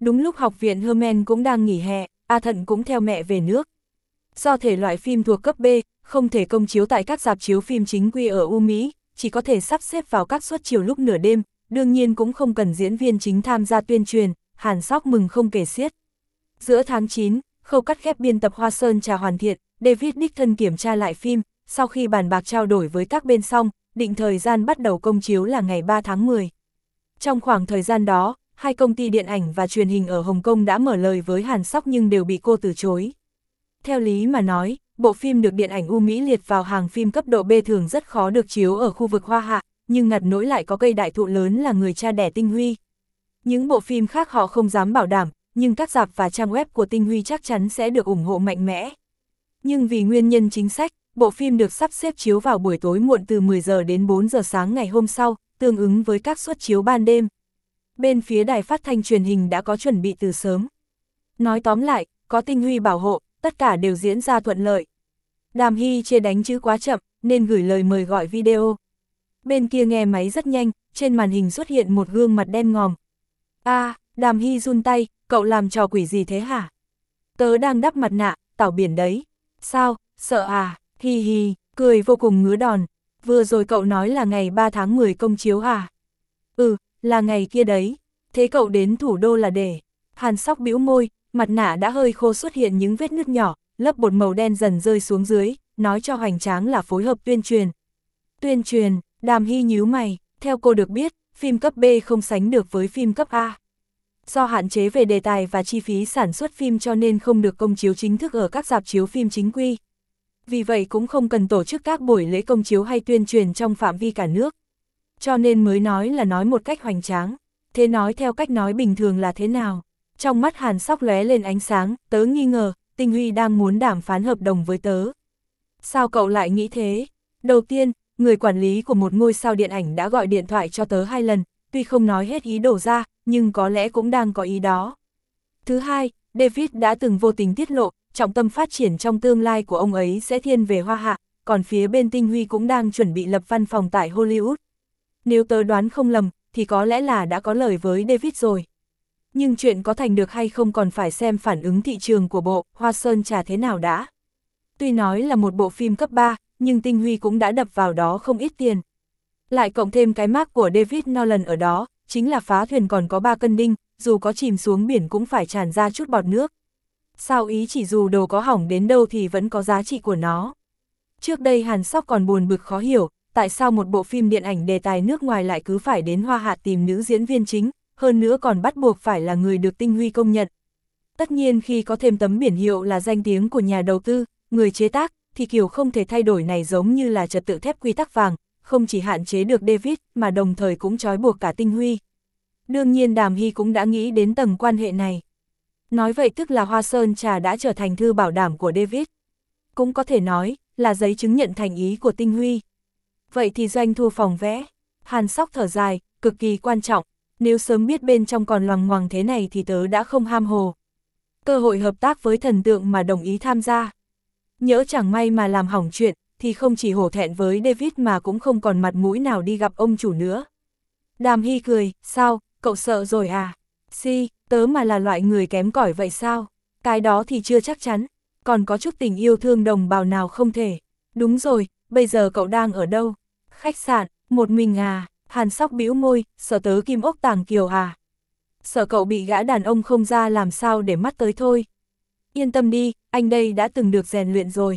Đúng lúc học viện Herman cũng đang nghỉ hè, A Thận cũng theo mẹ về nước. Do thể loại phim thuộc cấp B, không thể công chiếu tại các rạp chiếu phim chính quy ở U Mỹ, chỉ có thể sắp xếp vào các suất chiếu lúc nửa đêm, đương nhiên cũng không cần diễn viên chính tham gia tuyên truyền, Hàn Sóc mừng không kể xiết. Giữa tháng chín, khâu cắt ghép biên tập Hoa Sơn Trà hoàn thiện, David đích thân kiểm tra lại phim, sau khi bàn bạc trao đổi với các bên xong, định thời gian bắt đầu công chiếu là ngày ba tháng mười. Trong khoảng thời gian đó, hai công ty điện ảnh và truyền hình ở Hồng Kông đã mở lời với Hàn Sóc nhưng đều bị cô từ chối. Theo lý mà nói, bộ phim được điện ảnh U Mỹ liệt vào hàng phim cấp độ B thường rất khó được chiếu ở khu vực Hoa Hạ, nhưng ngặt nỗi lại có cây đại thụ lớn là người cha đẻ Tinh Huy. Những bộ phim khác họ không dám bảo đảm, nhưng các rạp và trang web của Tinh Huy chắc chắn sẽ được ủng hộ mạnh mẽ. Nhưng vì nguyên nhân chính sách, bộ phim được sắp xếp chiếu vào buổi tối muộn từ mười giờ đến bốn giờ sáng ngày hôm sau, tương ứng với các suất chiếu ban đêm. Bên phía đài phát thanh truyền hình đã có chuẩn bị từ sớm. Nói tóm lại, có Tinh Huy bảo hộ, tất cả đều diễn ra thuận lợi. Đàm Hy chê đánh chữ quá chậm, nên gửi lời mời gọi video. Bên kia nghe máy rất nhanh, trên màn hình xuất hiện một gương mặt đen ngòm. A, à, Đàm Hy run tay, cậu làm trò quỷ gì thế hả? Tớ đang đắp mặt nạ, tảo biển đấy. Sao, sợ à? Hi hi, cười vô cùng ngứa đòn. Vừa rồi cậu nói là ngày ba tháng mười công chiếu à? Ừ, là ngày kia đấy. Thế cậu đến thủ đô là để... Hàn Sóc bĩu môi, mặt nạ đã hơi khô xuất hiện những vết nứt nhỏ, lớp bột màu đen dần rơi xuống dưới, nói cho hoành tráng là phối hợp tuyên truyền. Tuyên truyền, Đàm Hy nhíu mày, theo cô được biết, phim cấp B không sánh được với phim cấp A. Do hạn chế về đề tài và chi phí sản xuất phim cho nên không được công chiếu chính thức ở các rạp chiếu phim chính quy. Vì vậy cũng không cần tổ chức các buổi lễ công chiếu hay tuyên truyền trong phạm vi cả nước. Cho nên mới nói là nói một cách hoành tráng. Thế nói theo cách nói bình thường là thế nào? Trong mắt Hàn Sóc lóe lên ánh sáng, tớ nghi ngờ, Tinh Huy đang muốn đàm phán hợp đồng với tớ. Sao cậu lại nghĩ thế? Đầu tiên, người quản lý của một ngôi sao điện ảnh đã gọi điện thoại cho tớ hai lần, tuy không nói hết ý đồ ra, nhưng có lẽ cũng đang có ý đó. Thứ hai, David đã từng vô tình tiết lộ, trọng tâm phát triển trong tương lai của ông ấy sẽ thiên về Hoa Hạ, còn phía bên Tinh Huy cũng đang chuẩn bị lập văn phòng tại Hollywood. Nếu tớ đoán không lầm, thì có lẽ là đã có lời với David rồi. Nhưng chuyện có thành được hay không còn phải xem phản ứng thị trường của bộ Hoa Sơn Trà thế nào đã. Tuy nói là một bộ phim cấp ba, nhưng Tinh Huy cũng đã đập vào đó không ít tiền. Lại cộng thêm cái mác của David Nolan ở đó, chính là phá thuyền còn có ba cân đinh, dù có chìm xuống biển cũng phải tràn ra chút bọt nước. Sao ý chỉ dù đồ có hỏng đến đâu thì vẫn có giá trị của nó. Trước đây Hàn Sóc còn buồn bực khó hiểu, tại sao một bộ phim điện ảnh đề tài nước ngoài lại cứ phải đến Hoa Hạ tìm nữ diễn viên chính, hơn nữa còn bắt buộc phải là người được Tinh Huy công nhận. Tất nhiên khi có thêm tấm biển hiệu là danh tiếng của nhà đầu tư, người chế tác, thì kiểu không thể thay đổi này giống như là trật tự thép quy tắc vàng, không chỉ hạn chế được David mà đồng thời cũng trói buộc cả Tinh Huy. Đương nhiên Đàm Hy cũng đã nghĩ đến tầng quan hệ này. Nói vậy tức là Hoa Sơn Trà đã trở thành thư bảo đảm của David. Cũng có thể nói là giấy chứng nhận thành ý của Tinh Huy. Vậy thì doanh thu phòng vé. Hàn Sóc thở dài, cực kỳ quan trọng. Nếu sớm biết bên trong còn loằng ngoằng thế này thì tớ đã không ham hồ. Cơ hội hợp tác với thần tượng mà đồng ý tham gia. Nhỡ chẳng may mà làm hỏng chuyện, thì không chỉ hổ thẹn với David mà cũng không còn mặt mũi nào đi gặp ông chủ nữa. Đàm Hy cười, sao, cậu sợ rồi à? Si, tớ mà là loại người kém cỏi vậy sao? Cái đó thì chưa chắc chắn, còn có chút tình yêu thương đồng bào nào không thể. Đúng rồi, bây giờ cậu đang ở đâu? Khách sạn, một mình à? Hàn Sóc bĩu môi, sợ tớ kim ốc tàng kiều à? Sợ cậu bị gã đàn ông không ra làm sao để mắt tới thôi. Yên tâm đi, anh đây đã từng được rèn luyện rồi.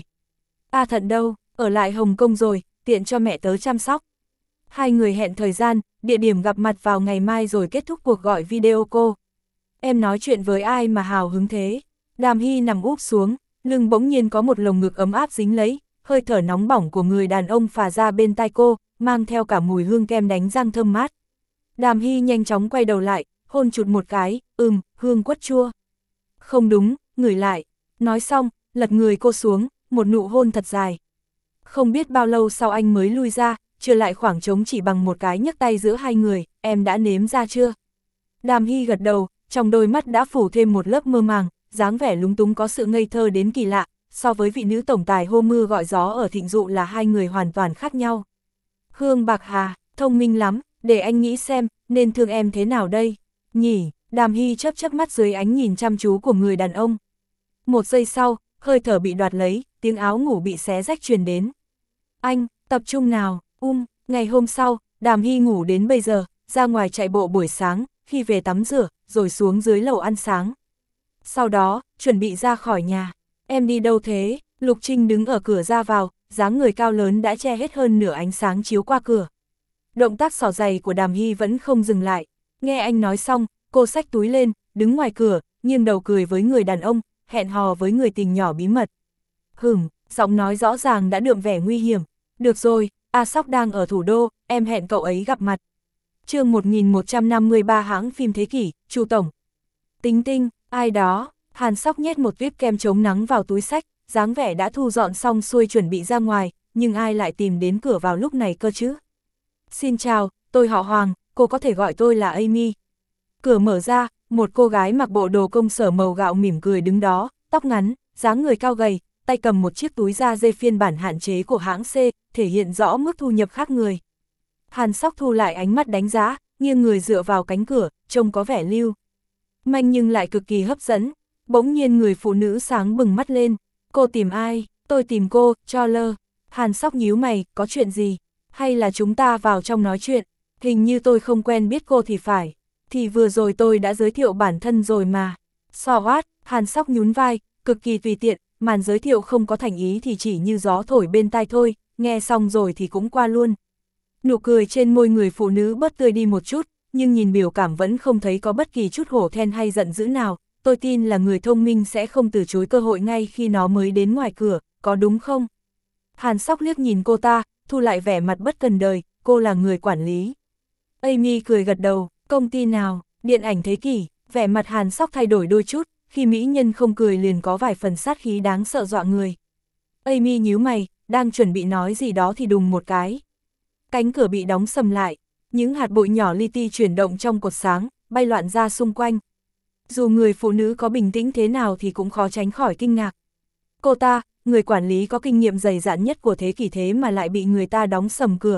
A Thận đâu, ở lại Hồng Kông rồi, tiện cho mẹ tớ chăm sóc. Hai người hẹn thời gian, địa điểm gặp mặt vào ngày mai rồi kết thúc cuộc gọi video call. Em nói chuyện với ai mà hào hứng thế? Đàm Hy nằm úp xuống, lưng bỗng nhiên có một lồng ngực ấm áp dính lấy, hơi thở nóng bỏng của người đàn ông phả ra bên tai cô, mang theo cả mùi hương kem đánh răng thơm mát. Đàm Hy nhanh chóng quay đầu lại, hôn chụt một cái, ừm, hương quất chua. Không đúng, ngửi lại. Nói xong, lật người cô xuống, một nụ hôn thật dài. Không biết bao lâu sau anh mới lui ra, trở lại khoảng trống chỉ bằng một cái nhấc tay giữa hai người, em đã nếm ra chưa? Đàm Hy gật đầu, trong đôi mắt đã phủ thêm một lớp mơ màng, dáng vẻ lúng túng có sự ngây thơ đến kỳ lạ, so với vị nữ tổng tài hô mưa gọi gió ở Thịnh Dụ là hai người hoàn toàn khác nhau. Hương Bạc Hà, thông minh lắm, để anh nghĩ xem, nên thương em thế nào đây? Nhỉ? Đàm Hy chớp chớp mắt dưới ánh nhìn chăm chú của người đàn ông. Một giây sau, hơi thở bị đoạt lấy, tiếng áo ngủ bị xé rách truyền đến. Anh, tập trung nào, um, ngày hôm sau, Đàm Hy ngủ đến bây giờ, ra ngoài chạy bộ buổi sáng, khi về tắm rửa, rồi xuống dưới lầu ăn sáng. Sau đó, chuẩn bị ra khỏi nhà. Em đi đâu thế? Lục Trinh đứng ở cửa ra vào, dáng người cao lớn đã che hết hơn nửa ánh sáng chiếu qua cửa. Động tác xỏ giày của Đàm Hy vẫn không dừng lại. Nghe anh nói xong, cô xách túi lên, đứng ngoài cửa, nghiêng đầu cười với người đàn ông, hẹn hò với người tình nhỏ bí mật. Hửm, giọng nói rõ ràng đã đượm vẻ nguy hiểm. Được rồi, A Sóc đang ở thủ đô, em hẹn cậu ấy gặp mặt. Chương một nghìn một trăm năm mươi ba hãng phim thế kỷ, Chu tổng. Tính tinh, ai đó? Hàn Sóc nhét một tuyết kem chống nắng vào túi xách, dáng vẻ đã thu dọn xong xuôi chuẩn bị ra ngoài, nhưng ai lại tìm đến cửa vào lúc này cơ chứ? Xin chào, tôi họ Hoàng, cô có thể gọi tôi là Amy. Cửa mở ra, một cô gái mặc bộ đồ công sở màu gạo mỉm cười đứng đó, tóc ngắn, dáng người cao gầy, tay cầm một chiếc túi da dê phiên bản hạn chế của hãng C, thể hiện rõ mức thu nhập khác người. Hàn Sóc thu lại ánh mắt đánh giá, nghiêng người dựa vào cánh cửa, trông có vẻ lưu manh nhưng lại cực kỳ hấp dẫn. Bỗng nhiên người phụ nữ sáng bừng mắt lên. Cô tìm ai? Tôi tìm cô, cho lơ. Hàn Sóc nhíu mày, có chuyện gì? Hay là chúng ta vào trong nói chuyện? Hình như tôi không quen biết cô thì phải. Thì vừa rồi tôi đã giới thiệu bản thân rồi mà. So what? Hàn Sóc nhún vai, cực kỳ tùy tiện, màn giới thiệu không có thành ý thì chỉ như gió thổi bên tai thôi, nghe xong rồi thì cũng qua luôn. Nụ cười trên môi người phụ nữ bớt tươi đi một chút, nhưng nhìn biểu cảm vẫn không thấy có bất kỳ chút hổ thẹn hay giận dữ nào. Tôi tin là người thông minh sẽ không từ chối cơ hội ngay khi nó mới đến ngoài cửa, có đúng không? Hàn Sóc liếc nhìn cô ta, thu lại vẻ mặt bất cần đời, cô là người quản lý. Amy cười gật đầu, công ty nào, điện ảnh thế kỷ, vẻ mặt Hàn Sóc thay đổi đôi chút, khi mỹ nhân không cười liền có vài phần sát khí đáng sợ dọa người. Amy nhíu mày, đang chuẩn bị nói gì đó thì đùng một cái. Cánh cửa bị đóng sầm lại, những hạt bụi nhỏ li ti chuyển động trong cột sáng, bay loạn ra xung quanh. Dù người phụ nữ có bình tĩnh thế nào thì cũng khó tránh khỏi kinh ngạc. Cô ta, người quản lý có kinh nghiệm dày dạn nhất của thế kỷ thế mà lại bị người ta đóng sầm cửa.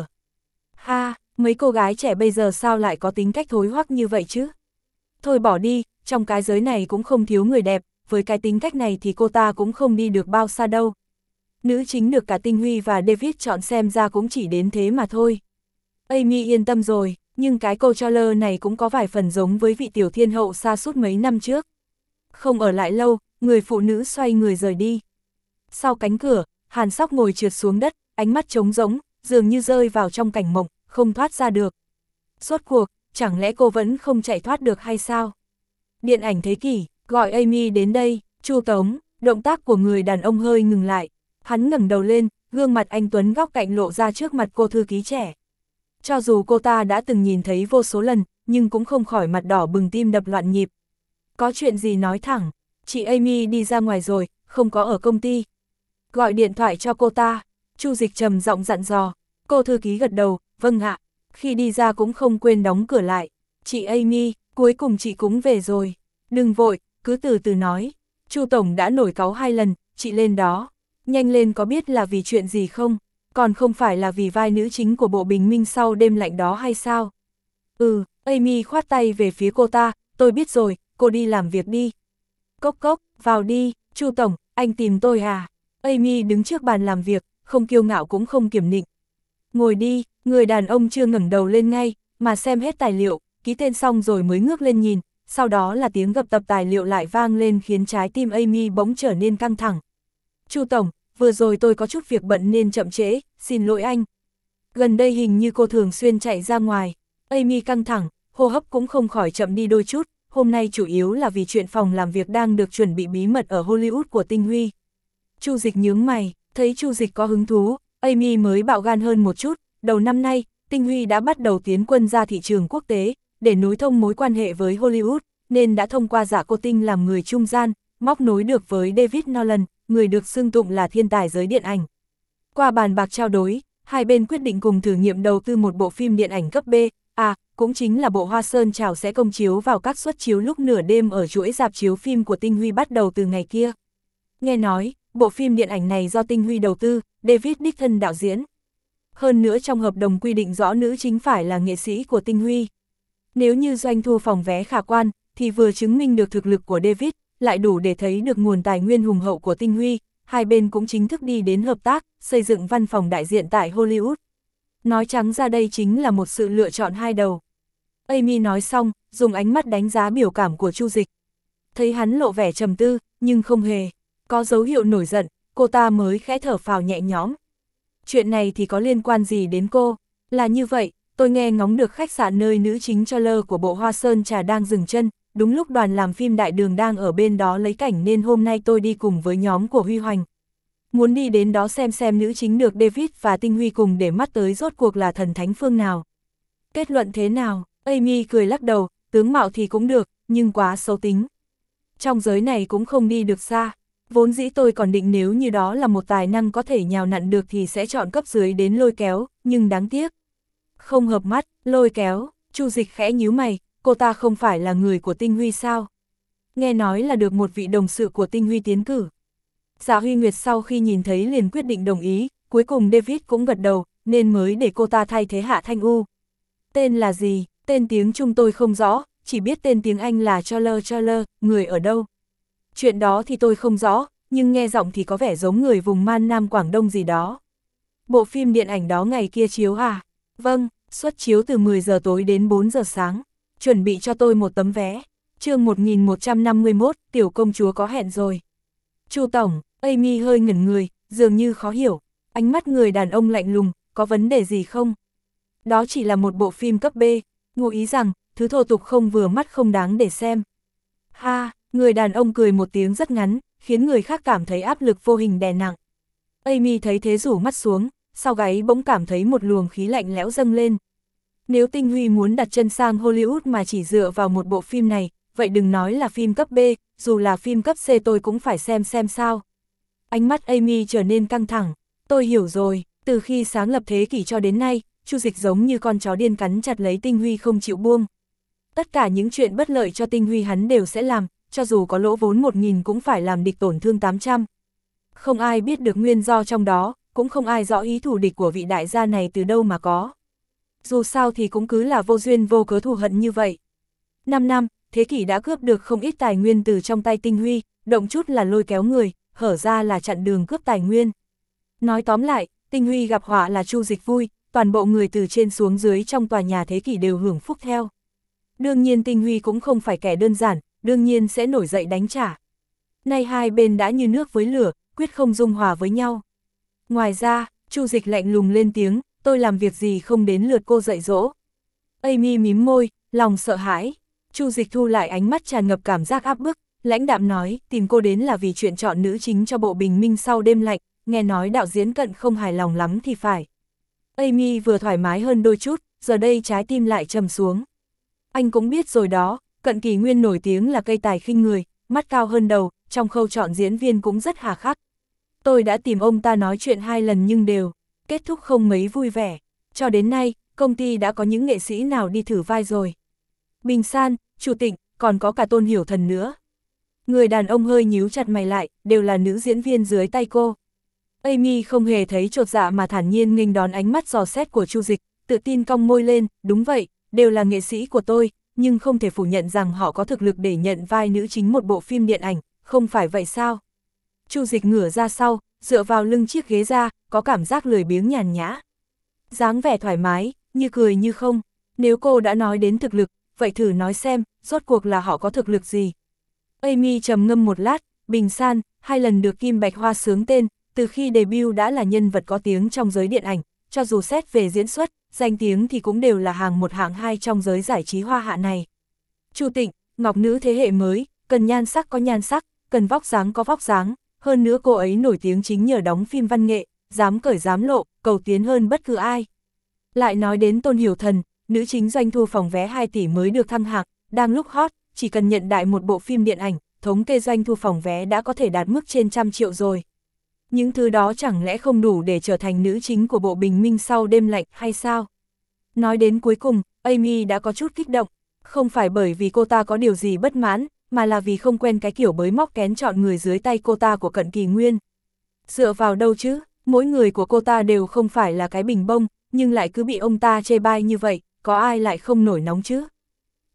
Ha, mấy cô gái trẻ bây giờ sao lại có tính cách thối hoắc như vậy chứ? Thôi bỏ đi, trong cái giới này cũng không thiếu người đẹp, với cái tính cách này thì cô ta cũng không đi được bao xa đâu. Nữ chính được cả Tinh Huy và David chọn xem ra cũng chỉ đến thế mà thôi. Amy yên tâm rồi, nhưng cái cô Charler này cũng có vài phần giống với vị tiểu thiên hậu xa suốt mấy năm trước. Không ở lại lâu, người phụ nữ xoay người rời đi. Sau cánh cửa, Hàn Sóc ngồi trượt xuống đất, ánh mắt trống rỗng, dường như rơi vào trong cảnh mộng, không thoát ra được. Rốt cuộc, chẳng lẽ cô vẫn không chạy thoát được hay sao? Điện ảnh thế kỷ, gọi Amy đến đây, Chu Tống, động tác của người đàn ông hơi ngừng lại. Hắn ngẩng đầu lên, gương mặt anh tuấn góc cạnh lộ ra trước mặt cô thư ký trẻ. Cho dù cô ta đã từng nhìn thấy vô số lần, nhưng cũng không khỏi mặt đỏ bừng tim đập loạn nhịp. Có chuyện gì nói thẳng, chị Amy đi ra ngoài rồi, không có ở công ty. Gọi điện thoại cho cô ta, Chu Dịch trầm giọng dặn dò. Cô thư ký gật đầu, vâng ạ. Khi đi ra cũng không quên đóng cửa lại. Chị Amy, cuối cùng chị cũng về rồi. Đừng vội, cứ từ từ nói. Chu tổng đã nổi cáu hai lần, chị lên đó. Nhanh lên, có biết là vì chuyện gì không? Còn không phải là vì vai nữ chính của bộ bình minh sau đêm lạnh đó hay sao? Ừ, Amy khoát tay về phía cô ta, tôi biết rồi, cô đi làm việc đi. Cốc cốc, vào đi, Chu tổng, anh tìm tôi à? Amy đứng trước bàn làm việc, không kiêu ngạo cũng không kiềm nịnh. Ngồi đi, người đàn ông chưa ngẩng đầu lên ngay, mà xem hết tài liệu, ký tên xong rồi mới ngước lên nhìn, sau đó là tiếng gập tập tài liệu lại vang lên khiến trái tim Amy bỗng trở nên căng thẳng. Chu tổng, vừa rồi tôi có chút việc bận nên chậm trễ, xin lỗi anh. Gần đây hình như cô thường xuyên chạy ra ngoài. Amy căng thẳng, hô hấp cũng không khỏi chậm đi đôi chút, hôm nay chủ yếu là vì chuyện phòng làm việc đang được chuẩn bị bí mật ở Hollywood của Tinh Huy. Chu Dịch nhướng mày, thấy Chu Dịch có hứng thú, Amy mới bạo gan hơn một chút. Đầu năm nay, Tinh Huy đã bắt đầu tiến quân ra thị trường quốc tế, để nối thông mối quan hệ với Hollywood, nên đã thông qua Dạ Cô Tinh làm người trung gian, móc nối được với David Nolan, người được xưng tụng là thiên tài giới điện ảnh. Qua bàn bạc trao đổi, hai bên quyết định cùng thử nghiệm đầu tư một bộ phim điện ảnh cấp B, à, cũng chính là bộ Hoa Sơn Trào sẽ công chiếu vào các suất chiếu lúc nửa đêm ở chuỗi rạp chiếu phim của Tinh Huy bắt đầu từ ngày kia. Nghe nói, bộ phim điện ảnh này do Tinh Huy đầu tư, David đích thân đạo diễn. Hơn nữa trong hợp đồng quy định rõ nữ chính phải là nghệ sĩ của Tinh Huy. Nếu như doanh thu phòng vé khả quan, thì vừa chứng minh được thực lực của David, lại đủ để thấy được nguồn tài nguyên hùng hậu của Tinh Huy, hai bên cũng chính thức đi đến hợp tác, xây dựng văn phòng đại diện tại Hollywood. Nói trắng ra đây chính là một sự lựa chọn hai đầu. Amy nói xong, dùng ánh mắt đánh giá biểu cảm của Chu Dịch. Thấy hắn lộ vẻ trầm tư, nhưng không hề có dấu hiệu nổi giận, cô ta mới khẽ thở phào nhẹ nhõm. Chuyện này thì có liên quan gì đến cô? Là như vậy, tôi nghe ngóng được khách sạn nơi nữ chính Charles của bộ Hoa Sơn Trà đang dừng chân, đúng lúc đoàn làm phim Đại Đường đang ở bên đó lấy cảnh nên hôm nay tôi đi cùng với nhóm của Huy Hoành. Muốn đi đến đó xem xem nữ chính được David và Tinh Huy cùng để mắt tới rốt cuộc là thần thánh phương nào. Kết luận thế nào? Amy cười lắc đầu, tướng mạo thì cũng được, nhưng quá xấu tính. Trong giới này cũng không đi được xa. Vốn dĩ tôi còn định nếu như đó là một tài năng có thể nhào nặn được thì sẽ chọn cấp dưới đến lôi kéo, nhưng đáng tiếc. Không hợp mắt, lôi kéo, Chu Dịch khẽ nhíu mày, cô ta không phải là người của Tinh Huy sao? Nghe nói là được một vị đồng sự của Tinh Huy tiến cử. Dạ Huy Nguyệt sau khi nhìn thấy liền quyết định đồng ý, cuối cùng David cũng gật đầu, nên mới để cô ta thay thế Hạ Thanh U. Tên là gì? Tên tiếng Trung tôi không rõ, chỉ biết tên tiếng Anh là Charles Charles, người ở đâu? Chuyện đó thì tôi không rõ, nhưng nghe giọng thì có vẻ giống người vùng Man Nam Quảng Đông gì đó. Bộ phim điện ảnh đó ngày kia chiếu à? Vâng, xuất chiếu từ mười giờ tối đến bốn giờ sáng. Chuẩn bị cho tôi một tấm vé. Chương một nghìn một trăm năm mươi mốt, tiểu công chúa có hẹn rồi. Chu tổng, Amy hơi ngẩn người, dường như khó hiểu. Ánh mắt người đàn ông lạnh lùng, có vấn đề gì không? Đó chỉ là một bộ phim cấp B, ngụ ý rằng, thứ thô tục không vừa mắt không đáng để xem. Ha, người đàn ông cười một tiếng rất ngắn, khiến người khác cảm thấy áp lực vô hình đè nặng. Amy thấy thế rủ mắt xuống, sau gáy bỗng cảm thấy một luồng khí lạnh lẽo dâng lên. Nếu Tinh Huy muốn đặt chân sang Hollywood mà chỉ dựa vào một bộ phim này, vậy đừng nói là phim cấp B, dù là phim cấp C tôi cũng phải xem xem sao. Ánh mắt Amy trở nên căng thẳng. Tôi hiểu rồi, từ khi sáng lập thế kỷ cho đến nay, Chu Dịch giống như con chó điên cắn chặt lấy Tinh Huy không chịu buông. Tất cả những chuyện bất lợi cho Tinh Huy hắn đều sẽ làm, cho dù có lỗ vốn một nghìn cũng phải làm địch tổn thương tám trăm. Không ai biết được nguyên do trong đó, cũng không ai rõ ý thù địch của vị đại gia này từ đâu mà có. Dù sao thì cũng cứ là vô duyên vô cớ thù hận như vậy. Năm năm, thế kỷ đã cướp được không ít tài nguyên từ trong tay Tinh Huy, động chút là lôi kéo người, hở ra là chặn đường cướp tài nguyên. Nói tóm lại, Tinh Huy gặp họa là Chu Dịch vui, toàn bộ người từ trên xuống dưới trong tòa nhà thế kỷ đều hưởng phúc theo. Đương nhiên Tinh Huy cũng không phải kẻ đơn giản, đương nhiên sẽ nổi dậy đánh trả. Nay hai bên đã như nước với lửa, quyết không dung hòa với nhau. Ngoài ra, Chu Dịch lạnh lùng lên tiếng, tôi làm việc gì không đến lượt cô dạy dỗ. Amy mím môi, lòng sợ hãi. Chu Dịch thu lại ánh mắt tràn ngập cảm giác áp bức, lãnh đạm nói, tìm cô đến là vì chuyện chọn nữ chính cho bộ Bình Minh sau đêm lạnh, nghe nói đạo diễn Cận không hài lòng lắm thì phải. Amy vừa thoải mái hơn đôi chút, giờ đây trái tim lại trầm xuống. Anh cũng biết rồi đó, Cận Kỳ Nguyên nổi tiếng là cây tài khinh người, mắt cao hơn đầu, trong khâu chọn diễn viên cũng rất hà khắc. Tôi đã tìm ông ta nói chuyện hai lần nhưng đều kết thúc không mấy vui vẻ. Cho đến nay, công ty đã có những nghệ sĩ nào đi thử vai rồi. Bình San, Chu Tịnh, còn có cả Tôn Hiểu Thần nữa. Người đàn ông hơi nhíu chặt mày lại, đều là nữ diễn viên dưới tay cô. Amy không hề thấy chột dạ mà thản nhiên nghênh đón ánh mắt dò xét của Chu Dịch, tự tin cong môi lên, đúng vậy, đều là nghệ sĩ của tôi, nhưng không thể phủ nhận rằng họ có thực lực để nhận vai nữ chính một bộ phim điện ảnh, không phải vậy sao? Chu Dịch ngửa ra sau, dựa vào lưng chiếc ghế ra, có cảm giác lười biếng nhàn nhã. Dáng vẻ thoải mái, như cười như không. Nếu cô đã nói đến thực lực, vậy thử nói xem, rốt cuộc là họ có thực lực gì? Amy trầm ngâm một lát, Bình San, hai lần được Kim Bạch Hoa xướng tên, từ khi debut đã là nhân vật có tiếng trong giới điện ảnh, cho dù xét về diễn xuất, danh tiếng thì cũng đều là hàng một hạng hai trong giới giải trí hoa hạ này. Chu Tịnh, ngọc nữ thế hệ mới, cần nhan sắc có nhan sắc, cần vóc dáng có vóc dáng, hơn nữa cô ấy nổi tiếng chính nhờ đóng phim văn nghệ, dám cởi dám lộ, cầu tiến hơn bất cứ ai. Lại nói đến Tôn Hiểu Thần, nữ chính doanh thu phòng vé hai tỷ mới được thăng hạng, đang lúc hot, chỉ cần nhận đại một bộ phim điện ảnh, thống kê doanh thu phòng vé đã có thể đạt mức trên trăm triệu rồi. Những thứ đó chẳng lẽ không đủ để trở thành nữ chính của bộ Bình Minh sau đêm lạnh hay sao? Nói đến cuối cùng, Amy đã có chút kích động, không phải bởi vì cô ta có điều gì bất mãn, mà là vì không quen cái kiểu bới móc kén chọn người dưới tay cô ta của Cận Kỳ Nguyên. Dựa vào đâu chứ, mỗi người của cô ta đều không phải là cái bình bông, nhưng lại cứ bị ông ta chê bai như vậy, có ai lại không nổi nóng chứ?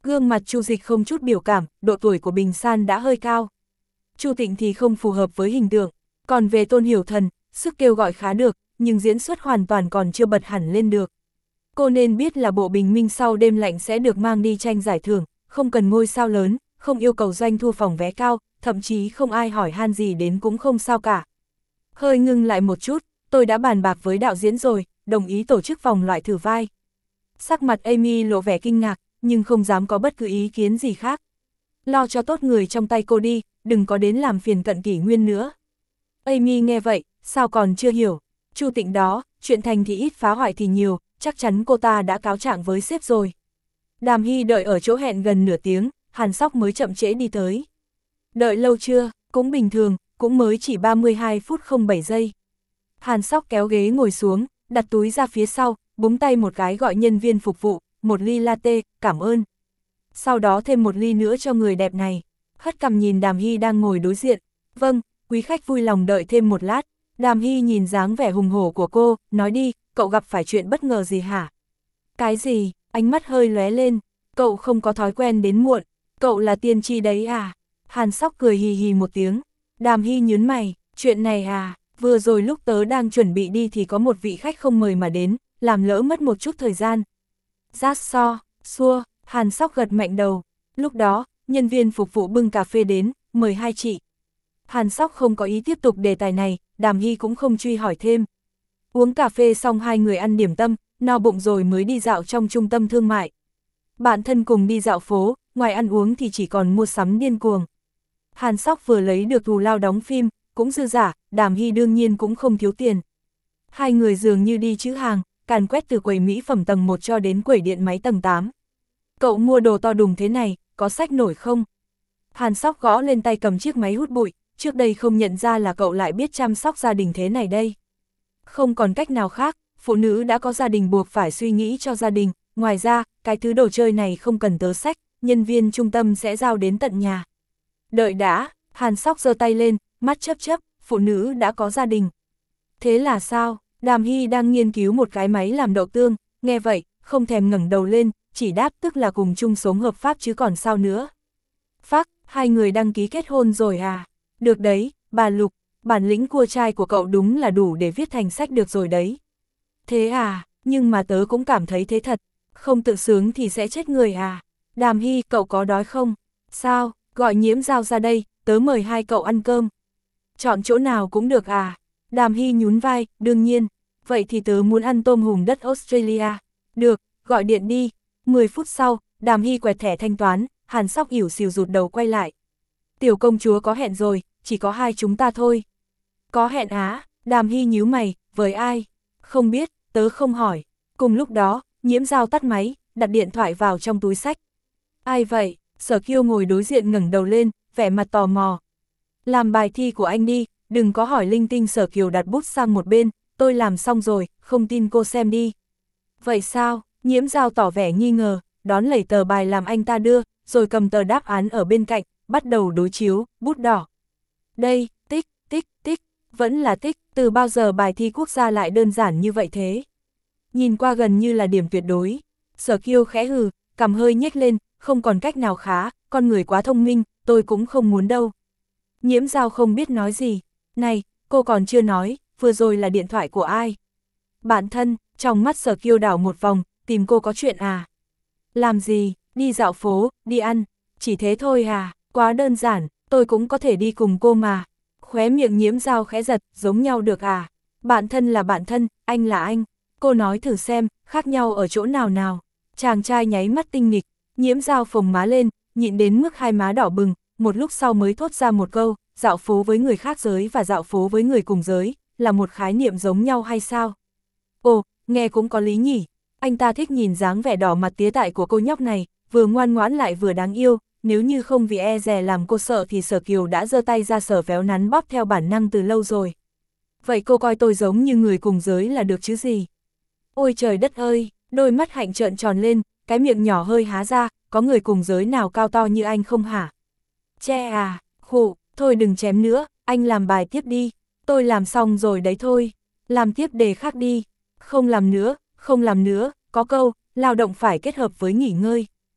Gương mặt Chu Dịch không chút biểu cảm, độ tuổi của Bình San đã hơi cao. Chu Tịnh thì không phù hợp với hình tượng, còn về Tôn Hiểu Thần, sức kêu gọi khá được, nhưng diễn xuất hoàn toàn còn chưa bật hẳn lên được. Cô nên biết là bộ bình minh sau đêm lạnh sẽ được mang đi tranh giải thưởng, không cần ngôi sao lớn, không yêu cầu doanh thu phòng vé cao, thậm chí không ai hỏi han gì đến cũng không sao cả. Hơi ngưng lại một chút, tôi đã bàn bạc với đạo diễn rồi, đồng ý tổ chức vòng loại thử vai. Sắc mặt Amy lộ vẻ kinh ngạc, nhưng không dám có bất cứ ý kiến gì khác. Lo cho tốt người trong tay cô đi, đừng có đến làm phiền Cận Kỷ Nguyên nữa. Amy nghe vậy, sao còn chưa hiểu, Chu Tịnh đó, chuyện thành thì ít phá hoại thì nhiều, chắc chắn cô ta đã cáo trạng với sếp rồi. Đàm Hy đợi ở chỗ hẹn gần nửa tiếng, Hàn Sóc mới chậm trễ đi tới. Đợi lâu chưa, cũng bình thường, cũng mới chỉ ba mươi hai phút không bảy giây. Hàn Sóc kéo ghế ngồi xuống, đặt túi ra phía sau, búng tay một cái gọi nhân viên phục vụ, một ly latte, cảm ơn. Sau đó thêm một ly nữa cho người đẹp này. Hất cằm nhìn Đàm Hy đang ngồi đối diện. Vâng, quý khách vui lòng đợi thêm một lát. Đàm Hy nhìn dáng vẻ hùng hổ của cô, nói đi, cậu gặp phải chuyện bất ngờ gì hả? Cái gì? Ánh mắt hơi lóe lên. Cậu không có thói quen đến muộn. Cậu là tiên tri đấy à? Hàn Sóc cười hì hì một tiếng. Đàm Hy nhướng mày, chuyện này à? Vừa rồi lúc tớ đang chuẩn bị đi thì có một vị khách không mời mà đến, làm lỡ mất một chút thời gian. Giác so, xua, Hàn Sóc gật mạnh đầu. Lúc đó, nhân viên phục vụ bưng cà phê đến, mời hai chị. Hàn Sóc không có ý tiếp tục đề tài này, Đàm Hy cũng không truy hỏi thêm. Uống cà phê xong hai người ăn điểm tâm, no bụng rồi mới đi dạo trong trung tâm thương mại. Bạn thân cùng đi dạo phố, ngoài ăn uống thì chỉ còn mua sắm điên cuồng. Hàn Sóc vừa lấy được thù lao đóng phim, cũng dư giả, Đàm Hy đương nhiên cũng không thiếu tiền. Hai người dường như đi chữ hàng, càn quét từ quầy mỹ phẩm tầng một cho đến quầy điện máy tầng tám. Cậu mua đồ to đùng thế này, có xách nổi không? Hàn Sóc gõ lên tay cầm chiếc máy hút bụi, trước đây không nhận ra là cậu lại biết chăm sóc gia đình thế này đây. Không còn cách nào khác, phụ nữ đã có gia đình buộc phải suy nghĩ cho gia đình, ngoài ra, cái thứ đồ chơi này không cần tớ xách, nhân viên trung tâm sẽ giao đến tận nhà. Đợi đã, Hàn Sóc giơ tay lên, mắt chớp chớp, phụ nữ đã có gia đình. Thế là sao? Đàm Hy đang nghiên cứu một cái máy làm đậu tương, nghe vậy, không thèm ngẩng đầu lên, chỉ đáp tức là cùng chung sống hợp pháp chứ còn sao nữa. Phác, hai người đăng ký kết hôn rồi à? Được đấy, bà Lục, bản lĩnh cua trai của cậu đúng là đủ để viết thành sách được rồi đấy. Thế à, nhưng mà tớ cũng cảm thấy thế thật, không tự sướng thì sẽ chết người à? Đàm Hy, cậu có đói không? Sao, gọi Nhiễm Giao ra đây, tớ mời hai cậu ăn cơm. Chọn chỗ nào cũng được à? Đàm Hy nhún vai, đương nhiên, vậy thì tớ muốn ăn tôm hùm đất Australia. Được, gọi điện đi. mười phút sau, Đàm Hy quẹt thẻ thanh toán, Hàn Sóc ỉu xìu rụt đầu quay lại. Tiểu công chúa có hẹn rồi, chỉ có hai chúng ta thôi. Có hẹn á? Đàm Hy nhíu mày, với ai? Không biết, tớ không hỏi. Cùng lúc đó, Nhiễm Giao tắt máy, đặt điện thoại vào trong túi xách. Ai vậy? Sở Kiêu ngồi đối diện ngẩng đầu lên, vẻ mặt tò mò. Làm bài thi của anh đi, đừng có hỏi linh tinh. Sở Kiều đặt bút sang một bên, tôi làm xong rồi, không tin cô xem đi. Vậy sao? Nhiễm Giao tỏ vẻ nghi ngờ, đón lấy tờ bài làm anh ta đưa, rồi cầm tờ đáp án ở bên cạnh, bắt đầu đối chiếu, bút đỏ. Đây, tích, tích, tích, vẫn là tích, từ bao giờ bài thi quốc gia lại đơn giản như vậy thế? Nhìn qua gần như là điểm tuyệt đối. Sở Kiêu khẽ hừ, cằm hơi nhếch lên, không còn cách nào khá, con người quá thông minh, tôi cũng không muốn đâu. Nhiễm Giao không biết nói gì. Này, cô còn chưa nói, vừa rồi là điện thoại của ai? Bạn thân, trong mắt Sở Kiêu đảo một vòng, tìm cô có chuyện à? Làm gì, đi dạo phố, đi ăn, chỉ thế thôi à, quá đơn giản, tôi cũng có thể đi cùng cô mà. Khóe miệng Nhiễm Giao khẽ giật, giống nhau được à? Bạn thân là bạn thân, anh là anh. Cô nói thử xem, khác nhau ở chỗ nào nào. Chàng trai nháy mắt tinh nghịch, Nhiễm Giao phồng má lên, nhịn đến mức hai má đỏ bừng, một lúc sau mới thốt ra một câu, dạo phố với người khác giới và dạo phố với người cùng giới, là một khái niệm giống nhau hay sao? Ồ, nghe cũng có lý nhỉ. Anh ta thích nhìn dáng vẻ đỏ mặt tía tại của cô nhóc này, vừa ngoan ngoãn lại vừa đáng yêu, nếu như không vì e dè làm cô sợ thì Sở Kiều đã giơ tay ra sờ véo nắn bóp theo bản năng từ lâu rồi. Vậy cô coi tôi giống như người cùng giới là được chứ gì? Ôi trời đất ơi, đôi mắt hạnh trợn tròn lên, cái miệng nhỏ hơi há ra, có người cùng giới nào cao to như anh không hả? Che à, khụ, thôi đừng chém nữa, anh làm bài tiếp đi, tôi làm xong rồi đấy thôi, làm tiếp đề khác đi, không làm nữa, không làm nữa, có câu, lao động phải kết hợp với nghỉ ngơi.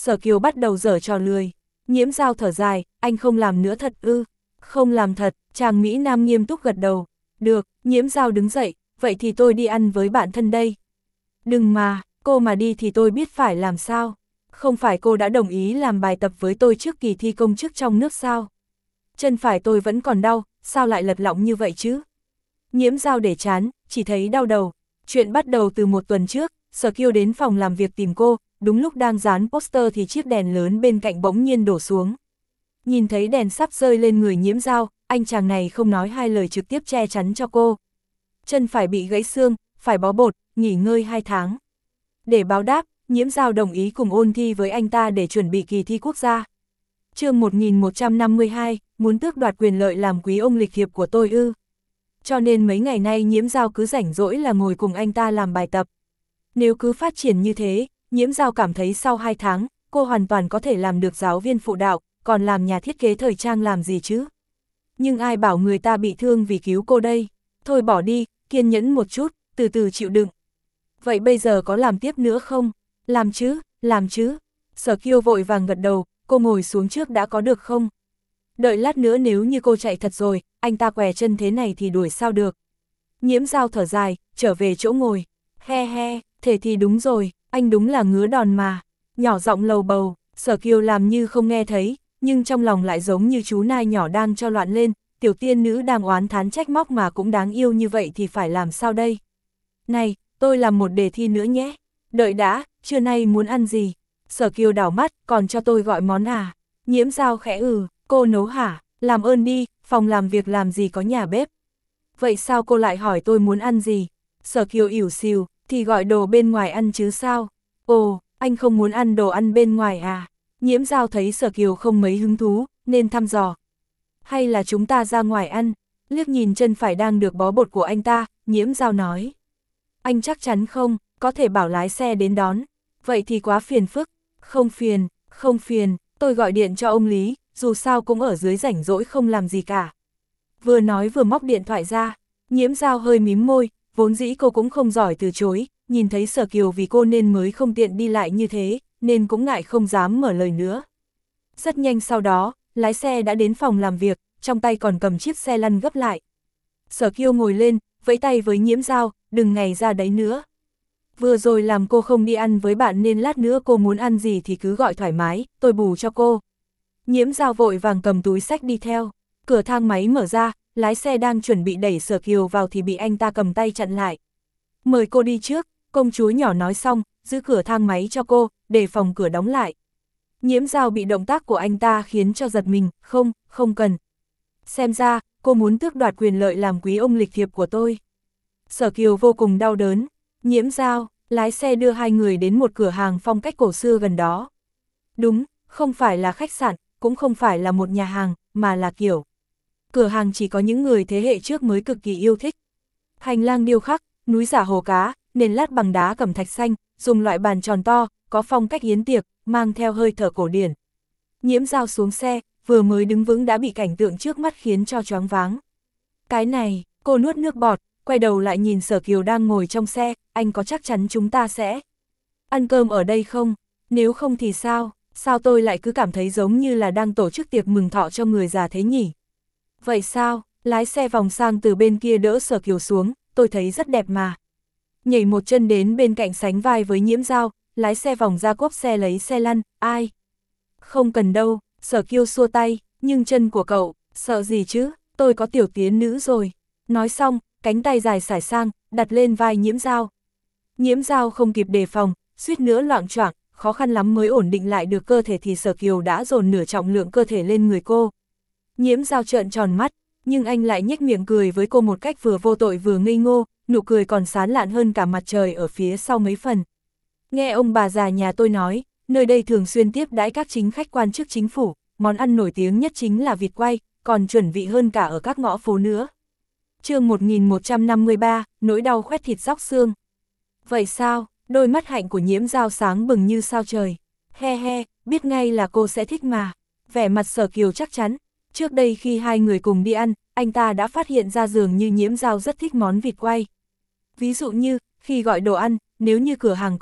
Sở Kiều bắt đầu giở trò lười. Nhiễm Dao thở dài, anh không làm nữa thật ư? Không làm thật, chàng Mỹ Nam nghiêm túc gật đầu. Được, Nhiễm Dao đứng dậy, vậy thì tôi đi ăn với bạn thân đây. Đừng mà, cô mà đi thì tôi biết phải làm sao. Không phải cô đã đồng ý làm bài tập với tôi trước kỳ thi công chức trong nước sao? Chân phải tôi vẫn còn đau, sao lại lật lọng như vậy chứ? Nhiễm Dao để chán, chỉ thấy đau đầu. Chuyện bắt đầu từ một tuần trước, Sở Kiều đến phòng làm việc tìm cô, đúng lúc đang dán poster thì chiếc đèn lớn bên cạnh bỗng nhiên đổ xuống. Nhìn thấy đèn sắp rơi lên người Nhiễm Dao, anh chàng này không nói hai lời trực tiếp che chắn cho cô. Chân phải bị gãy xương, phải bó bột, nghỉ ngơi hai tháng. Để báo đáp, Nhiễm Dao đồng ý cùng ôn thi với anh ta để chuẩn bị kỳ thi quốc gia. Chương một nghìn một trăm năm mươi hai, muốn tước đoạt quyền lợi làm quý ông lịch thiệp của tôi ư. Cho nên mấy ngày nay Nhiễm Dao cứ rảnh rỗi là ngồi cùng anh ta làm bài tập. Nếu cứ phát triển như thế, Nhiễm Dao cảm thấy sau hai tháng, cô hoàn toàn có thể làm được giáo viên phụ đạo, còn làm nhà thiết kế thời trang làm gì chứ. Nhưng ai bảo người ta bị thương vì cứu cô đây. Thôi bỏ đi, kiên nhẫn một chút, từ từ chịu đựng. Vậy bây giờ có làm tiếp nữa không? Làm chứ, làm chứ. Sở Kiều vội vàng gật đầu, cô ngồi xuống trước đã có được không? Đợi lát nữa nếu như cô chạy thật rồi, anh ta què chân thế này thì đuổi sao được. Nhiễm Dao thở dài, trở về chỗ ngồi. He he, thế thì đúng rồi, anh đúng là ngứa đòn mà. Nhỏ giọng lầu bầu, Sở Kiều làm như không nghe thấy, nhưng trong lòng lại giống như chú nai nhỏ đang cho loạn lên, tiểu tiên nữ đang oán thán trách móc mà cũng đáng yêu như vậy thì phải làm sao đây? Này, tôi làm một đề thi nữa nhé. Đợi đã, trưa nay muốn ăn gì? Sở Kiều đảo mắt, còn cho tôi gọi món à? Nhiễm Dao khẽ ừ, cô nấu hả? Làm ơn đi, phòng làm việc làm gì có nhà bếp. Vậy sao cô lại hỏi tôi muốn ăn gì? Sở Kiều ỉu xìu, thì gọi đồ bên ngoài ăn chứ sao? Ồ, anh không muốn ăn đồ ăn bên ngoài à? Nhiễm Dao thấy Sở Kiều không mấy hứng thú, nên thăm dò. Hay là chúng ta ra ngoài ăn? Liếc nhìn chân phải đang được bó bột của anh ta, Nhiễm Dao nói. Anh chắc chắn không, có thể bảo lái xe đến đón. Vậy thì quá phiền phức. Không phiền, không phiền, tôi gọi điện cho ông Lý, dù sao cũng ở dưới rảnh rỗi không làm gì cả. Vừa nói vừa móc điện thoại ra, Nhiễm Dao hơi mím môi, vốn dĩ cô cũng không giỏi từ chối, nhìn thấy Sở Kiều vì cô nên mới không tiện đi lại như thế, nên cũng ngại không dám mở lời nữa. Rất nhanh sau đó, lái xe đã đến phòng làm việc, trong tay còn cầm chiếc xe lăn gấp lại. Sở Kiều ngồi lên, vẫy tay với Nhiễm Dao, đừng ngày ra đấy nữa. Vừa rồi làm cô không đi ăn với bạn nên lát nữa cô muốn ăn gì thì cứ gọi thoải mái, tôi bù cho cô. Nhiễm Dao vội vàng cầm túi xách đi theo, cửa thang máy mở ra, lái xe đang chuẩn bị đẩy Sở Kiều vào thì bị anh ta cầm tay chặn lại. Mời cô đi trước, công chúa nhỏ nói xong, giữ cửa thang máy cho cô, để phòng cửa đóng lại. Nhiễm Dao bị động tác của anh ta khiến cho giật mình, không, không cần. Xem ra, cô muốn tước đoạt quyền lợi làm quý ông lịch thiệp của tôi. Sở Kiều vô cùng đau đớn. Nhiễm Dao, lái xe đưa hai người đến một cửa hàng phong cách cổ xưa gần đó. Đúng, không phải là khách sạn, cũng không phải là một nhà hàng, mà là kiểu. Cửa hàng chỉ có những người thế hệ trước mới cực kỳ yêu thích. Hành lang điêu khắc, núi giả hồ cá, nền lát bằng đá cẩm thạch xanh, dùng loại bàn tròn to, có phong cách yến tiệc, mang theo hơi thở cổ điển. Nhiễm Dao xuống xe, vừa mới đứng vững đã bị cảnh tượng trước mắt khiến cho choáng váng. Cái này, cô nuốt nước bọt, quay đầu lại nhìn Sở Kiều đang ngồi trong xe, anh có chắc chắn chúng ta sẽ ăn cơm ở đây không? Nếu không thì sao? Sao tôi lại cứ cảm thấy giống như là đang tổ chức tiệc mừng thọ cho người già thế nhỉ? Vậy sao? Lái xe vòng sang từ bên kia đỡ Sở Kiều xuống, tôi thấy rất đẹp mà. Nhảy một chân đến bên cạnh sánh vai với Nhiễm Dao, lái xe vòng ra cốp xe lấy xe lăn, ai? Không cần đâu, Sở Kiều xua tay, nhưng chân của cậu, sợ gì chứ, tôi có tiểu tiến nữ rồi. Nói xong, cánh tay dài xải sang, đặt lên vai Nhiễm Dao. Nhiễm Dao không kịp đề phòng, suýt nữa loạng choạng, khó khăn lắm mới ổn định lại được cơ thể thì Sở Kiều đã dồn nửa trọng lượng cơ thể lên người cô. Nhiễm Dao trợn tròn mắt, nhưng anh lại nhếch miệng cười với cô một cách vừa vô tội vừa ngây ngô, nụ cười còn sán lạn hơn cả mặt trời ở phía sau mấy phần. Nghe ông bà già nhà tôi nói, nơi đây thường xuyên tiếp đãi các chính khách quan chức chính phủ, món ăn nổi tiếng nhất chính là vịt quay, còn chuẩn vị hơn cả ở các ngõ phố nữa. Chương một nghìn một trăm năm mươi ba, nỗi đau khoét thịt róc xương. Vậy sao? Đôi mắt hạnh của Nhiễm Dao sáng bừng như sao trời. He he, biết ngay là cô sẽ thích mà. Vẻ mặt Sở Kiều chắc chắn. Trước đây khi hai người cùng đi ăn, anh ta đã phát hiện ra dường như Nhiễm Dao rất thích món vịt quay. Ví dụ như, khi gọi đồ ăn, nếu như cửa hàng có,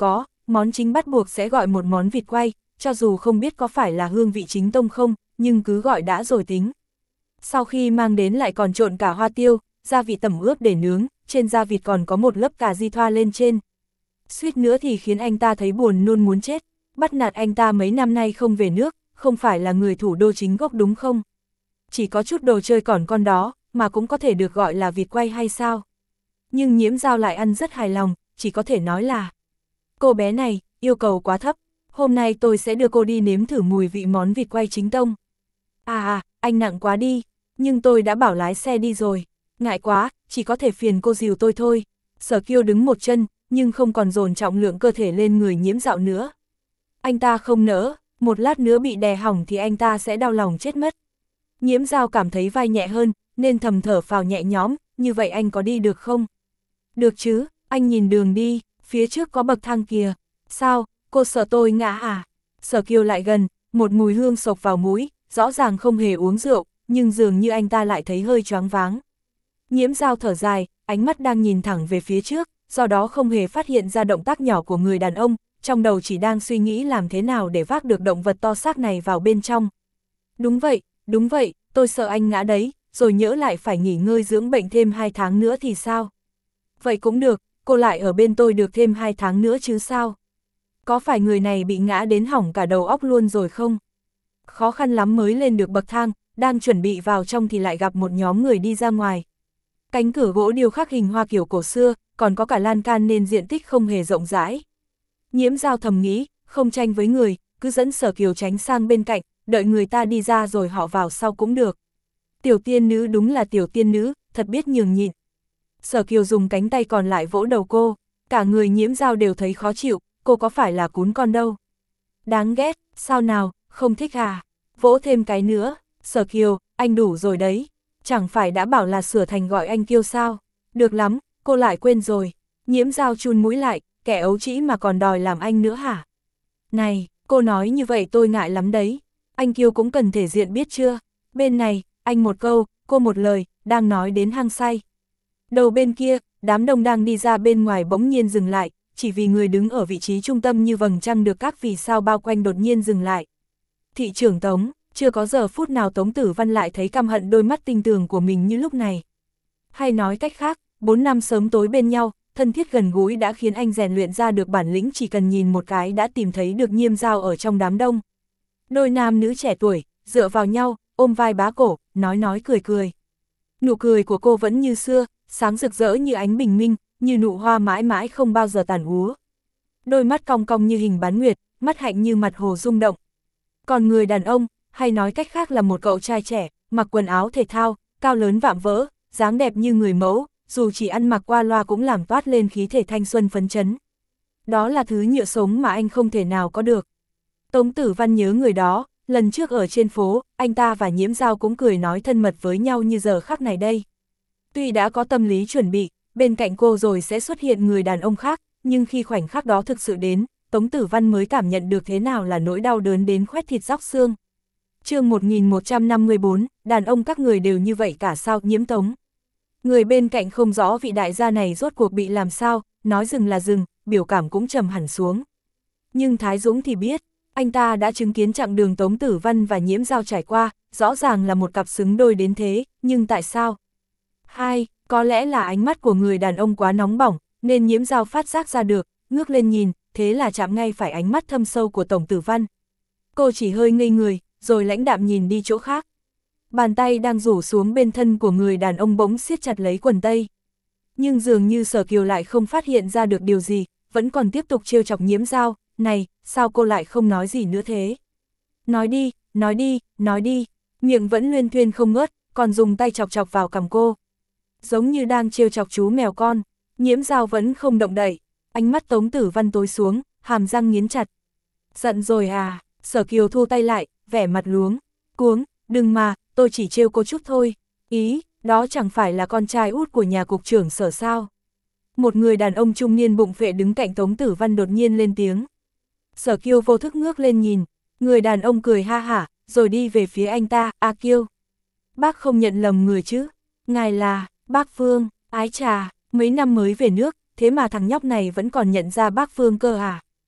món chính bắt buộc sẽ gọi một món vịt quay, cho dù không biết có phải là hương vị chính tông không, nhưng cứ gọi đã rồi tính. Sau khi mang đến lại còn trộn cả hoa tiêu, gia vị tẩm ướp để nướng, trên da vịt còn có một lớp cà ri thoa lên trên. Suýt nữa thì khiến anh ta thấy buồn nôn muốn chết, bắt nạt anh ta mấy năm nay không về nước, không phải là người thủ đô chính gốc đúng không? Chỉ có chút đồ chơi còn con đó, mà cũng có thể được gọi là vịt quay hay sao? Nhưng Nhiễm Dao lại ăn rất hài lòng, chỉ có thể nói là cô bé này, yêu cầu quá thấp, hôm nay tôi sẽ đưa cô đi nếm thử mùi vị món vịt quay chính tông. À à, anh nặng quá đi, nhưng tôi đã bảo lái xe đi rồi, ngại quá, chỉ có thể phiền cô dìu tôi thôi. Sở Kiêu đứng một chân, nhưng không còn dồn trọng lượng cơ thể lên người Nhiễm Dạo nữa. Anh ta không nỡ, một lát nữa bị đè hỏng thì anh ta sẽ đau lòng chết mất. Nhiễm Dao cảm thấy vai nhẹ hơn, nên thầm thở phào nhẹ nhõm, như vậy anh có đi được không? Được chứ, anh nhìn đường đi, phía trước có bậc thang kìa. Sao, cô sợ tôi ngã à? Sở Kiêu lại gần, một mùi hương sộc vào mũi, rõ ràng không hề uống rượu, nhưng dường như anh ta lại thấy hơi choáng váng. Nhiễm Dao thở dài, ánh mắt đang nhìn thẳng về phía trước, do đó không hề phát hiện ra động tác nhỏ của người đàn ông, trong đầu chỉ đang suy nghĩ làm thế nào để vác được động vật to xác này vào bên trong. Đúng vậy, đúng vậy, tôi sợ anh ngã đấy, rồi nhỡ lại phải nghỉ ngơi dưỡng bệnh thêm hai tháng nữa thì sao? Vậy cũng được, cô lại ở bên tôi được thêm hai tháng nữa chứ sao? Có phải người này bị ngã đến hỏng cả đầu óc luôn rồi không? Khó khăn lắm mới lên được bậc thang, đang chuẩn bị vào trong thì lại gặp một nhóm người đi ra ngoài. Cánh cửa gỗ điêu khắc hình hoa kiểu cổ xưa, còn có cả lan can nên diện tích không hề rộng rãi. Nhiễm Dao thầm nghĩ, không tranh với người, cứ dẫn Sở Kiều tránh sang bên cạnh, đợi người ta đi ra rồi họ vào sau cũng được. Tiểu tiên nữ đúng là tiểu tiên nữ, thật biết nhường nhịn. Sở Kiều dùng cánh tay còn lại vỗ đầu cô, cả người Nhiễm Dao đều thấy khó chịu, cô có phải là cún con đâu. Đáng ghét, sao nào, không thích à? Vỗ thêm cái nữa, Sở Kiều, anh đủ rồi đấy. Chẳng phải đã bảo là sửa thành gọi anh Kiêu sao? Được lắm, cô lại quên rồi. Nhiễm Dao chun mũi lại, kẻ ấu trĩ mà còn đòi làm anh nữa hả? Này, cô nói như vậy tôi ngại lắm đấy. Anh Kiêu cũng cần thể diện biết chưa? Bên này, anh một câu, cô một lời, đang nói đến hang say. Đầu bên kia, đám đông đang đi ra bên ngoài bỗng nhiên dừng lại, chỉ vì người đứng ở vị trí trung tâm như vầng trăng được các vì sao bao quanh đột nhiên dừng lại. Thị trưởng Tống, chưa có giờ phút nào Tống Tử Văn lại thấy căm hận đôi mắt tinh tường của mình như lúc này. Hay nói cách khác, bốn năm sớm tối bên nhau, thân thiết gần gũi đã khiến anh rèn luyện ra được bản lĩnh chỉ cần nhìn một cái đã tìm thấy được Nhiễm Dao ở trong đám đông. Đôi nam nữ trẻ tuổi, dựa vào nhau, ôm vai bá cổ, nói nói cười cười. Nụ cười của cô vẫn như xưa, sáng rực rỡ như ánh bình minh, như nụ hoa mãi mãi không bao giờ tàn úa. Đôi mắt cong cong như hình bán nguyệt, mắt hạnh như mặt hồ rung động. Còn người đàn ông, hay nói cách khác là một cậu trai trẻ, mặc quần áo thể thao, cao lớn vạm vỡ, dáng đẹp như người mẫu, dù chỉ ăn mặc qua loa cũng làm toát lên khí thể thanh xuân phấn chấn. Đó là thứ nhựa sống mà anh không thể nào có được. Tống Tử Văn nhớ người đó, lần trước ở trên phố, anh ta và Nhiễm Dao cũng cười nói thân mật với nhau như giờ khắc này đây. Tuy đã có tâm lý chuẩn bị, bên cạnh cô rồi sẽ xuất hiện người đàn ông khác, nhưng khi khoảnh khắc đó thực sự đến, Tống Tử Văn mới cảm nhận được thế nào là nỗi đau đớn đến khoét thịt róc xương. Chương một nghìn một trăm năm mươi bốn, đàn ông các người đều như vậy cả sao? Nhiễm Tống. Người bên cạnh không rõ vị đại gia này rốt cuộc bị làm sao, nói dừng là dừng, biểu cảm cũng trầm hẳn xuống. Nhưng Thái Dũng thì biết, anh ta đã chứng kiến chặng đường Tống Tử Văn và Nhiễm Dao trải qua, rõ ràng là một cặp xứng đôi đến thế, nhưng tại sao? Hai, có lẽ là ánh mắt của người đàn ông quá nóng bỏng, nên Nhiễm Dao phát giác ra được, ngước lên nhìn, thế là chạm ngay phải ánh mắt thâm sâu của Tổng Tử Văn. Cô chỉ hơi ngây người, rồi lãnh đạm nhìn đi chỗ khác. Bàn tay đang rủ xuống bên thân của người đàn ông bỗng siết chặt lấy quần tây. Nhưng dường như Sở Kiều lại không phát hiện ra được điều gì, vẫn còn tiếp tục trêu chọc Nhiễm Dao. Này, sao cô lại không nói gì nữa thế? Nói đi, nói đi, nói đi. Miệng vẫn luyên thuyên không ngớt, còn dùng tay chọc chọc vào cằm cô. Giống như đang trêu chọc chú mèo con. Nhiễm Dao vẫn không động đậy. Ánh mắt Tống Tử Văn tối xuống, hàm răng nghiến chặt. Giận rồi à? Sở Kiều thu tay lại, vẻ mặt luống cuống. Đừng mà, tôi chỉ trêu cô chút thôi. Ý, đó chẳng phải là con trai út của nhà cục trưởng Sở sao? Một người đàn ông trung niên bụng phệ đứng cạnh Tống Tử Văn đột nhiên lên tiếng. Sở Kiêu vô thức ngước lên nhìn, người đàn ông cười ha hả, rồi đi về phía anh ta. A Kiêu, bác không nhận lầm người chứ? Ngài là bác Phương? Ái chà, mấy năm mới về nước, thế mà thằng nhóc này vẫn còn nhận ra bác Phương cơ à?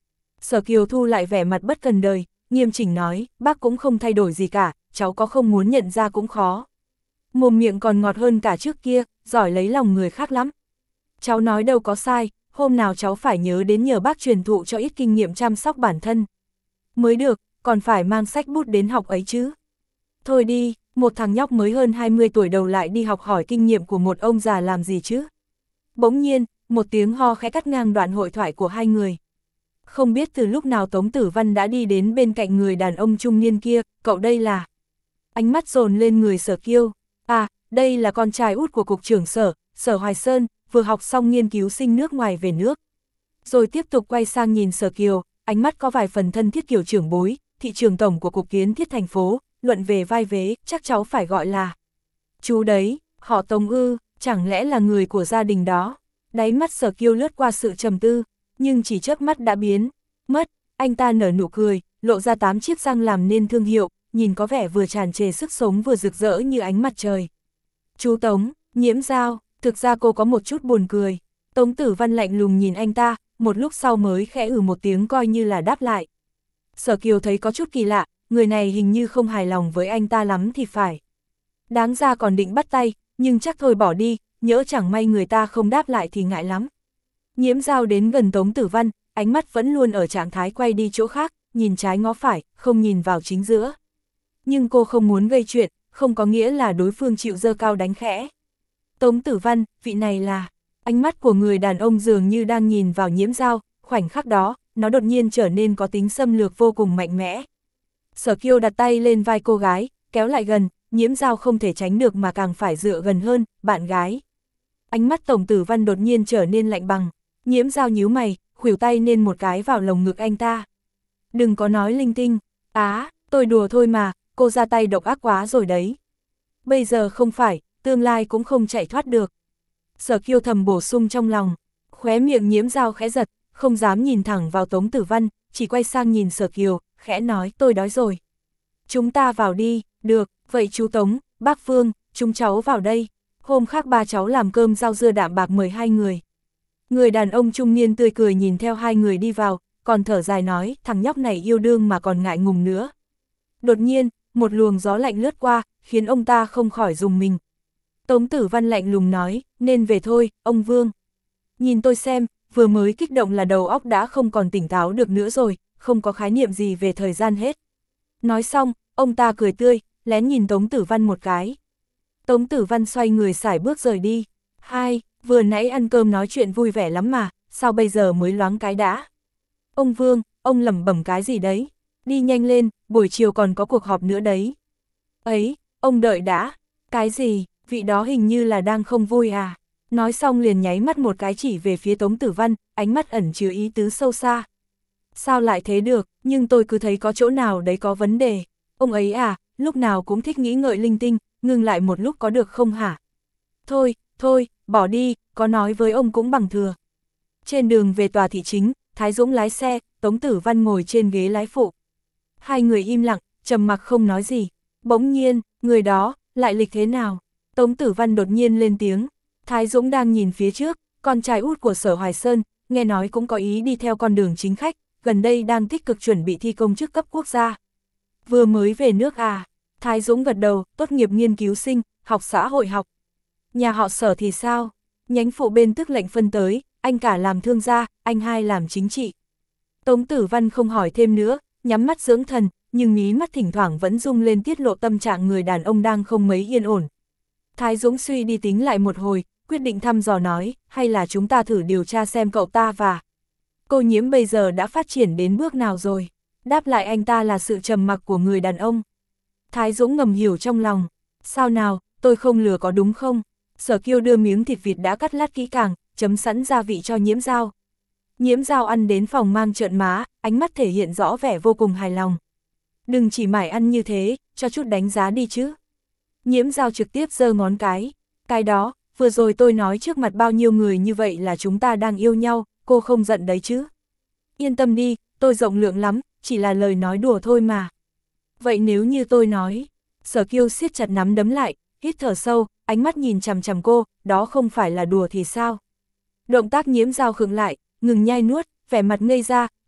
Sở Kiều thu lại vẻ mặt bất cần đời, nghiêm chỉnh nói, bác cũng không thay đổi gì cả, cháu có không muốn nhận ra cũng khó. Mồm miệng còn ngọt hơn cả trước kia, giỏi lấy lòng người khác lắm. Cháu nói đâu có sai, hôm nào cháu phải nhớ đến nhờ bác truyền thụ cho ít kinh nghiệm chăm sóc bản thân. Mới được, còn phải mang sách bút đến học ấy chứ. Thôi đi, một thằng nhóc mới hơn hai mươi tuổi đầu lại đi học hỏi kinh nghiệm của một ông già làm gì chứ. Bỗng nhiên, một tiếng ho khẽ cắt ngang đoạn hội thoại của hai người. Không biết từ lúc nào Tống Tử Văn đã đi đến bên cạnh người đàn ông trung niên kia, cậu đây là... Ánh mắt dồn lên người Sở Kiêu. À, đây là con trai út của cục trưởng Sở, Sở Hoài Sơn, vừa học xong nghiên cứu sinh nước ngoài về nước. Rồi tiếp tục quay sang nhìn Sở Kiều, ánh mắt có vài phần thân thiết kiểu trưởng bối, thị trường tổng của cục kiến thiết thành phố, luận về vai vế, chắc cháu phải gọi là... Chú đấy, họ Tống ư, chẳng lẽ là người của gia đình đó? Đáy mắt Sở Kiêu lướt qua sự trầm tư, nhưng chỉ chớp mắt đã biến mất. Anh ta nở nụ cười, lộ ra tám chiếc răng làm nên thương hiệu, nhìn có vẻ vừa tràn trề sức sống vừa rực rỡ như ánh mặt trời. Chú Tống, Nhiễm Giao, thực ra cô có một chút buồn cười. Tống Tử Văn lạnh lùng nhìn anh ta, một lúc sau mới khẽ ừ một tiếng coi như là đáp lại. Sở Kiều thấy có chút kỳ lạ, người này hình như không hài lòng với anh ta lắm thì phải. Đáng ra còn định bắt tay, nhưng chắc thôi bỏ đi, nhỡ chẳng may người ta không đáp lại thì ngại lắm. Nhiễm Giao đến gần Tống Tử Văn, ánh mắt vẫn luôn ở trạng thái quay đi chỗ khác, nhìn trái ngó phải, không nhìn vào chính giữa. Nhưng cô không muốn gây chuyện, không có nghĩa là đối phương chịu giơ cao đánh khẽ. Tống Tử Văn, vị này là... Ánh mắt của người đàn ông dường như đang nhìn vào Nhiễm Giao, khoảnh khắc đó, nó đột nhiên trở nên có tính xâm lược vô cùng mạnh mẽ. Sở Kiêu đặt tay lên vai cô gái, kéo lại gần, Nhiễm Giao không thể tránh được mà càng phải dựa gần hơn, bạn gái. Ánh mắt Tống Tử Văn đột nhiên trở nên lạnh bằng, Nhiễm Giao nhíu mày, khuỷu tay nên một cái vào lồng ngực anh ta. Đừng có nói linh tinh, á, tôi đùa thôi mà, cô ra tay độc ác quá rồi đấy. Bây giờ không phải, tương lai cũng không chạy thoát được. Sở Kiêu thầm bổ sung trong lòng, khóe miệng Nhiễm Giao khẽ giật, không dám nhìn thẳng vào Tống Tử Văn, chỉ quay sang nhìn Sở Kiều, khẽ nói tôi đói rồi. Chúng ta vào đi, được, vậy chú Tống, bác Phương, chúng cháu vào đây. Hôm khác ba cháu làm cơm rau dưa đạm bạc mời hai người. Người đàn ông trung niên tươi cười nhìn theo hai người đi vào, còn thở dài nói, thằng nhóc này yêu đương mà còn ngại ngùng nữa. Đột nhiên, một luồng gió lạnh lướt qua, khiến ông ta không khỏi rùng mình. Tống Tử Văn lạnh lùng nói, nên về thôi, ông Vương. Nhìn tôi xem, vừa mới kích động là đầu óc đã không còn tỉnh táo được nữa rồi, không có khái niệm gì về thời gian hết. Nói xong, ông ta cười tươi, lén nhìn Tống Tử Văn một cái. Tống Tử Văn xoay người sải bước rời đi. Hai, vừa nãy ăn cơm nói chuyện vui vẻ lắm mà, sao bây giờ mới loáng cái đã? Ông Vương, ông lẩm bẩm cái gì đấy? Đi nhanh lên, buổi chiều còn có cuộc họp nữa đấy. Ấy, ông đợi đã. Cái gì, vị đó hình như là đang không vui à? Nói xong liền nháy mắt một cái chỉ về phía Tống Tử Văn, ánh mắt ẩn chứa ý tứ sâu xa. Sao lại thế được, nhưng tôi cứ thấy có chỗ nào đấy có vấn đề. Ông ấy à, lúc nào cũng thích nghĩ ngợi linh tinh, ngừng lại một lúc có được không hả? Thôi, thôi, bỏ đi, có nói với ông cũng bằng thừa. Trên đường về tòa thị chính, Thái Dũng lái xe, Tống Tử Văn ngồi trên ghế lái phụ. Hai người im lặng, trầm mặc không nói gì. Bỗng nhiên, người đó, lại lịch thế nào? Tống Tử Văn đột nhiên lên tiếng. Thái Dũng đang nhìn phía trước, con trai út của Sở Hoài Sơn, nghe nói cũng có ý đi theo con đường chính khách, gần đây đang tích cực chuẩn bị thi công chức cấp quốc gia. Vừa mới về nước à? Thái Dũng gật đầu, tốt nghiệp nghiên cứu sinh, học xã hội học. Nhà họ Sở thì sao? Nhánh phụ bên tức lệnh phân tới, anh cả làm thương gia, anh hai làm chính trị. Tống Tử Văn không hỏi thêm nữa, nhắm mắt dưỡng thần, nhưng mí mắt thỉnh thoảng vẫn rung lên tiết lộ tâm trạng người đàn ông đang không mấy yên ổn. Thái Dũng suy đi tính lại một hồi, quyết định thăm dò nói, hay là chúng ta thử điều tra xem cậu ta và cô Nhiễm bây giờ đã phát triển đến bước nào rồi. Đáp lại anh ta là sự trầm mặc của người đàn ông. Thái Dũng ngầm hiểu trong lòng, sao nào, tôi không lừa có đúng không? Sở Kiêu đưa miếng thịt vịt đã cắt lát kỹ càng, chấm sẵn gia vị cho Nhiễm Giao. Nhiễm Giao ăn đến phòng mang trợn má, ánh mắt thể hiện rõ vẻ vô cùng hài lòng. Đừng chỉ mải ăn như thế, cho chút đánh giá đi chứ. Nhiễm Giao trực tiếp giơ ngón cái. Cái đó, vừa rồi tôi nói trước mặt bao nhiêu người như vậy là chúng ta đang yêu nhau, cô không giận đấy chứ. Yên tâm đi, tôi rộng lượng lắm, chỉ là lời nói đùa thôi mà. Vậy nếu như tôi nói, Sở Kiêu siết chặt nắm đấm lại, hít thở sâu, ánh mắt nhìn chằm chằm cô, đó không phải là đùa thì sao? Động tác Nhiễm Giao khựng lại, ngừng nhai nuốt, vẻ mặt ngây ra,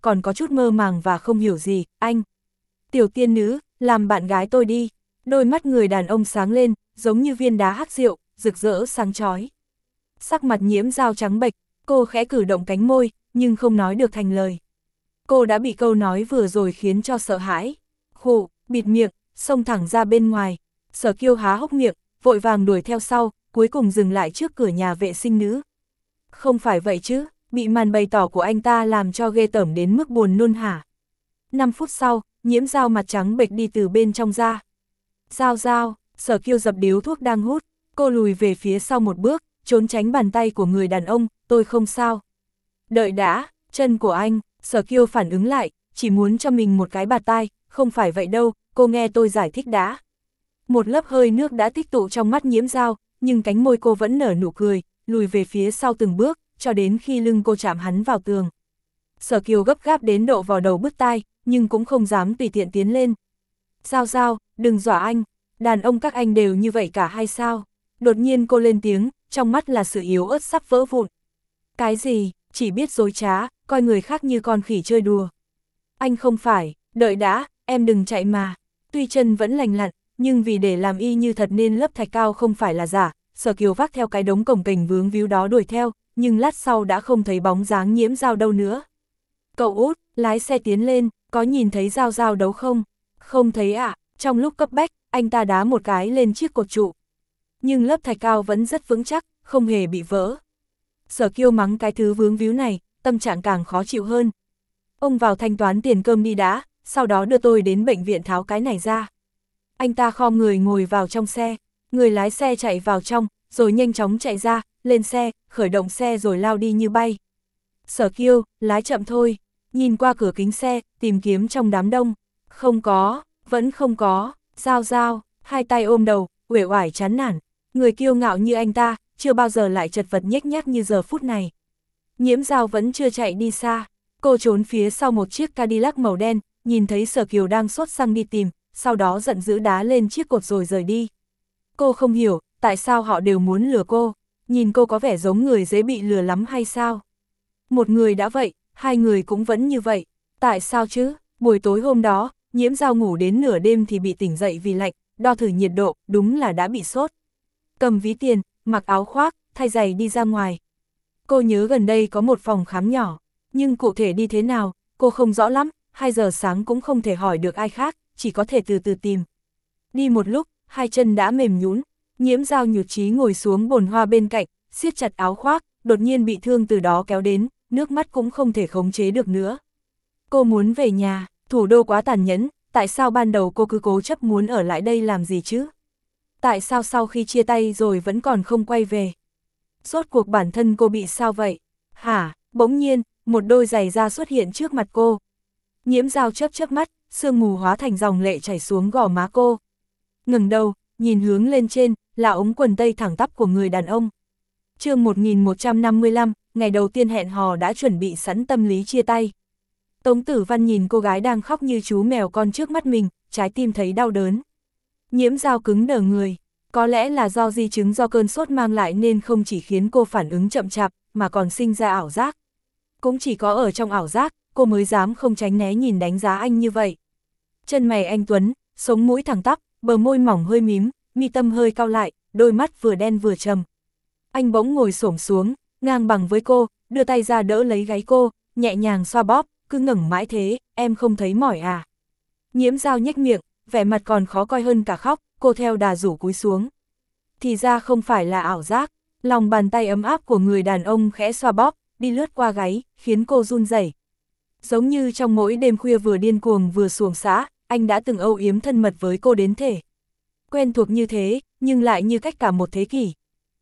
còn có chút mơ màng và không hiểu gì, anh. Tiểu tiên nữ, làm bạn gái tôi đi. Đôi mắt người đàn ông sáng lên, giống như viên đá hắc rượu, rực rỡ sáng chói. Sắc mặt Nhiễm Dao trắng bệch, cô khẽ cử động cánh môi, nhưng không nói được thành lời. Cô đã bị câu nói vừa rồi khiến cho sợ hãi. Khụ, bịt miệng, xông thẳng ra bên ngoài. Sở Kiêu há hốc miệng, vội vàng đuổi theo sau, cuối cùng dừng lại trước cửa nhà vệ sinh nữ. Không phải vậy chứ, bị màn bày tỏ của anh ta làm cho ghê tởm đến mức buồn nôn hả. Năm phút sau, Nhiễm Dao mặt trắng bệch đi từ bên trong ra. Dao Dao, Sở Kiêu dập điếu thuốc đang hút, cô lùi về phía sau một bước, trốn tránh bàn tay của người đàn ông, tôi không sao. Đợi đã, chân của anh, Sở Kiêu phản ứng lại, chỉ muốn cho mình một cái bạt tai, không phải vậy đâu, cô nghe tôi giải thích đã. Một lớp hơi nước đã tích tụ trong mắt Nhiễm Dao, nhưng cánh môi cô vẫn nở nụ cười, lùi về phía sau từng bước, cho đến khi lưng cô chạm hắn vào tường. Sở Kiều gấp gáp đến độ vào đầu bứt tai, nhưng cũng không dám tùy tiện tiến lên. Dao Dao, đừng dọa anh, đàn ông các anh đều như vậy cả hay sao? Đột nhiên cô lên tiếng, trong mắt là sự yếu ớt sắp vỡ vụn. Cái gì, chỉ biết dối trá, coi người khác như con khỉ chơi đùa. Anh không phải, đợi đã, em đừng chạy mà. Tuy chân vẫn lành lặn, nhưng vì để làm y như thật nên lớp thạch cao không phải là giả. Sở Kiều vác theo cái đống cồng kềnh vướng víu đó đuổi theo, nhưng lát sau đã không thấy bóng dáng Nhiễm Dao đâu nữa. Cậu út, lái xe tiến lên, có nhìn thấy Dao Dao đấu không? Không thấy ạ, à? Trong lúc cấp bách, anh ta đá một cái lên chiếc cột trụ. Nhưng lớp thạch cao vẫn rất vững chắc, không hề bị vỡ. Sở Kiêu mắng cái thứ vướng víu này, tâm trạng càng khó chịu hơn. Ông vào thanh toán tiền cơm đi đã, sau đó đưa tôi đến bệnh viện tháo cái này ra. Anh ta khom người ngồi vào trong xe, người lái xe chạy vào trong, rồi nhanh chóng chạy ra, lên xe, khởi động xe rồi lao đi như bay. Sở Kiêu, lái chậm thôi, nhìn qua cửa kính xe, tìm kiếm trong đám đông. Không có, vẫn không có, Dao Dao, hai tay ôm đầu, uể oải chán nản. Người kiêu ngạo như anh ta, chưa bao giờ lại chật vật nhếch nhác như giờ phút này. Nhiễm Dao vẫn chưa chạy đi xa, cô trốn phía sau một chiếc Cadillac màu đen, nhìn thấy Sở Kiều đang sốt xăng đi tìm, sau đó giận dữ đá lên chiếc cột rồi rời đi. Cô không hiểu, tại sao họ đều muốn lừa cô, nhìn cô có vẻ giống người dễ bị lừa lắm hay sao? Một người đã vậy, hai người cũng vẫn như vậy, tại sao chứ? Buổi tối hôm đó, Nhiễm Dao ngủ đến nửa đêm thì bị tỉnh dậy vì lạnh, đo thử nhiệt độ, đúng là đã bị sốt. Cầm ví tiền, mặc áo khoác, thay giày đi ra ngoài. Cô nhớ gần đây có một phòng khám nhỏ, nhưng cụ thể đi thế nào, cô không rõ lắm, hai giờ sáng cũng không thể hỏi được ai khác, chỉ có thể từ từ tìm. Đi một lúc, hai chân đã mềm nhũn, Nhiễm Dao nhụt chí ngồi xuống bồn hoa bên cạnh, siết chặt áo khoác, đột nhiên bị thương từ đó kéo đến, nước mắt cũng không thể khống chế được nữa. Cô muốn về nhà, thủ đô quá tàn nhẫn, tại sao ban đầu cô cứ cố chấp muốn ở lại đây làm gì chứ? Tại sao sau khi chia tay rồi vẫn còn không quay về? Rốt cuộc bản thân cô bị sao vậy? Hả, bỗng nhiên, một đôi giày da xuất hiện trước mặt cô. Nhiễm Dao chớp chớp mắt, sương mù hóa thành dòng lệ chảy xuống gò má cô. Ngẩng đầu, nhìn hướng lên trên, là ống quần tây thẳng tắp của người đàn ông. Chương một nghìn một trăm năm mươi lăm, ngày đầu tiên hẹn hò đã chuẩn bị sẵn tâm lý chia tay. Tống Tử Văn nhìn cô gái đang khóc như chú mèo con trước mắt mình, trái tim thấy đau đớn. Nhiễm Dao cứng đờ người, có lẽ là do di chứng do cơn sốt mang lại nên không chỉ khiến cô phản ứng chậm chạp, mà còn sinh ra ảo giác. Cũng chỉ có ở trong ảo giác, cô mới dám không tránh né nhìn đánh giá anh như vậy. Chân mày anh tuấn, sống mũi thẳng tắp, bờ môi mỏng hơi mím, mi tâm hơi cau lại, đôi mắt vừa đen vừa trầm. Anh bỗng ngồi xổm xuống, ngang bằng với cô, đưa tay ra đỡ lấy gáy cô, nhẹ nhàng xoa bóp, cứ ngẩng mãi thế, em không thấy mỏi à? Nhiễm Dao nhếch miệng, vẻ mặt còn khó coi hơn cả khóc, cô theo đà rủ cúi xuống. Thì ra không phải là ảo giác, lòng bàn tay ấm áp của người đàn ông khẽ xoa bóp, đi lướt qua gáy, khiến cô run rẩy. Giống như trong mỗi đêm khuya vừa điên cuồng vừa xuồng xã, anh đã từng âu yếm thân mật với cô đến thể. Quen thuộc như thế, nhưng lại như cách cả một thế kỷ.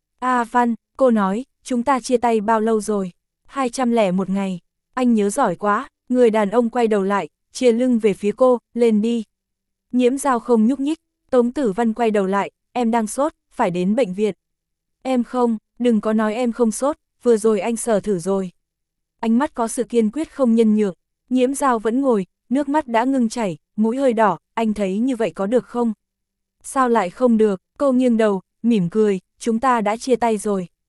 A Văn, cô nói, chúng ta chia tay bao lâu rồi? hai trăm lẻ một ngày. Anh nhớ giỏi quá, người đàn ông quay đầu lại, chia lưng về phía cô, lên đi. Nhiễm Dao không nhúc nhích, Tống Tử Văn quay đầu lại, em đang sốt, phải đến bệnh viện. Em không, đừng có nói em không sốt, vừa rồi anh sờ thử rồi. Ánh mắt có sự kiên quyết không nhân nhượng, Nhiễm Dao vẫn ngồi, nước mắt đã ngưng chảy, mũi hơi đỏ, anh thấy như vậy có được không? Sao lại không được, cô nghiêng đầu, mỉm cười, chúng ta đã chia tay rồi.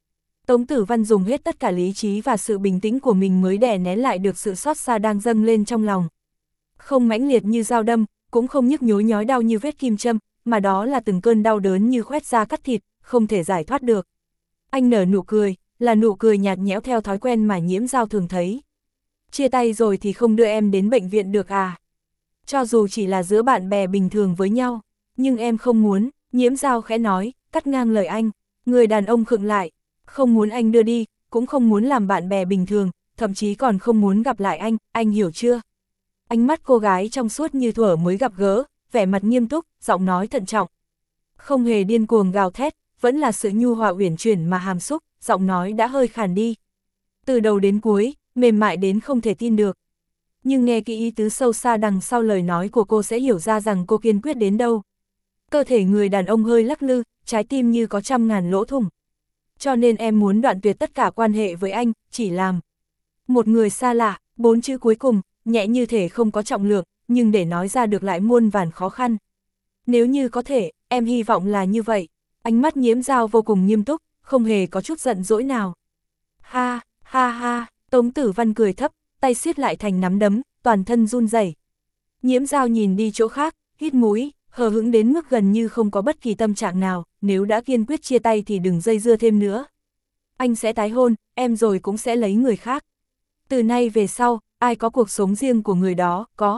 Tống Tử Văn dùng hết tất cả lý trí và sự bình tĩnh của mình mới đè nén lại được sự xót xa đang dâng lên trong lòng. Không mãnh liệt như dao đâm, cũng không nhức nhối nhói đau như vết kim châm, mà đó là từng cơn đau đớn như khoét da cắt thịt, không thể giải thoát được. Anh nở nụ cười, là nụ cười nhạt nhẽo theo thói quen mà Nhiễm Dao thường thấy. Chia tay rồi thì không đưa em đến bệnh viện được à? Cho dù chỉ là giữa bạn bè bình thường với nhau, nhưng em không muốn, Nhiễm Dao khẽ nói, cắt ngang lời anh. Người đàn ông khựng lại, không muốn anh đưa đi, cũng không muốn làm bạn bè bình thường, thậm chí còn không muốn gặp lại anh, anh hiểu chưa? Ánh mắt cô gái trong suốt như thuở mới gặp gỡ, vẻ mặt nghiêm túc, giọng nói thận trọng. Không hề điên cuồng gào thét, vẫn là sự nhu hòa uyển chuyển mà hàm xúc, giọng nói đã hơi khàn đi. Từ đầu đến cuối, mềm mại đến không thể tin được. Nhưng nghe kỹ ý tứ sâu xa đằng sau lời nói của cô sẽ hiểu ra rằng cô kiên quyết đến đâu. Cơ thể người đàn ông hơi lắc lư, trái tim như có trăm ngàn lỗ thủng. Cho nên em muốn đoạn tuyệt tất cả quan hệ với anh, chỉ làm một người xa lạ, bốn chữ cuối cùng, nhẹ như thể không có trọng lượng, nhưng để nói ra được lại muôn vàn khó khăn. Nếu như có thể, em hy vọng là như vậy. Ánh mắt Nhiễm Dao vô cùng nghiêm túc, không hề có chút giận dỗi nào. Ha, ha ha, Tống Tử Văn cười thấp, tay siết lại thành nắm đấm, toàn thân run rẩy. Nhiễm Dao nhìn đi chỗ khác, hít mũi, hờ hững đến mức gần như không có bất kỳ tâm trạng nào, nếu đã kiên quyết chia tay thì đừng dây dưa thêm nữa. Anh sẽ tái hôn, em rồi cũng sẽ lấy người khác. Từ nay về sau, ai có cuộc sống riêng của người đó, có.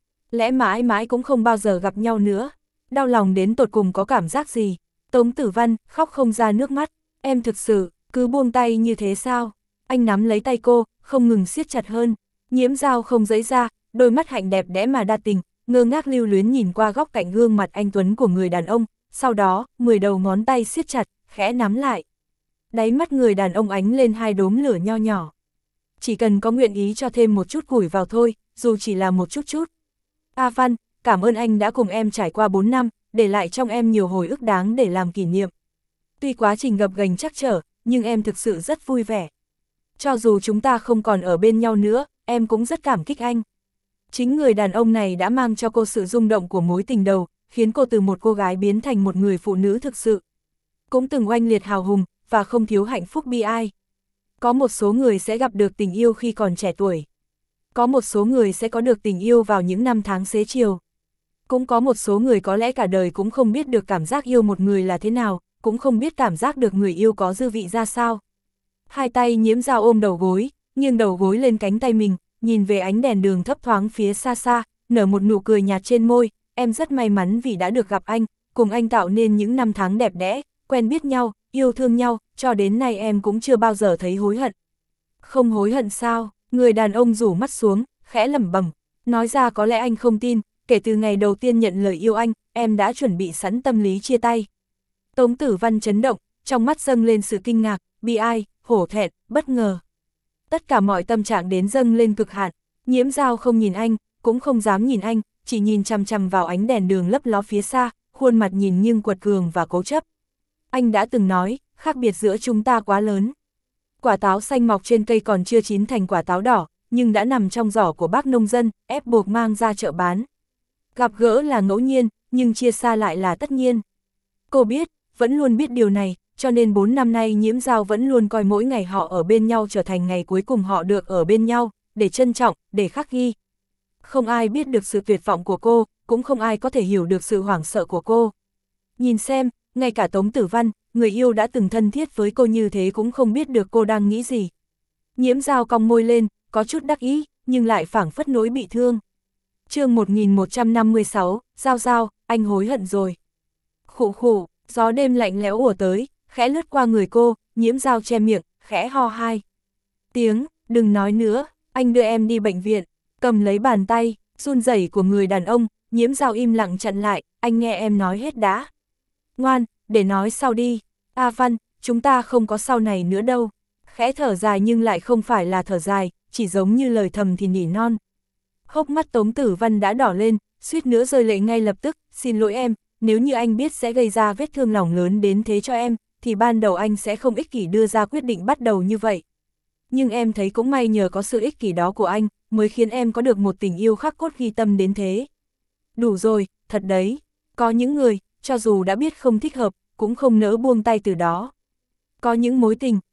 Lẽ mãi mãi cũng không bao giờ gặp nhau nữa. Đau lòng đến tột cùng có cảm giác gì? Tống Tử Văn, khóc không ra nước mắt. Em thực sự, cứ buông tay như thế sao? Anh nắm lấy tay cô, không ngừng siết chặt hơn. Nhiễm Dao không giãy ra, đôi mắt hạnh đẹp đẽ mà đa tình, ngơ ngác lưu luyến nhìn qua góc cạnh gương mặt anh tuấn của người đàn ông, sau đó, mười đầu ngón tay siết chặt, khẽ nắm lại. Đáy mắt người đàn ông ánh lên hai đốm lửa nho nhỏ. Chỉ cần có nguyện ý cho thêm một chút củi vào thôi, dù chỉ là một chút chút. A Văn, cảm ơn anh đã cùng em trải qua bốn năm, để lại trong em nhiều hồi ức đáng để làm kỷ niệm. Tuy quá trình gập ghềnh trắc trở, nhưng em thực sự rất vui vẻ. Cho dù chúng ta không còn ở bên nhau nữa, em cũng rất cảm kích anh. Chính người đàn ông này đã mang cho cô sự rung động của mối tình đầu, khiến cô từ một cô gái biến thành một người phụ nữ thực sự. Cũng từng oanh liệt hào hùng, và không thiếu hạnh phúc bi ai. Có một số người sẽ gặp được tình yêu khi còn trẻ tuổi. Có một số người sẽ có được tình yêu vào những năm tháng xế chiều. Cũng có một số người có lẽ cả đời cũng không biết được cảm giác yêu một người là thế nào, cũng không biết cảm giác được người yêu có dư vị ra sao. Hai tay Nhiễm Dao ôm đầu gối, nghiêng đầu gối lên cánh tay mình, nhìn về ánh đèn đường thấp thoáng phía xa xa, nở một nụ cười nhạt trên môi. Em rất may mắn vì đã được gặp anh, cùng anh tạo nên những năm tháng đẹp đẽ, quen biết nhau, yêu thương nhau, cho đến nay em cũng chưa bao giờ thấy hối hận. Không hối hận sao? Người đàn ông rủ mắt xuống, khẽ lẩm bẩm, nói ra có lẽ anh không tin, kể từ ngày đầu tiên nhận lời yêu anh, em đã chuẩn bị sẵn tâm lý chia tay. Tống Tử Văn chấn động, trong mắt dâng lên sự kinh ngạc, bi ai, hổ thẹn, bất ngờ. Tất cả mọi tâm trạng đến dâng lên cực hạn. Nhiễm Dao không nhìn anh, cũng không dám nhìn anh, chỉ nhìn chằm chằm vào ánh đèn đường lấp ló phía xa, khuôn mặt nhìn nghiêng quật cường và cố chấp. Anh đã từng nói, khác biệt giữa chúng ta quá lớn. Quả táo xanh mọc trên cây còn chưa chín thành quả táo đỏ, nhưng đã nằm trong giỏ của bác nông dân, ép buộc mang ra chợ bán. Gặp gỡ là ngẫu nhiên, nhưng chia xa lại là tất nhiên. Cô biết, vẫn luôn biết điều này, cho nên bốn năm nay Nhiễm Dao vẫn luôn coi mỗi ngày họ ở bên nhau trở thành ngày cuối cùng họ được ở bên nhau, để trân trọng, để khắc ghi. Không ai biết được sự tuyệt vọng của cô, cũng không ai có thể hiểu được sự hoảng sợ của cô. Nhìn xem, ngay cả Tống Tử Văn, người yêu đã từng thân thiết với cô như thế cũng không biết được cô đang nghĩ gì. Nhiễm Dao cong môi lên, có chút đắc ý, nhưng lại phảng phất nỗi bị thương. Chương một nghìn một trăm năm mươi sáu, Dao Dao, anh hối hận rồi. Khụ khụ, gió đêm lạnh lẽo ùa tới, khẽ lướt qua người cô, Nhiễm Dao che miệng, khẽ ho hai tiếng, đừng nói nữa, anh đưa em đi bệnh viện. Cầm lấy bàn tay, run rẩy của người đàn ông, Nhiễm Dao im lặng chặn lại, anh nghe em nói hết đã. Ngoan, để nói sau đi. A Văn, chúng ta không có sau này nữa đâu. Khẽ thở dài nhưng lại không phải là thở dài, chỉ giống như lời thầm thì nỉ non. Hốc mắt Tống Tử Văn đã đỏ lên, suýt nữa rơi lệ ngay lập tức, xin lỗi em, nếu như anh biết sẽ gây ra vết thương lòng lớn đến thế cho em, thì ban đầu anh sẽ không ích kỷ đưa ra quyết định bắt đầu như vậy. Nhưng em thấy cũng may nhờ có sự ích kỷ đó của anh, mới khiến em có được một tình yêu khắc cốt ghi tâm đến thế. Đủ rồi, thật đấy, có những người, cho dù đã biết không thích hợp, cũng không nỡ buông tay từ đó. Có những mối tình,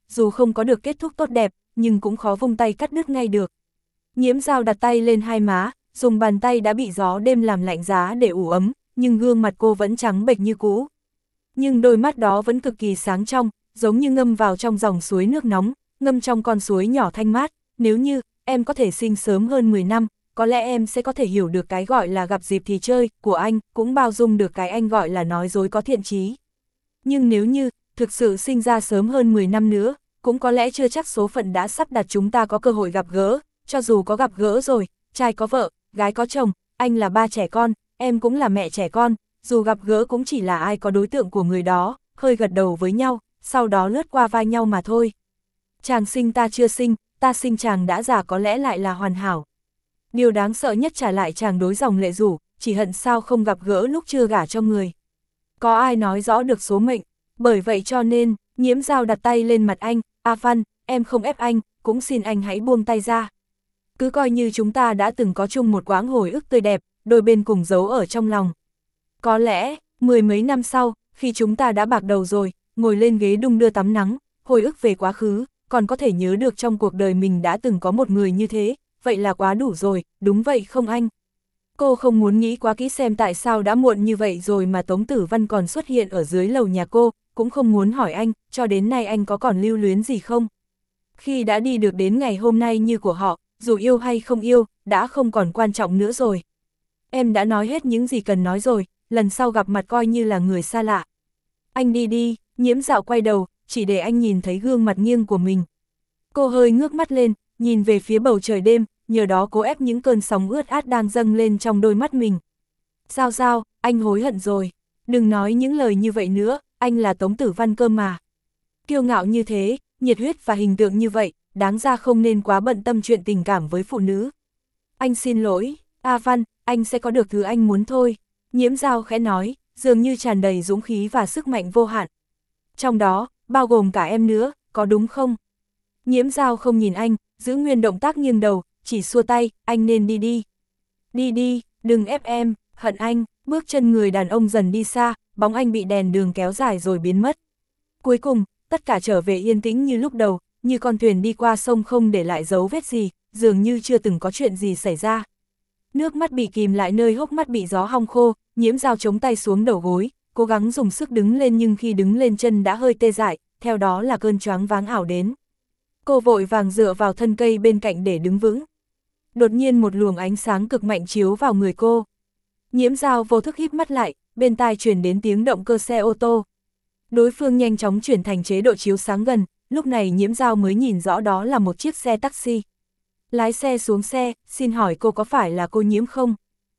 dù không có được kết thúc tốt đẹp, nhưng cũng khó vung tay cắt đứt ngay được. Nhiễm Dao đặt tay lên hai má, dùng bàn tay đã bị gió đêm làm lạnh giá để ủ ấm, nhưng gương mặt cô vẫn trắng bệch như cũ. Nhưng đôi mắt đó vẫn cực kỳ sáng trong, giống như ngâm vào trong dòng suối nước nóng, ngâm trong con suối nhỏ thanh mát. Nếu như em có thể sinh sớm hơn mười năm, có lẽ em sẽ có thể hiểu được cái gọi là gặp dịp thì chơi của anh, cũng bao dung được cái anh gọi là nói dối có thiện chí. Nhưng nếu như thực sự sinh ra sớm hơn mười năm nữa, cũng có lẽ chưa chắc số phận đã sắp đặt chúng ta có cơ hội gặp gỡ, cho dù có gặp gỡ rồi, trai có vợ, gái có chồng, anh là ba trẻ con, em cũng là mẹ trẻ con, dù gặp gỡ cũng chỉ là ai có đối tượng của người đó, hơi gật đầu với nhau, sau đó lướt qua vai nhau mà thôi. Chàng sinh ta chưa sinh, ta sinh chàng đã già có lẽ lại là hoàn hảo. Điều đáng sợ nhất trả lại chàng đối dòng lệ rủ, chỉ hận sao không gặp gỡ lúc chưa gả cho người. Có ai nói rõ được số mệnh, bởi vậy cho nên, Nhiễm Dao đặt tay lên mặt anh, A Văn, em không ép anh, cũng xin anh hãy buông tay ra. Cứ coi như chúng ta đã từng có chung một quãng hồi ức tươi đẹp, đôi bên cùng giấu ở trong lòng. Có lẽ, mười mấy năm sau, khi chúng ta đã bạc đầu rồi, ngồi lên ghế đung đưa tắm nắng, hồi ức về quá khứ, còn có thể nhớ được trong cuộc đời mình đã từng có một người như thế, vậy là quá đủ rồi, đúng vậy không anh? Cô không muốn nghĩ quá kỹ xem tại sao đã muộn như vậy rồi mà Tống Tử Văn còn xuất hiện ở dưới lầu nhà cô, cũng không muốn hỏi anh, cho đến nay anh có còn lưu luyến gì không? Khi đã đi được đến ngày hôm nay như của họ, dù yêu hay không yêu, đã không còn quan trọng nữa rồi. Em đã nói hết những gì cần nói rồi, lần sau gặp mặt coi như là người xa lạ. Anh đi đi, Nhiễm Dạo quay đầu, chỉ để anh nhìn thấy gương mặt nghiêng của mình. Cô hơi ngước mắt lên, nhìn về phía bầu trời đêm, nhờ đó cố ép những cơn sóng ướt át đang dâng lên trong đôi mắt mình. Sao sao, anh hối hận rồi. Đừng nói những lời như vậy nữa, anh là Tống Tử Văn cơ mà. Kiêu ngạo như thế, nhiệt huyết và hình tượng như vậy, đáng ra không nên quá bận tâm chuyện tình cảm với phụ nữ. Anh xin lỗi, A Văn, anh sẽ có được thứ anh muốn thôi. Nhiễm Dao khẽ nói, dường như tràn đầy dũng khí và sức mạnh vô hạn. Trong đó, bao gồm cả em nữa, có đúng không? Nhiễm Dao không nhìn anh, giữ nguyên động tác nghiêng đầu, chỉ xua tay, anh nên đi đi. Đi đi, đừng ép em, hận anh, bước chân người đàn ông dần đi xa, bóng anh bị đèn đường kéo dài rồi biến mất. Cuối cùng, tất cả trở về yên tĩnh như lúc đầu, như con thuyền đi qua sông không để lại dấu vết gì, dường như chưa từng có chuyện gì xảy ra. Nước mắt bị kìm lại nơi hốc mắt bị gió hong khô, Nhiễm Dao chống tay xuống đầu gối, cố gắng dùng sức đứng lên nhưng khi đứng lên chân đã hơi tê dại, theo đó là cơn choáng váng ảo đến. Cô vội vàng dựa vào thân cây bên cạnh để đứng vững. Đột nhiên một luồng ánh sáng cực mạnh chiếu vào người cô. Nhiễm Dao vô thức híp mắt lại, bên tai truyền đến tiếng động cơ xe ô tô. Đối phương nhanh chóng chuyển thành chế độ chiếu sáng gần, lúc này Nhiễm Dao mới nhìn rõ đó là một chiếc xe taxi. Lái xe xuống xe, xin hỏi cô có phải là cô Nhiễm không?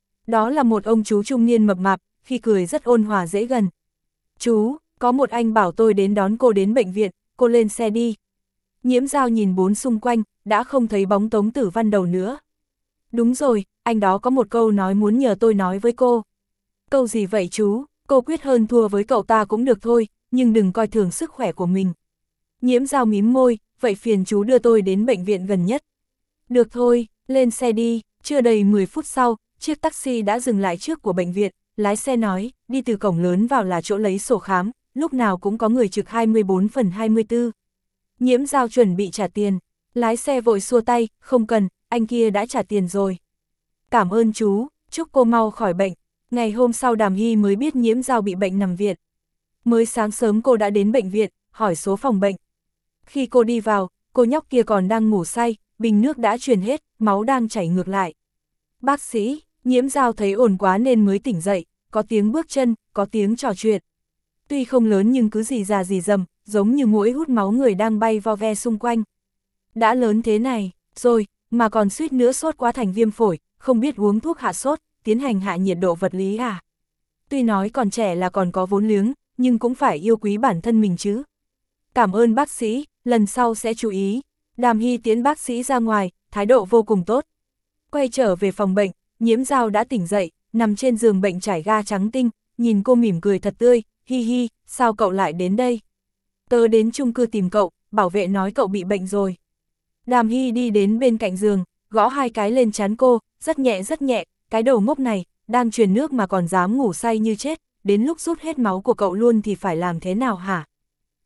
Đó là một ông chú trung niên mập mạp, khi cười rất ôn hòa dễ gần. Chú, có một anh bảo tôi đến đón cô đến bệnh viện, cô lên xe đi. Nhiễm Dao nhìn bốn xung quanh, đã không thấy bóng Tống Tử Văn đâu nữa. Đúng rồi, anh đó có một câu nói muốn nhờ tôi nói với cô. Câu gì vậy chú? Cô quyết hơn thua với cậu ta cũng được thôi, nhưng đừng coi thường sức khỏe của mình. Nhiễm Dao mím môi, vậy phiền chú đưa tôi đến bệnh viện gần nhất. Được thôi, lên xe đi. Chưa đầy mười phút sau, chiếc taxi đã dừng lại trước của bệnh viện, lái xe nói, đi từ cổng lớn vào là chỗ lấy sổ khám, lúc nào cũng có người trực hai mươi bốn phần hai mươi tư. Nhiễm Dao chuẩn bị trả tiền, lái xe vội xua tay, không cần, anh kia đã trả tiền rồi. Cảm ơn chú, chúc cô mau khỏi bệnh. Ngày hôm sau Đàm Hy mới biết Nhiễm Dao bị bệnh nằm viện. Mới sáng sớm cô đã đến bệnh viện, hỏi số phòng bệnh. Khi cô đi vào, cô nhóc kia còn đang ngủ say, bình nước đã truyền hết, máu đang chảy ngược lại. Bác sĩ, Nhiễm Dao thấy ổn quá nên mới tỉnh dậy, có tiếng bước chân, có tiếng trò chuyện. Tuy không lớn nhưng cứ rì rà rì rầm, giống như muỗi hút máu người đang bay vo ve xung quanh. Đã lớn thế này, rồi, mà còn suýt nữa sốt quá thành viêm phổi, không biết uống thuốc hạ sốt, tiến hành hạ nhiệt độ vật lý à. Tuy nói còn trẻ là còn có vốn liếng, nhưng cũng phải yêu quý bản thân mình chứ. Cảm ơn bác sĩ, lần sau sẽ chú ý. Đàm Hy tiến bác sĩ ra ngoài, thái độ vô cùng tốt. Quay trở về phòng bệnh, Nhiễm Dao đã tỉnh dậy, nằm trên giường bệnh trải ga trắng tinh, nhìn cô mỉm cười thật tươi, hi hi, sao cậu lại đến đây? Tớ đến chung cư tìm cậu, bảo vệ nói cậu bị bệnh rồi. Đàm Hy đi đến bên cạnh giường, gõ hai cái lên trán cô, rất nhẹ rất nhẹ, cái đầu ngốc này, đang truyền nước mà còn dám ngủ say như chết, đến lúc rút hết máu của cậu luôn thì phải làm thế nào hả?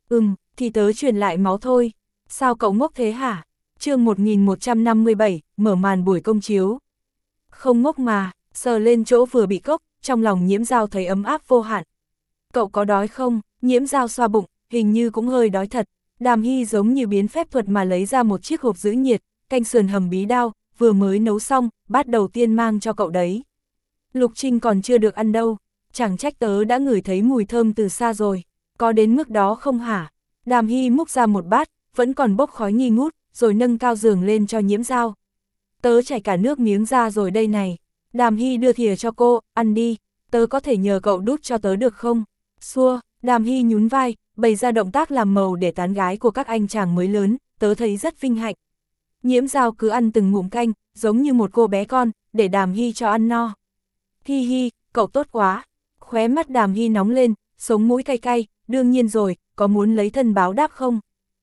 Ừm, thì tớ truyền lại máu thôi. Sao cậu ngốc thế hả? Chương một nghìn một trăm năm mươi bảy, mở màn buổi công chiếu. Không ngốc mà, sờ lên chỗ vừa bị cốc, trong lòng Nhiễm Dao thấy ấm áp vô hạn. Cậu có đói không? Nhiễm Dao xoa bụng, hình như cũng hơi đói thật. Đàm Hy giống như biến phép thuật mà lấy ra một chiếc hộp giữ nhiệt, canh sườn hầm bí đao, vừa mới nấu xong, bát đầu tiên mang cho cậu đấy. Lục Trinh còn chưa được ăn đâu, chẳng trách tớ đã ngửi thấy mùi thơm từ xa rồi, có đến mức đó không hả? Đàm Hy múc ra một bát, vẫn còn bốc khói nghi ngút, rồi nâng cao giường lên cho Nhiễm Dao. Tớ chảy cả nước miếng ra rồi đây này. Đàm Hy đưa thìa cho cô, ăn đi, tớ có thể nhờ cậu đút cho tớ được không? Xua, Đàm Hy nhún vai, bày ra động tác làm màu để tán gái của các anh chàng mới lớn, tớ thấy rất vinh hạnh. Nhiễm Dao cứ ăn từng ngụm canh, giống như một cô bé con, để Đàm Hy cho ăn no. Hi hi, cậu tốt quá. Khóe mắt Đàm Hy nóng lên, sống mũi cay cay, đương nhiên rồi, có muốn lấy thân báo đáp không?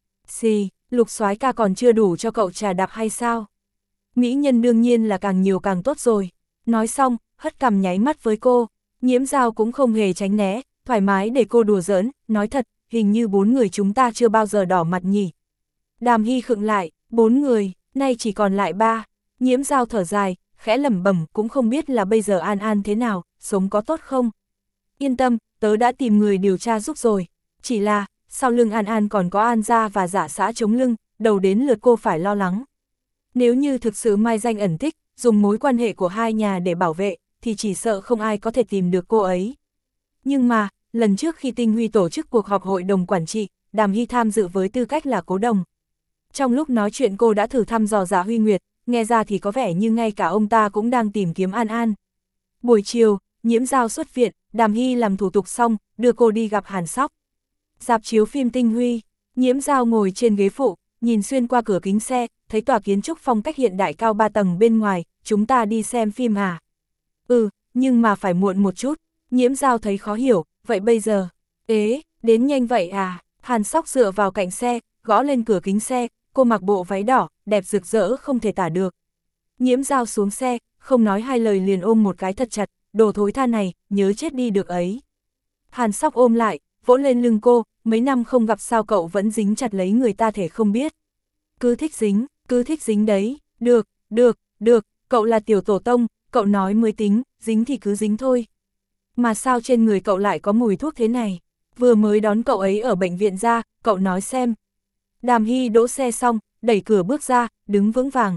Xì, Lục soái ca còn chưa đủ cho cậu trà đạp hay sao? Mỹ nhân đương nhiên là càng nhiều càng tốt rồi. Nói xong, hất cằm nháy mắt với cô. Nhiễm Dao cũng không hề tránh né, thoải mái để cô đùa giỡn, nói thật, hình như bốn người chúng ta chưa bao giờ đỏ mặt nhỉ. Đàm Hy khựng lại, bốn người, nay chỉ còn lại ba. Nhiễm Dao thở dài, khẽ lẩm bẩm, cũng không biết là bây giờ An An thế nào, sống có tốt không? Yên tâm, tớ đã tìm người điều tra giúp rồi. Chỉ là, sau lưng An An còn có An gia và Dạ xã chống lưng, đầu đến lượt cô phải lo lắng. Nếu như thực sự mai danh ẩn tích, dùng mối quan hệ của hai nhà để bảo vệ, thì chỉ sợ không ai có thể tìm được cô ấy. Nhưng mà, lần trước khi Tinh Huy tổ chức cuộc họp hội đồng quản trị, Đàm Hy tham dự với tư cách là cố đồng. Trong lúc nói chuyện cô đã thử thăm dò Dạ Huy Nguyệt, nghe ra thì có vẻ như ngay cả ông ta cũng đang tìm kiếm An An. Buổi chiều, Nhiễm Dao xuất viện, Đàm Hy làm thủ tục xong, đưa cô đi gặp Hàn Sóc. Rạp chiếu phim Tinh Huy, Nhiễm Dao ngồi trên ghế phụ, nhìn xuyên qua cửa kính xe, thấy tòa kiến trúc phong cách hiện đại cao ba tầng bên ngoài, chúng ta đi xem phim à? Ừ, nhưng mà phải muộn một chút. Nhiễm Dao thấy khó hiểu, vậy bây giờ? Ế, đến nhanh vậy à? Hàn Sóc dựa vào cạnh xe, gõ lên cửa kính xe, cô mặc bộ váy đỏ, đẹp rực rỡ không thể tả được. Nhiễm Dao xuống xe, không nói hai lời liền ôm một cái thật chặt, đồ thối tha này, nhớ chết đi được ấy. Hàn Sóc ôm lại, vỗ lên lưng cô, mấy năm không gặp sao cậu vẫn dính chặt lấy người ta thể không biết. Cứ thích dính, cứ thích dính đấy, được, được, được, cậu là tiểu tổ tông, cậu nói mới tính, dính thì cứ dính thôi. Mà sao trên người cậu lại có mùi thuốc thế này? Vừa mới đón cậu ấy ở bệnh viện ra, cậu nói xem. Đàm Hy đỗ xe xong, đẩy cửa bước ra, đứng vững vàng.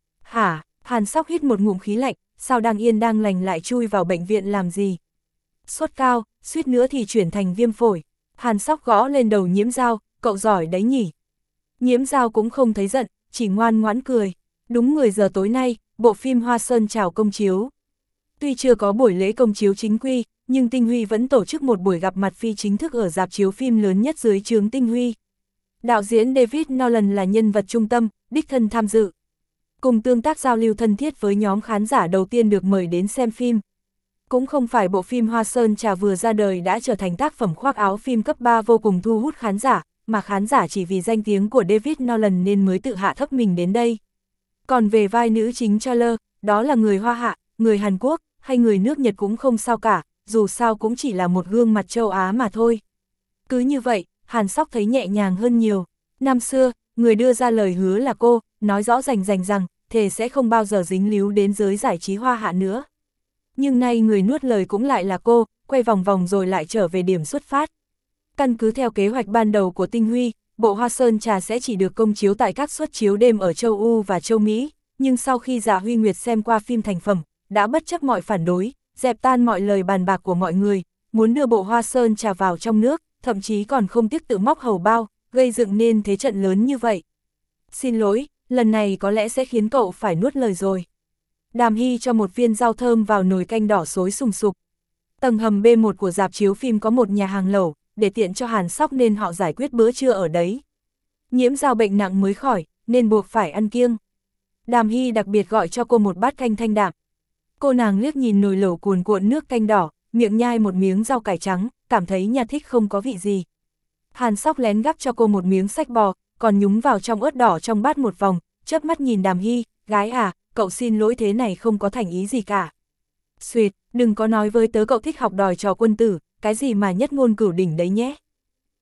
Hả? Hàn Sóc hít một ngụm khí lạnh, sao đang yên đang lành lại chui vào bệnh viện làm gì? Sốt cao, suýt nữa thì chuyển thành viêm phổi. Hàn Sóc gõ lên đầu Nhiễm Dao, cậu giỏi đấy nhỉ? Nhiễm Dao cũng không thấy giận, chỉ ngoan ngoãn cười. Đúng mười giờ tối nay, bộ phim Hoa Sơn chào công chiếu. Tuy chưa có buổi lễ công chiếu chính quy, nhưng Tinh Huy vẫn tổ chức một buổi gặp mặt phi chính thức ở rạp chiếu phim lớn nhất dưới trướng Tinh Huy. Đạo diễn David Nolan là nhân vật trung tâm, đích thân tham dự. Cùng tương tác giao lưu thân thiết với nhóm khán giả đầu tiên được mời đến xem phim. Cũng không phải bộ phim Hoa Sơn Trà vừa ra đời đã trở thành tác phẩm khoác áo phim cấp ba vô cùng thu hút khán giả, mà khán giả chỉ vì danh tiếng của David Nolan nên mới tự hạ thấp mình đến đây. Còn về vai nữ chính Charles, đó là người Hoa Hạ, người Hàn Quốc, hay người nước Nhật cũng không sao cả, dù sao cũng chỉ là một gương mặt châu Á mà thôi. Cứ như vậy, Hàn Sóc thấy nhẹ nhàng hơn nhiều. Năm xưa, người đưa ra lời hứa là cô, nói rõ rành rành rằng, thề sẽ không bao giờ dính líu đến giới giải trí Hoa Hạ nữa. Nhưng nay người nuốt lời cũng lại là cô, quay vòng vòng rồi lại trở về điểm xuất phát. Căn cứ theo kế hoạch ban đầu của Tinh Huy, bộ Hoa Sơn Trà sẽ chỉ được công chiếu tại các suất chiếu đêm ở châu Âu và châu Mỹ, nhưng sau khi Dạ Huy Nguyệt xem qua phim thành phẩm, đã bất chấp mọi phản đối, dẹp tan mọi lời bàn bạc của mọi người, muốn đưa bộ Hoa Sơn Trà vào trong nước, thậm chí còn không tiếc tự móc hầu bao, gây dựng nên thế trận lớn như vậy. Xin lỗi, lần này có lẽ sẽ khiến cậu phải nuốt lời rồi. Đàm Hy cho một viên rau thơm vào nồi canh đỏ sối sùng sục. Tầng hầm B một của rạp chiếu phim có một nhà hàng lẩu, để tiện cho Hàn Sóc nên họ giải quyết bữa trưa ở đấy. Nhiễm Dao bệnh nặng mới khỏi, nên buộc phải ăn kiêng. Đàm Hy đặc biệt gọi cho cô một bát canh thanh đạm. Cô nàng liếc nhìn nồi lẩu cuồn cuộn nước canh đỏ, miệng nhai một miếng rau cải trắng, cảm thấy nhà thích không có vị gì. Hàn Sóc lén gắp cho cô một miếng sách bò, còn nhúng vào trong ớt đỏ trong bát một vòng, chớp mắt nhìn Đàm Hy, gái à, cậu xin lỗi thế này không có thành ý gì cả. Xuyệt, đừng có nói với tớ cậu thích học đòi trò quân tử, cái gì mà nhất ngôn cửu đỉnh đấy nhé.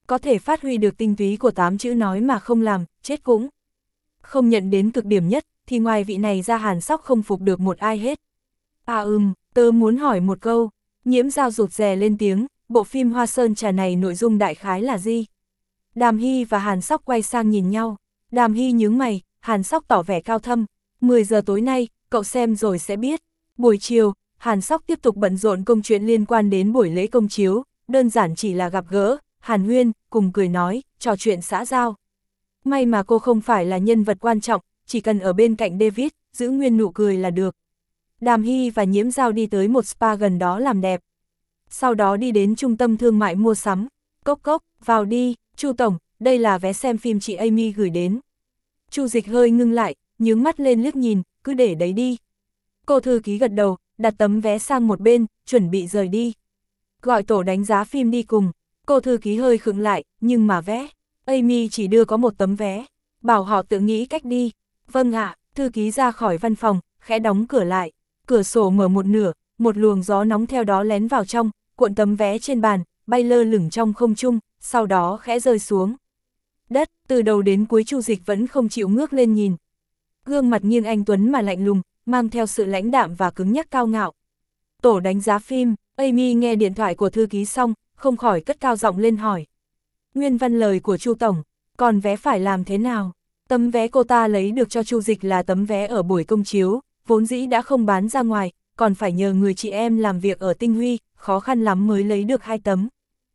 có thể phát huy được tinh túy của tám chữ nói mà không làm, chết cũng không nhận đến cực điểm nhất, thì ngoài vị này ra Hàn Sóc không phục được một ai hết. À ừm, tớ muốn hỏi một câu, Nhiễm Dao rụt rè lên tiếng, bộ phim Hoa Sơn Trà này nội dung đại khái là gì? Đàm Hy và Hàn Sóc quay sang nhìn nhau, Đàm Hy nhướng mày, Hàn Sóc tỏ vẻ cao thâm, mười giờ tối nay, cậu xem rồi sẽ biết. Buổi chiều, Hàn Sóc tiếp tục bận rộn công chuyện liên quan đến buổi lễ công chiếu, đơn giản chỉ là gặp gỡ, hàn huyên, cùng cười nói, trò chuyện xã giao. May mà cô không phải là nhân vật quan trọng, chỉ cần ở bên cạnh David, giữ nguyên nụ cười là được. Đàm Hy và Nhiễm Dao đi tới một spa gần đó làm đẹp. Sau đó đi đến trung tâm thương mại mua sắm. Cốc cốc, vào đi, Chu tổng, đây là vé xem phim chị Amy gửi đến. Chu Dịch hơi ngưng lại, nhướng mắt lên liếc nhìn, cứ để đấy đi. Cô thư ký gật đầu, đặt tấm vé sang một bên, chuẩn bị rời đi. Gọi tổ đánh giá phim đi cùng. Cô thư ký hơi khựng lại, nhưng mà vé. Amy chỉ đưa có một tấm vé. Bảo họ tự nghĩ cách đi. Vâng ạ, thư ký ra khỏi văn phòng, khẽ đóng cửa lại. Cửa sổ mở một nửa, một luồng gió nóng theo đó lén vào trong, cuộn tấm vé trên bàn, bay lơ lửng trong không trung, sau đó khẽ rơi xuống. Đất, từ đầu đến cuối Chu Dịch vẫn không chịu ngước lên nhìn. Gương mặt nghiêng anh tuấn mà lạnh lùng, mang theo sự lãnh đạm và cứng nhắc cao ngạo. Tổ đánh giá phim, Amy nghe điện thoại của thư ký xong, không khỏi cất cao giọng lên hỏi. Nguyên văn lời của Chu tổng, còn vé phải làm thế nào? Tấm vé cô ta lấy được cho Chu Dịch là tấm vé ở buổi công chiếu, vốn dĩ đã không bán ra ngoài, còn phải nhờ người chị em làm việc ở Tinh Huy, khó khăn lắm mới lấy được hai tấm.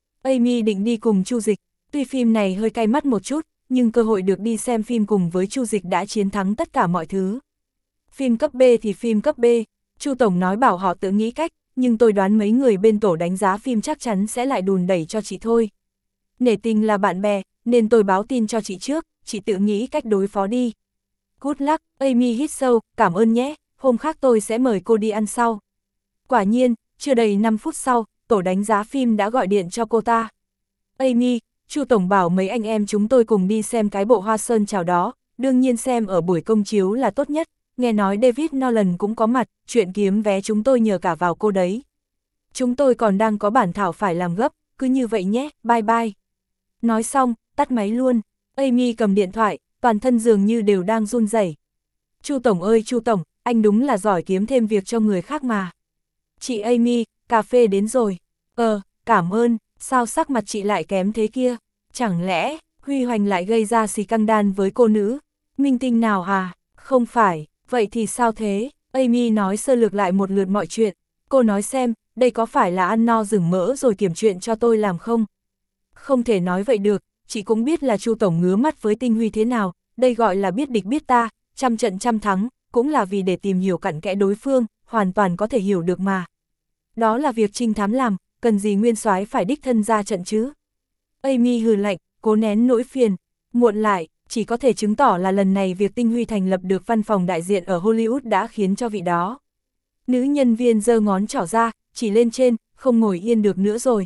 Amy định đi cùng Chu Dịch, tuy phim này hơi cay mắt một chút, nhưng cơ hội được đi xem phim cùng với Chu Dịch đã chiến thắng tất cả mọi thứ. Phim cấp B thì phim cấp B, Chu tổng nói bảo họ tự nghĩ cách, nhưng tôi đoán mấy người bên tổ đánh giá phim chắc chắn sẽ lại đùn đẩy cho chị thôi. Nể tình là bạn bè, nên tôi báo tin cho chị trước, chị tự nghĩ cách đối phó đi. Good luck, Amy hít sâu, cảm ơn nhé, hôm khác tôi sẽ mời cô đi ăn sau. Quả nhiên, chưa đầy năm phút sau, tổ đánh giá phim đã gọi điện cho cô ta. Amy, Chu tổng bảo mấy anh em chúng tôi cùng đi xem cái bộ Hoa Sơn Chào đó, đương nhiên xem ở buổi công chiếu là tốt nhất, nghe nói David Nolan cũng có mặt, chuyện kiếm vé chúng tôi nhờ cả vào cô đấy. Chúng tôi còn đang có bản thảo phải làm gấp, cứ như vậy nhé, bye bye. Nói xong, tắt máy luôn, Amy cầm điện thoại, toàn thân dường như đều đang run rẩy. Chu tổng ơi Chu tổng, anh đúng là giỏi kiếm thêm việc cho người khác mà. Chị Amy, cà phê đến rồi. Ờ, cảm ơn, sao sắc mặt chị lại kém thế kia? Chẳng lẽ, Huy Hoành lại gây ra xì căng đan với cô nữ? Minh tinh nào à? Không phải, vậy thì sao thế? Amy nói sơ lược lại một lượt mọi chuyện. Cô nói xem, đây có phải là ăn no rừng mỡ rồi kiểm chuyện cho tôi làm không? Không thể nói vậy được, chị cũng biết là Chu tổng ngứa mắt với Tinh Huy thế nào, đây gọi là biết địch biết ta, trăm trận trăm thắng, cũng là vì để tìm hiểu cặn kẽ đối phương, hoàn toàn có thể hiểu được mà. Đó là việc trinh thám làm, cần gì nguyên soái phải đích thân ra trận chứ? Amy hừ lạnh, cố nén nỗi phiền, muộn lại, chỉ có thể chứng tỏ là lần này việc Tinh Huy thành lập được văn phòng đại diện ở Hollywood đã khiến cho vị đó. Nữ nhân viên giơ ngón trỏ ra, chỉ lên trên, không ngồi yên được nữa rồi.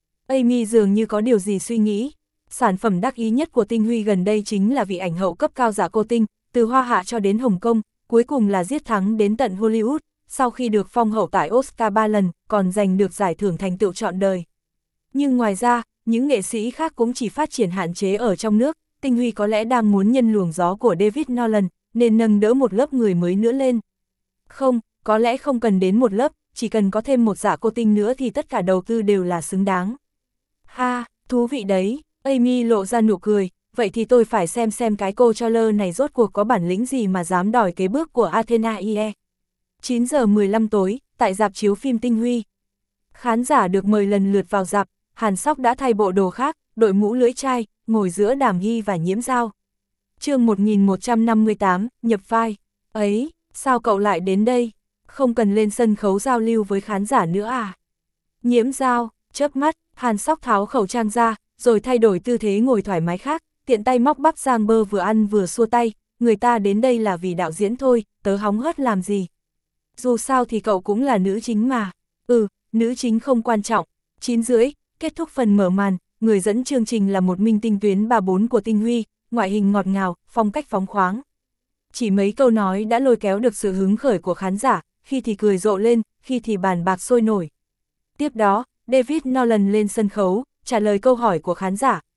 Amy dường như có điều gì suy nghĩ. Sản phẩm đắc ý nhất của Tinh Huy gần đây chính là vị ảnh hậu cấp cao Dạ Cô Tinh, từ Hoa Hạ cho đến Hồng Kông, cuối cùng là giết thắng đến tận Hollywood, sau khi được phong hậu tại Oscar ba lần, còn giành được giải thưởng thành tựu trọn đời. Nhưng ngoài ra, những nghệ sĩ khác cũng chỉ phát triển hạn chế ở trong nước, Tinh Huy có lẽ đang muốn nhân luồng gió của David Nolan, nên nâng đỡ một lớp người mới nữa lên. Không, có lẽ không cần đến một lớp, chỉ cần có thêm một Dạ Cô Tinh nữa thì tất cả đầu tư đều là xứng đáng. Ha, thú vị đấy, Amy lộ ra nụ cười, vậy thì tôi phải xem xem cái cô Charles này rốt cuộc có bản lĩnh gì mà dám đòi kế bước của Athena i e. chín giờ mười lăm tối, tại rạp chiếu phim Tinh Huy. Khán giả được mời lần lượt vào rạp, Hàn Sóc đã thay bộ đồ khác, đội mũ lưỡi chai, ngồi giữa Đàm Hy và Nhiễm Dao. Chương một nghìn một trăm năm mươi tám, nhập vai. Ấy, sao cậu lại đến đây? Không cần lên sân khấu giao lưu với khán giả nữa à? Nhiễm Dao, chớp mắt, Hàn Sóc tháo khẩu trang ra, rồi thay đổi tư thế ngồi thoải mái khác, tiện tay móc bắp Giang Bơ vừa ăn vừa xua tay, người ta đến đây là vì đạo diễn thôi, tớ hóng hớt làm gì. Dù sao thì cậu cũng là nữ chính mà. Ừ, nữ chính không quan trọng. chín rưỡi, kết thúc phần mở màn, người dẫn chương trình là một minh tinh tuyến ba bốn của Tinh Huy, ngoại hình ngọt ngào, phong cách phóng khoáng. Chỉ mấy câu nói đã lôi kéo được sự hứng khởi của khán giả, khi thì cười rộ lên, khi thì bàn bạc sôi nổi. Tiếp đó, David Nolan lên sân khấu, trả lời câu hỏi của khán giả,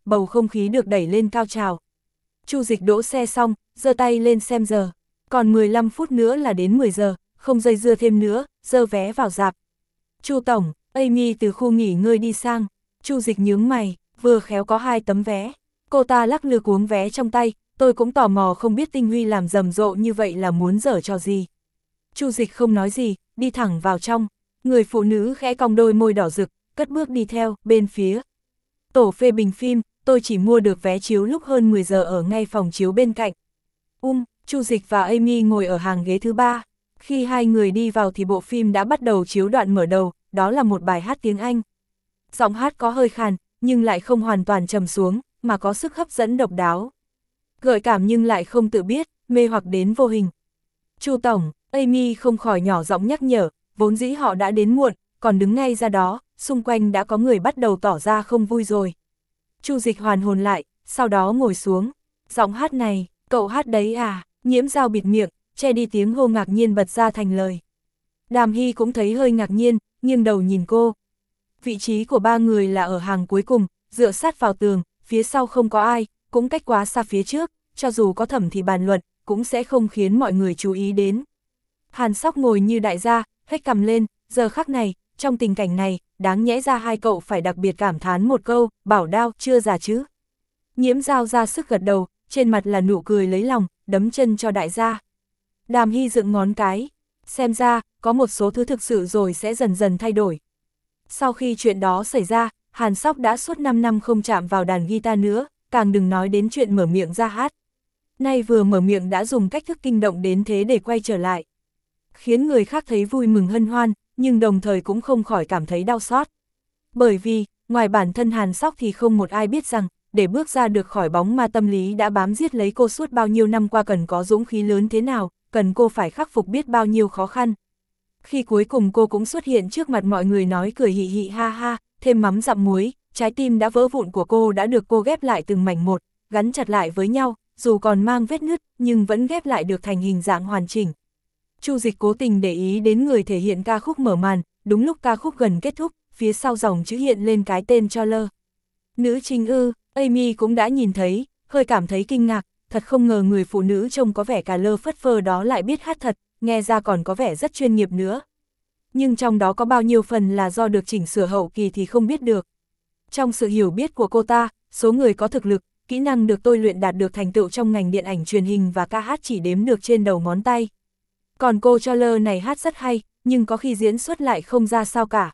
bầu không khí được đẩy lên cao trào. Chu Dịch đỗ xe xong, giơ tay lên xem giờ. Còn mười lăm phút nữa là đến mười giờ, không dây dưa thêm nữa, giơ vé vào rạp. Chu tổng, Amy từ khu nghỉ ngơi đi sang. Chu Dịch nhướng mày, vừa khéo có hai tấm vé. Cô ta lắc lư cuống vé trong tay, tôi cũng tò mò không biết Tinh Huy làm rầm rộ như vậy là muốn giở trò gì. Chu Dịch không nói gì, đi thẳng vào trong. Người phụ nữ khẽ cong đôi môi đỏ rực, cất bước đi theo, bên phía. Tổ phê bình phim, tôi chỉ mua được vé chiếu lúc hơn mười giờ ở ngay phòng chiếu bên cạnh. Um, Chu Dịch và Amy ngồi ở hàng ghế thứ ba. Khi hai người đi vào thì bộ phim đã bắt đầu chiếu đoạn mở đầu, đó là một bài hát tiếng Anh. Giọng hát có hơi khàn, nhưng lại không hoàn toàn trầm xuống, mà có sức hấp dẫn độc đáo. Gợi cảm nhưng lại không tự biết, mê hoặc đến vô hình. Chu tổng, Amy không khỏi nhỏ giọng nhắc nhở, vốn dĩ họ đã đến muộn, còn đứng ngay ra đó, xung quanh đã có người bắt đầu tỏ ra không vui rồi. Chu Dịch hoàn hồn lại, sau đó ngồi xuống. Giọng hát này, cậu hát đấy à? Nhiễm Dao bịt miệng, che đi tiếng hô ngạc nhiên bật ra thành lời. Đàm Hy cũng thấy hơi ngạc nhiên, nghiêng đầu nhìn cô. Vị trí của ba người là ở hàng cuối cùng, dựa sát vào tường, phía sau không có ai, cũng cách quá xa phía trước, cho dù có thẩm thì bàn luận, cũng sẽ không khiến mọi người chú ý đến. Hàn Sóc ngồi như đại gia, hếch cằm lên, giờ khắc này, trong tình cảnh này, đáng nhẽ ra hai cậu phải đặc biệt cảm thán một câu, bảo đao, chưa già chứ. Nhiễm Dao ra sức gật đầu, trên mặt là nụ cười lấy lòng, đấm chân cho đại gia. Đàm Hy dựng ngón cái, xem ra, có một số thứ thực sự rồi sẽ dần dần thay đổi. Sau khi chuyện đó xảy ra, Hàn Sóc đã suốt năm năm không chạm vào đàn guitar nữa, càng đừng nói đến chuyện mở miệng ra hát. Nay vừa mở miệng đã dùng cách thức kinh động đến thế để quay trở lại. Khiến người khác thấy vui mừng hân hoan, nhưng đồng thời cũng không khỏi cảm thấy đau xót. Bởi vì, ngoài bản thân Hàn Sóc thì không một ai biết rằng, để bước ra được khỏi bóng ma tâm lý đã bám giết lấy cô suốt bao nhiêu năm qua cần có dũng khí lớn thế nào, cần cô phải khắc phục biết bao nhiêu khó khăn. Khi cuối cùng cô cũng xuất hiện trước mặt mọi người nói cười hị hị ha ha, thêm mắm dặm muối, trái tim đã vỡ vụn của cô đã được cô ghép lại từng mảnh một, gắn chặt lại với nhau, dù còn mang vết nứt nhưng vẫn ghép lại được thành hình dạng hoàn chỉnh. Chu Dịch cố tình để ý đến người thể hiện ca khúc mở màn, đúng lúc ca khúc gần kết thúc, phía sau dòng chữ hiện lên cái tên cho lơ. Nữ chính ư, Amy cũng đã nhìn thấy, hơi cảm thấy kinh ngạc, thật không ngờ người phụ nữ trông có vẻ cà lơ phất phơ đó lại biết hát thật, nghe ra còn có vẻ rất chuyên nghiệp nữa. Nhưng trong đó có bao nhiêu phần là do được chỉnh sửa hậu kỳ thì không biết được. Trong sự hiểu biết của cô ta, số người có thực lực, kỹ năng được tôi luyện đạt được thành tựu trong ngành điện ảnh truyền hình và ca hát chỉ đếm được trên đầu ngón tay. Còn cô Charler này hát rất hay, nhưng có khi diễn xuất lại không ra sao cả.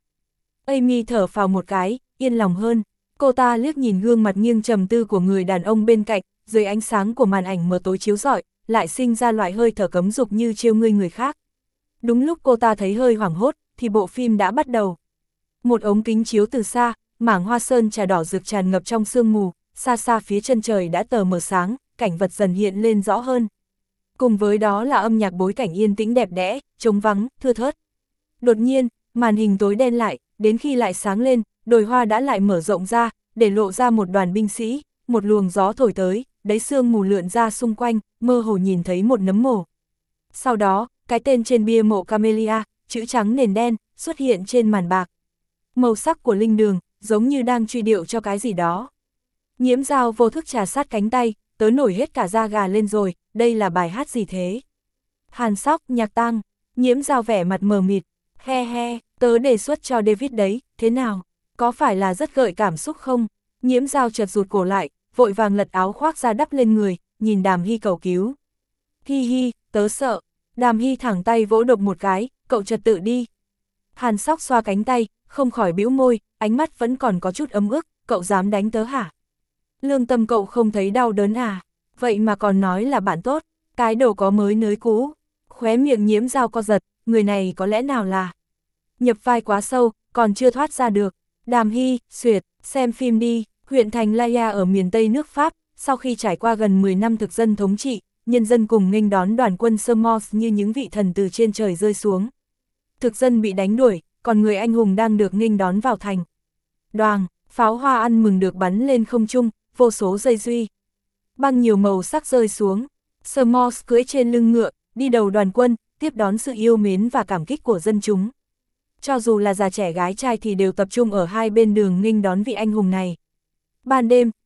Amy thở phào một cái, yên lòng hơn. Cô ta liếc nhìn gương mặt nghiêng trầm tư của người đàn ông bên cạnh, dưới ánh sáng của màn ảnh mờ tối chiếu rọi, lại sinh ra loại hơi thở cấm dục như trêu ngươi người khác. Đúng lúc cô ta thấy hơi hoảng hốt, thì bộ phim đã bắt đầu. Một ống kính chiếu từ xa, mảng hoa sơn trà đỏ rực tràn ngập trong sương mù, xa xa phía chân trời đã tờ mờ sáng, cảnh vật dần hiện lên rõ hơn. Cùng với đó là âm nhạc bối cảnh yên tĩnh đẹp đẽ, trống vắng, thưa thớt. Đột nhiên, màn hình tối đen lại, đến khi lại sáng lên, đồi hoa đã lại mở rộng ra, để lộ ra một đoàn binh sĩ, một luồng gió thổi tới, đấy sương mù lượn ra xung quanh, mơ hồ nhìn thấy một nấm mồ. Sau đó, cái tên trên bia mộ Camellia, chữ trắng nền đen, xuất hiện trên màn bạc. Màu sắc của linh đường, giống như đang truy điệu cho cái gì đó. Nhiễm Dao vô thức trà sát cánh tay, tớ nổi hết cả da gà lên rồi, đây là bài hát gì thế? Hàn Sóc, nhạc tang. Nhiễm Dao vẻ mặt mờ mịt, he he, tớ đề xuất cho David đấy, thế nào? Có phải là rất gợi cảm xúc không? Nhiễm Dao chợt rụt cổ lại, vội vàng lật áo khoác ra đắp lên người, nhìn Đàm Hy cầu cứu. Hi hi, tớ sợ. Đàm Hy thẳng tay vỗ độc một cái, cậu trật tự đi. Hàn Sóc xoa cánh tay, không khỏi bĩu môi, ánh mắt vẫn còn có chút ấm ức, cậu dám đánh tớ hả? Lương tâm cậu không thấy đau đớn à? Vậy mà còn nói là bạn tốt, cái đồ có mới nới cũ. Khóe miệng Nhiễm Dao co giật, người này có lẽ nào là nhập vai quá sâu, còn chưa thoát ra được. Đàm Hy, xuyệt, xem phim đi. Huyện thành Laia ở miền Tây nước Pháp, sau khi trải qua gần mười năm thực dân thống trị, nhân dân cùng nghênh đón đoàn quân Sommers như những vị thần từ trên trời rơi xuống. Thực dân bị đánh đuổi, còn người anh hùng đang được nghênh đón vào thành. Đoàng, pháo hoa ăn mừng được bắn lên không trung, vô số dây duy. Băng nhiều màu sắc rơi xuống. Sommers cưỡi trên lưng ngựa, đi đầu đoàn quân, tiếp đón sự yêu mến và cảm kích của dân chúng. Cho dù là già trẻ gái trai thì đều tập trung ở hai bên đường nghênh đón vị anh hùng này. Ban đêm,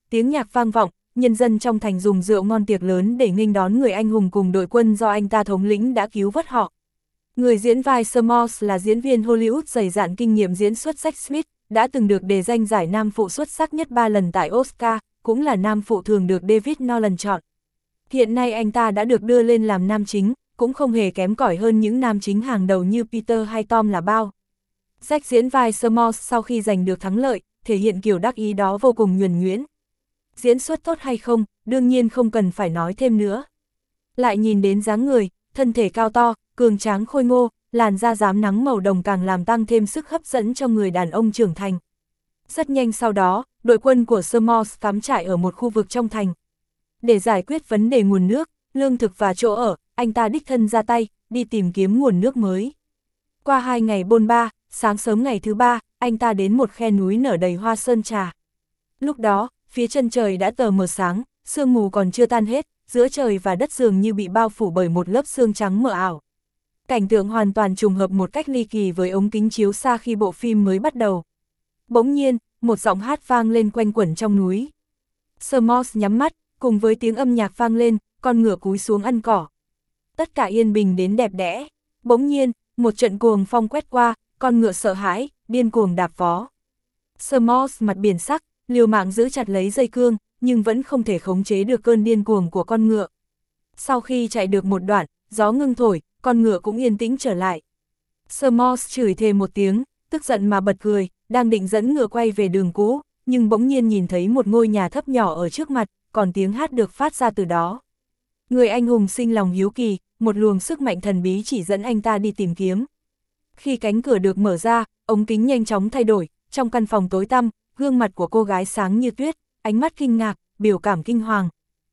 tiếng nhạc vang vọng, nhân dân trong thành dùng rượu ngon tiệc lớn để nghênh đón người anh hùng cùng đội quân do anh ta thống lĩnh đã cứu vớt họ. Người diễn vai Sir Moss là diễn viên Hollywood dày dạn kinh nghiệm diễn xuất Jack Smith, đã từng được đề danh giải nam phụ xuất sắc nhất ba lần tại Oscar, cũng là nam phụ thường được David Nolan chọn. Hiện nay anh ta đã được đưa lên làm nam chính, cũng không hề kém cỏi hơn những nam chính hàng đầu như Peter hay Tom là bao. Jack diễn vai Sir Moss sau khi giành được thắng lợi, thể hiện kiểu đắc ý đó vô cùng nhuần nhuyễn. Diễn xuất tốt hay không, đương nhiên không cần phải nói thêm nữa. Lại nhìn đến dáng người, thân thể cao to, cường tráng khôi ngô, làn da rám nắng màu đồng càng làm tăng thêm sức hấp dẫn cho người đàn ông trưởng thành. Rất nhanh sau đó, đội quân của Sir Moss cắm trại ở một khu vực trong thành. Để giải quyết vấn đề nguồn nước, lương thực và chỗ ở, anh ta đích thân ra tay, đi tìm kiếm nguồn nước mới. Qua hai ngày bôn ba, sáng sớm ngày thứ ba, anh ta đến một khe núi nở đầy hoa sơn trà. Lúc đó, phía chân trời đã tờ mờ sáng, sương mù còn chưa tan hết, giữa trời và đất dường như bị bao phủ bởi một lớp sương trắng mờ ảo. Cảnh tượng hoàn toàn trùng hợp một cách ly kỳ với ống kính chiếu xa khi bộ phim mới bắt đầu. Bỗng nhiên, một giọng hát vang lên quanh quẩn trong núi. Sir Moss nhắm mắt, cùng với tiếng âm nhạc vang lên, con ngựa cúi xuống ăn cỏ. Tất cả yên bình đến đẹp đẽ. Bỗng nhiên, một trận cuồng phong quét qua, con ngựa sợ hãi, điên cuồng đạp vó. Sir Moss mặt biển sắc, liều mạng giữ chặt lấy dây cương, nhưng vẫn không thể khống chế được cơn điên cuồng của con ngựa. Sau khi chạy được một đoạn, gió ngưng thổi, con ngựa cũng yên tĩnh trở lại. Sir Moss chửi thề một tiếng, tức giận mà bật cười, đang định dẫn ngựa quay về đường cũ, nhưng bỗng nhiên nhìn thấy một ngôi nhà thấp nhỏ ở trước mặt, còn tiếng hát được phát ra từ đó. Người anh hùng sinh lòng hiếu kỳ, một luồng sức mạnh thần bí chỉ dẫn anh ta đi tìm kiếm. Khi cánh cửa được mở ra, ống kính nhanh chóng thay đổi, trong căn phòng tối tăm, gương mặt của cô gái sáng như tuyết, ánh mắt kinh ngạc, biểu cảm kinh hoàng.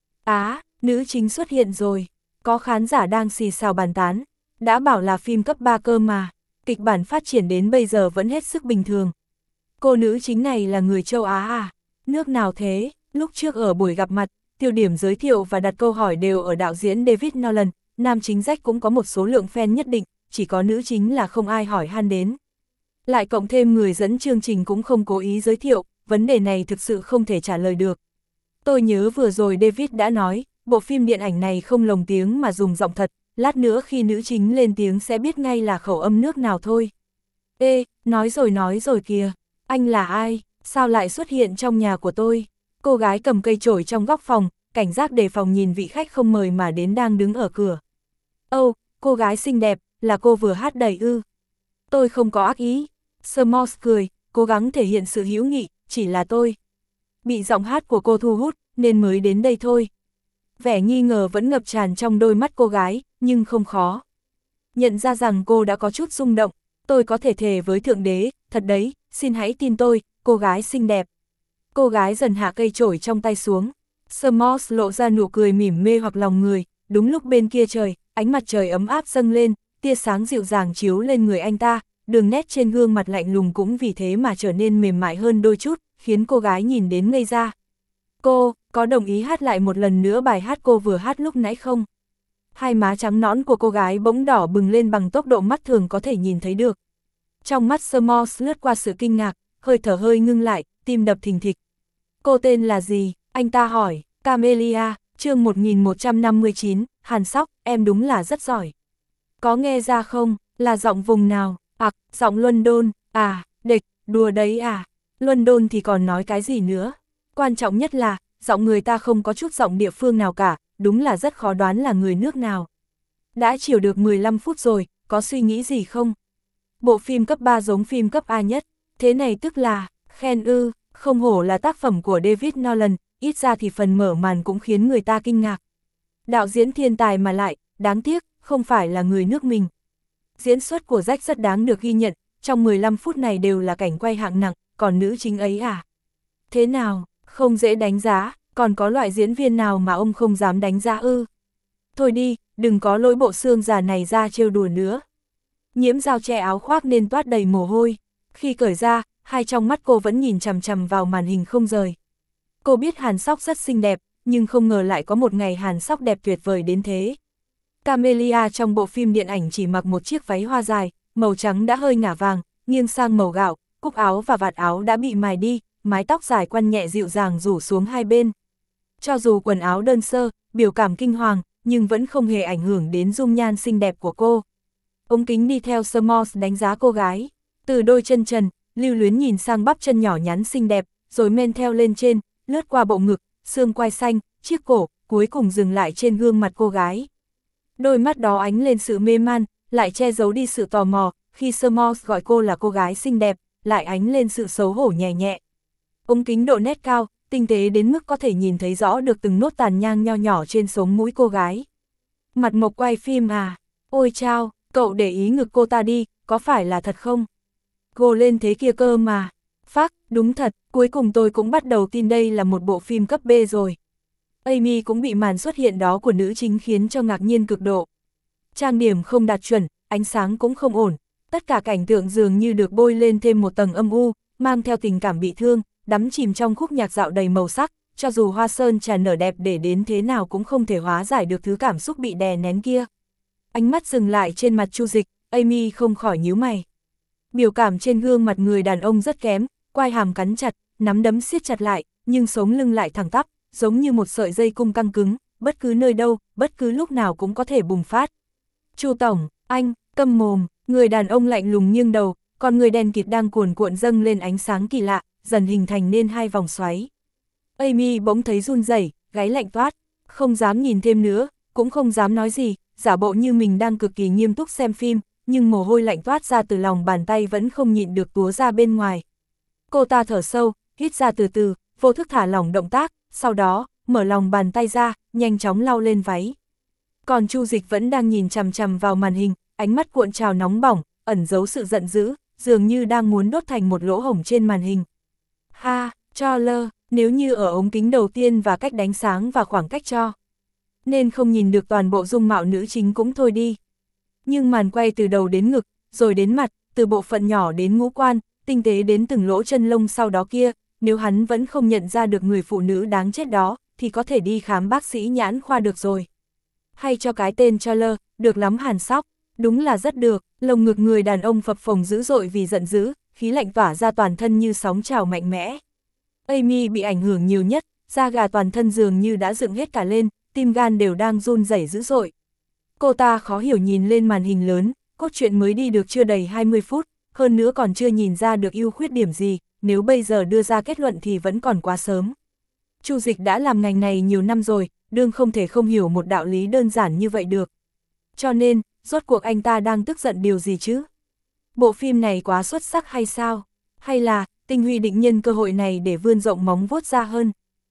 Á, nữ chính xuất hiện rồi, có khán giả đang xì xào bàn tán, đã bảo là phim cấp ba cơ mà, kịch bản phát triển đến bây giờ vẫn hết sức bình thường. Cô nữ chính này là người châu Á à? Nước nào thế? Lúc trước ở buổi gặp mặt, tiêu điểm giới thiệu và đặt câu hỏi đều ở đạo diễn David Nolan, nam chính Jack cũng có một số lượng fan nhất định, chỉ có nữ chính là không ai hỏi han đến. Lại cộng thêm người dẫn chương trình cũng không cố ý giới thiệu, vấn đề này thực sự không thể trả lời được. Tôi nhớ vừa rồi David đã nói, bộ phim điện ảnh này không lồng tiếng mà dùng giọng thật, lát nữa khi nữ chính lên tiếng sẽ biết ngay là khẩu âm nước nào thôi. Ê, nói rồi nói rồi kìa, anh là ai, sao lại xuất hiện trong nhà của tôi? Cô gái cầm cây chổi trong góc phòng, cảnh giác đề phòng nhìn vị khách không mời mà đến đang đứng ở cửa. Âu, oh, cô gái xinh đẹp, là cô vừa hát đầy ư. Tôi không có ác ý. Sir Moss cười, cố gắng thể hiện sự hữu nghị, chỉ là tôi bị giọng hát của cô thu hút, nên mới đến đây thôi. Vẻ nghi ngờ vẫn ngập tràn trong đôi mắt cô gái, nhưng không khó. Nhận ra rằng cô đã có chút rung động, tôi có thể thề với Thượng Đế, thật đấy, xin hãy tin tôi, cô gái xinh đẹp. Cô gái dần hạ cây chổi trong tay xuống. Sir Moss lộ ra nụ cười mỉm mê hoặc lòng người, đúng lúc bên kia trời, ánh mặt trời ấm áp dâng lên, tia sáng dịu dàng chiếu lên người anh ta, đường nét trên gương mặt lạnh lùng cũng vì thế mà trở nên mềm mại hơn đôi chút, khiến cô gái nhìn đến ngây ra. Cô, có đồng ý hát lại một lần nữa bài hát cô vừa hát lúc nãy không? Hai má trắng nõn của cô gái bỗng đỏ bừng lên bằng tốc độ mắt thường có thể nhìn thấy được. Trong mắt Sir Moss lướt qua sự kinh ngạc, hơi thở hơi ngưng lại, tim đập thình thịch. Cô tên là gì? Anh ta hỏi. Camelia, chương một nghìn một trăm năm mươi chín, Hàn Sóc, em đúng là rất giỏi. Có nghe ra không, là giọng vùng nào? À, giọng London, à, địch, đùa đấy à. London thì còn nói cái gì nữa? Quan trọng nhất là, giọng người ta không có chút giọng địa phương nào cả, đúng là rất khó đoán là người nước nào. Đã chiều được mười lăm phút rồi, có suy nghĩ gì không? Bộ phim cấp ba giống phim cấp A nhất, thế này tức là, khen ư, không hổ là tác phẩm của David Nolan, ít ra thì phần mở màn cũng khiến người ta kinh ngạc. Đạo diễn thiên tài mà lại, đáng tiếc, không phải là người nước mình. Diễn xuất của Jack rất đáng được ghi nhận, trong mười lăm phút này đều là cảnh quay hạng nặng, còn nữ chính ấy à? Thế nào, không dễ đánh giá, còn có loại diễn viên nào mà ông không dám đánh giá ư? Thôi đi, đừng có lỗi bộ xương già này ra trêu đùa nữa. Nhiễm Giao che áo khoác nên toát đầy mồ hôi. Khi cởi ra, hai trong mắt cô vẫn nhìn chằm chằm vào màn hình không rời. Cô biết Hàn Sóc rất xinh đẹp, nhưng không ngờ lại có một ngày Hàn Sóc đẹp tuyệt vời đến thế. Camelia trong bộ phim điện ảnh chỉ mặc một chiếc váy hoa dài, màu trắng đã hơi ngả vàng, nghiêng sang màu gạo, cúc áo và vạt áo đã bị mài đi, mái tóc dài quăn nhẹ dịu dàng rủ xuống hai bên. Cho dù quần áo đơn sơ, biểu cảm kinh hoàng, nhưng vẫn không hề ảnh hưởng đến dung nhan xinh đẹp của cô. Ống kính đi theo Sir Moss đánh giá cô gái, từ đôi chân trần, lưu luyến nhìn sang bắp chân nhỏ nhắn xinh đẹp, rồi men theo lên trên, lướt qua bộ ngực, xương quai xanh, chiếc cổ, cuối cùng dừng lại trên gương mặt cô gái. Đôi mắt đó ánh lên sự mê man, lại che giấu đi sự tò mò, khi Sir Moss gọi cô là cô gái xinh đẹp, lại ánh lên sự xấu hổ nhẹ nhẹ. Ống kính độ nét cao, tinh tế đến mức có thể nhìn thấy rõ được từng nốt tàn nhang nho nhỏ trên sống mũi cô gái. Mặt Mộc quay phim à? Ôi chao, cậu để ý ngực cô ta đi, có phải là thật không? Gồ lên thế kia cơ mà. Phác, đúng thật, cuối cùng tôi cũng bắt đầu tin đây là một bộ phim cấp B rồi. Amy cũng bị màn xuất hiện đó của nữ chính khiến cho ngạc nhiên cực độ. Trang điểm không đạt chuẩn, ánh sáng cũng không ổn, tất cả cảnh tượng dường như được bôi lên thêm một tầng âm u, mang theo tình cảm bị thương, đắm chìm trong khúc nhạc dạo đầy màu sắc, cho dù hoa sơn trà nở đẹp để đến thế nào cũng không thể hóa giải được thứ cảm xúc bị đè nén kia. Ánh mắt dừng lại trên mặt Chu Dịch, Amy không khỏi nhíu mày. Biểu cảm trên gương mặt người đàn ông rất kém, quai hàm cắn chặt, nắm đấm siết chặt lại, nhưng sống lưng lại thẳng tắp, giống như một sợi dây cung căng cứng, bất cứ nơi đâu, bất cứ lúc nào cũng có thể bùng phát. Chu tổng, anh, câm mồm, người đàn ông lạnh lùng nghiêng đầu, còn người đen kịt đang cuồn cuộn dâng lên ánh sáng kỳ lạ, dần hình thành nên hai vòng xoáy. Amy bỗng thấy run rẩy, gáy lạnh toát, không dám nhìn thêm nữa, cũng không dám nói gì, giả bộ như mình đang cực kỳ nghiêm túc xem phim, nhưng mồ hôi lạnh toát ra từ lòng bàn tay vẫn không nhịn được túa ra bên ngoài. Cô ta thở sâu, hít ra từ từ, vô thức thả lỏng động tác, sau đó, mở lòng bàn tay ra, nhanh chóng lau lên váy. Còn Chu Dịch vẫn đang nhìn chằm chằm vào màn hình, ánh mắt cuộn trào nóng bỏng, ẩn giấu sự giận dữ, dường như đang muốn đốt thành một lỗ hổng trên màn hình. Ha, cho lơ, nếu như ở ống kính đầu tiên và cách đánh sáng và khoảng cách cho, nên không nhìn được toàn bộ dung mạo nữ chính cũng thôi đi. Nhưng màn quay từ đầu đến ngực, rồi đến mặt, từ bộ phận nhỏ đến ngũ quan, tinh tế đến từng lỗ chân lông sau đó kia, nếu hắn vẫn không nhận ra được người phụ nữ đáng chết đó, thì có thể đi khám bác sĩ nhãn khoa được rồi. Hay cho cái tên cho lơ, được lắm Hàn Sóc, đúng là rất được, lồng ngực người đàn ông phập phồng dữ dội vì giận dữ, khí lạnh tỏa ra toàn thân như sóng trào mạnh mẽ. Amy bị ảnh hưởng nhiều nhất, da gà toàn thân dường như đã dựng hết cả lên, tim gan đều đang run rẩy dữ dội. Cô ta khó hiểu nhìn lên màn hình lớn, cốt truyện mới đi được chưa đầy hai mươi phút, hơn nữa còn chưa nhìn ra được ưu khuyết điểm gì, nếu bây giờ đưa ra kết luận thì vẫn còn quá sớm. Chu Dịch đã làm ngành này nhiều năm rồi, đương không thể không hiểu một đạo lý đơn giản như vậy được. Cho nên, rốt cuộc anh ta đang tức giận điều gì chứ? Bộ phim này quá xuất sắc hay sao? Hay là, Tinh Huy định nhân cơ hội này để vươn rộng móng vuốt ra hơn?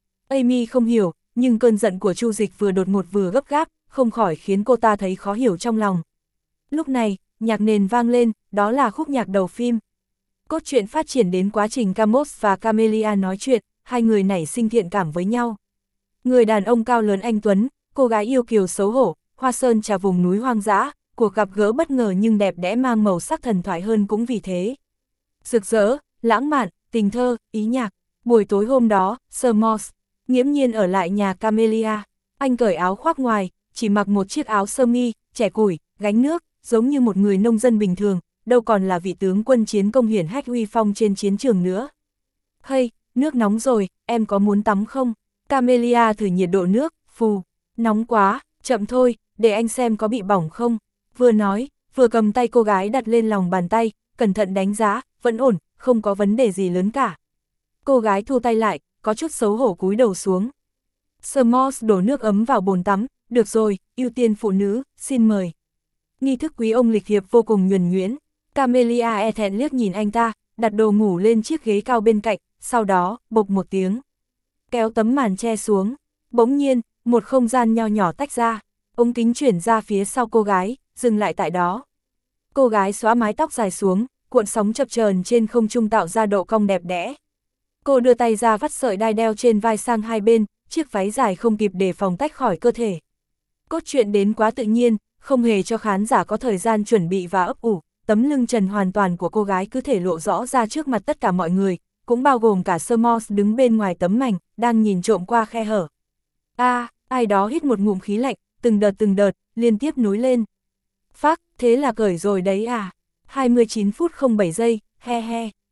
Amy không hiểu, nhưng cơn giận của Chu Dịch vừa đột ngột vừa gấp gáp, không khỏi khiến cô ta thấy khó hiểu trong lòng. Lúc này, nhạc nền vang lên, đó là khúc nhạc đầu phim. Cốt truyện phát triển đến quá trình Camus và Camelia nói chuyện, hai người nảy sinh thiện cảm với nhau. Người đàn ông cao lớn anh tuấn, cô gái yêu kiều xấu hổ, hoa sơn trà vùng núi hoang dã, cuộc gặp gỡ bất ngờ nhưng đẹp đẽ mang màu sắc thần thoại hơn cũng vì thế. Rực rỡ, lãng mạn, tình thơ, ý nhạc. Buổi tối hôm đó, Sir Moss nghiễm nhiên ở lại nhà Camelia. Anh cởi áo khoác ngoài, chỉ mặc một chiếc áo sơ mi, chẻ củi, gánh nước, giống như một người nông dân bình thường, đâu còn là vị tướng quân chiến công hiển hách uy phong trên chiến trường nữa. Hey, nước nóng rồi, em có muốn tắm không? Camelia thử nhiệt độ nước, phù, nóng quá, chậm thôi, để anh xem có bị bỏng không. Vừa nói, vừa cầm tay cô gái đặt lên lòng bàn tay, cẩn thận đánh giá, vẫn ổn, không có vấn đề gì lớn cả. Cô gái thu tay lại, có chút xấu hổ cúi đầu xuống. Sir Moss đổ nước ấm vào bồn tắm, được rồi, ưu tiên phụ nữ, xin mời. Nghi thức quý ông lịch thiệp vô cùng nhuần nhuyễn. Camelia e thẹn liếc nhìn anh ta, đặt đồ ngủ lên chiếc ghế cao bên cạnh, sau đó, bộc một tiếng. Kéo tấm màn che xuống, bỗng nhiên, một không gian nho nhỏ tách ra, ống kính chuyển ra phía sau cô gái, dừng lại tại đó. Cô gái xóa mái tóc dài xuống, cuộn sóng chập chờn trên không trung tạo ra độ cong đẹp đẽ. Cô đưa tay ra vắt sợi đai đeo trên vai sang hai bên, chiếc váy dài không kịp để phòng tách khỏi cơ thể. Cốt truyện đến quá tự nhiên, không hề cho khán giả có thời gian chuẩn bị và ấp ủ, tấm lưng trần hoàn toàn của cô gái cứ thể lộ rõ ra trước mặt tất cả mọi người, cũng bao gồm cả Sir Moss đứng bên ngoài tấm mảnh, đang nhìn trộm qua khe hở. A, à, ai đó hít một ngụm khí lạnh, từng đợt từng đợt, liên tiếp nối lên. Phác, thế là cởi rồi đấy à? hai mươi chín phút không bảy giây, he he.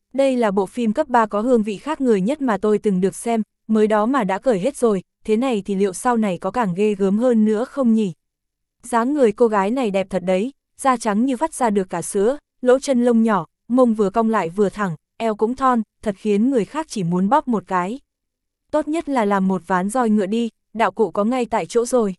Đây là bộ phim cấp ba có hương vị khác người nhất mà tôi từng được xem, mới đó mà đã cởi hết rồi, thế này thì liệu sau này có càng ghê gớm hơn nữa không nhỉ? Dáng người cô gái này đẹp thật đấy, da trắng như vắt ra được cả sữa, lỗ chân lông nhỏ, mông vừa cong lại vừa thẳng, eo cũng thon, thật khiến người khác chỉ muốn bóp một cái. Tốt nhất là làm một ván roi ngựa đi, đạo cụ có ngay tại chỗ rồi.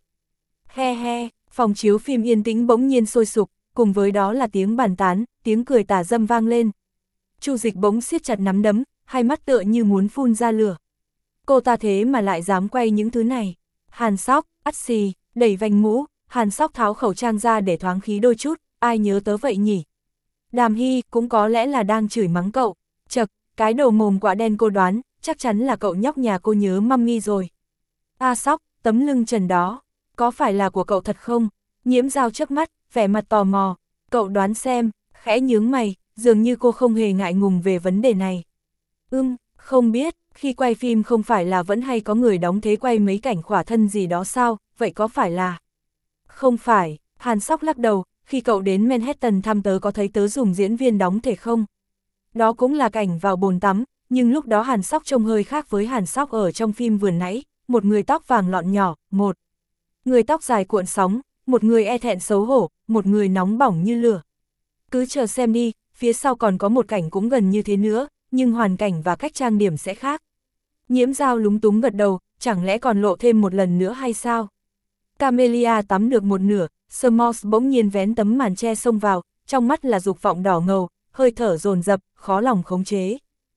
He he, phòng chiếu phim yên tĩnh bỗng nhiên sôi sục, cùng với đó là tiếng bàn tán, tiếng cười tà dâm vang lên. Chu Dịch bỗng siết chặt nắm đấm, hai mắt tựa như muốn phun ra lửa. Cô ta thế mà lại dám quay những thứ này. Hàn Sóc, ắt xì, đẩy vành mũ, Hàn Sóc tháo khẩu trang ra để thoáng khí đôi chút, ai nhớ tớ vậy nhỉ? Đàm Hy cũng có lẽ là đang chửi mắng cậu. Chật, cái đầu mồm quả đen cô đoán, chắc chắn là cậu nhóc nhà cô nhớ mummy rồi. A Sóc, tấm lưng trần đó, có phải là của cậu thật không? Nhiễm Dao chớp mắt, vẻ mặt tò mò. Cậu đoán xem, khẽ nhướng mày, dường như cô không hề ngại ngùng về vấn đề này. Ưm, không biết, khi quay phim không phải là vẫn hay có người đóng thế quay mấy cảnh khỏa thân gì đó sao, vậy có phải là... Không phải, Hàn Sóc lắc đầu, khi cậu đến Manhattan thăm tớ có thấy tớ dùng diễn viên đóng thể không? Đó cũng là cảnh vào bồn tắm, nhưng lúc đó Hàn Sóc trông hơi khác với Hàn Sóc ở trong phim vừa nãy, một người tóc vàng lọn nhỏ, một người tóc dài cuộn sóng, một người e thẹn xấu hổ, một người nóng bỏng như lửa. Cứ chờ xem đi, phía sau còn có một cảnh cũng gần như thế nữa, nhưng hoàn cảnh và cách trang điểm sẽ khác. Nhiễm Dao lúng túng gật đầu, chẳng lẽ còn lộ thêm một lần nữa hay sao? Camellia tắm được một nửa, Samos bỗng nhiên vén tấm màn che xông vào, trong mắt là dục vọng đỏ ngầu, hơi thở dồn dập, khó lòng khống chế.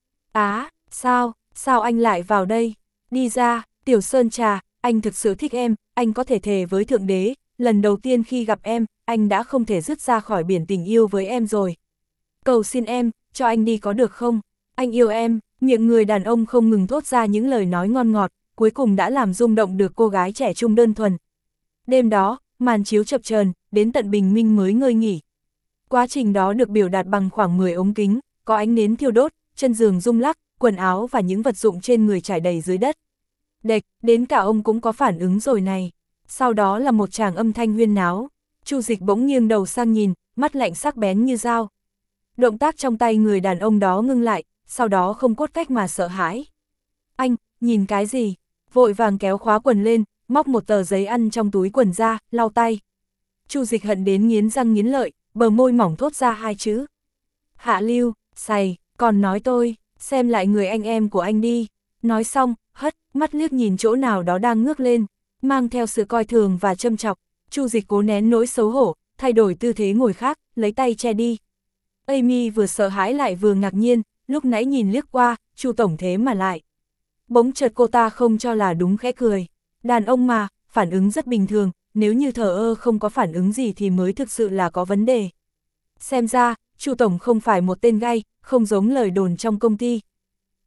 Á, sao, sao anh lại vào đây? Đi ra, Tiểu Sơn Trà, anh thực sự thích em, anh có thể thề với Thượng Đế, lần đầu tiên khi gặp em, anh đã không thể dứt ra khỏi biển tình yêu với em rồi. Cầu xin em, cho anh đi có được không? Anh yêu em, miệng người đàn ông không ngừng thốt ra những lời nói ngon ngọt, cuối cùng đã làm rung động được cô gái trẻ trung đơn thuần. Đêm đó, màn chiếu chập chờn, đến tận bình minh mới ngơi nghỉ. Quá trình đó được biểu đạt bằng khoảng mười ống kính, có ánh nến thiêu đốt, chân giường rung lắc, quần áo và những vật dụng trên người trải đầy dưới đất. Đệch, đến cả ông cũng có phản ứng rồi này. Sau đó là một tràng âm thanh huyên náo. Chu Dịch bỗng nghiêng đầu sang nhìn, mắt lạnh sắc bén như dao. Động tác trong tay người đàn ông đó ngưng lại, sau đó không cốt cách mà sợ hãi. Anh, nhìn cái gì? Vội vàng kéo khóa quần lên, móc một tờ giấy ăn trong túi quần ra, lau tay. Chu Dịch hận đến nghiến răng nghiến lợi, bờ môi mỏng thốt ra hai chữ. Hạ lưu, sày, còn nói tôi, xem lại người anh em của anh đi. Nói xong, hất, mắt liếc nhìn chỗ nào đó đang ngước lên, mang theo sự coi thường và châm chọc. Chu Dịch cố nén nỗi xấu hổ, thay đổi tư thế ngồi khác, lấy tay che đi. Amy vừa sợ hãi lại vừa ngạc nhiên, lúc nãy nhìn liếc qua, Chu tổng thế mà lại. Bỗng chợt cô ta không cho là đúng khẽ cười. Đàn ông mà, phản ứng rất bình thường, nếu như thờ ơ không có phản ứng gì thì mới thực sự là có vấn đề. Xem ra, Chu tổng không phải một tên gay, không giống lời đồn trong công ty.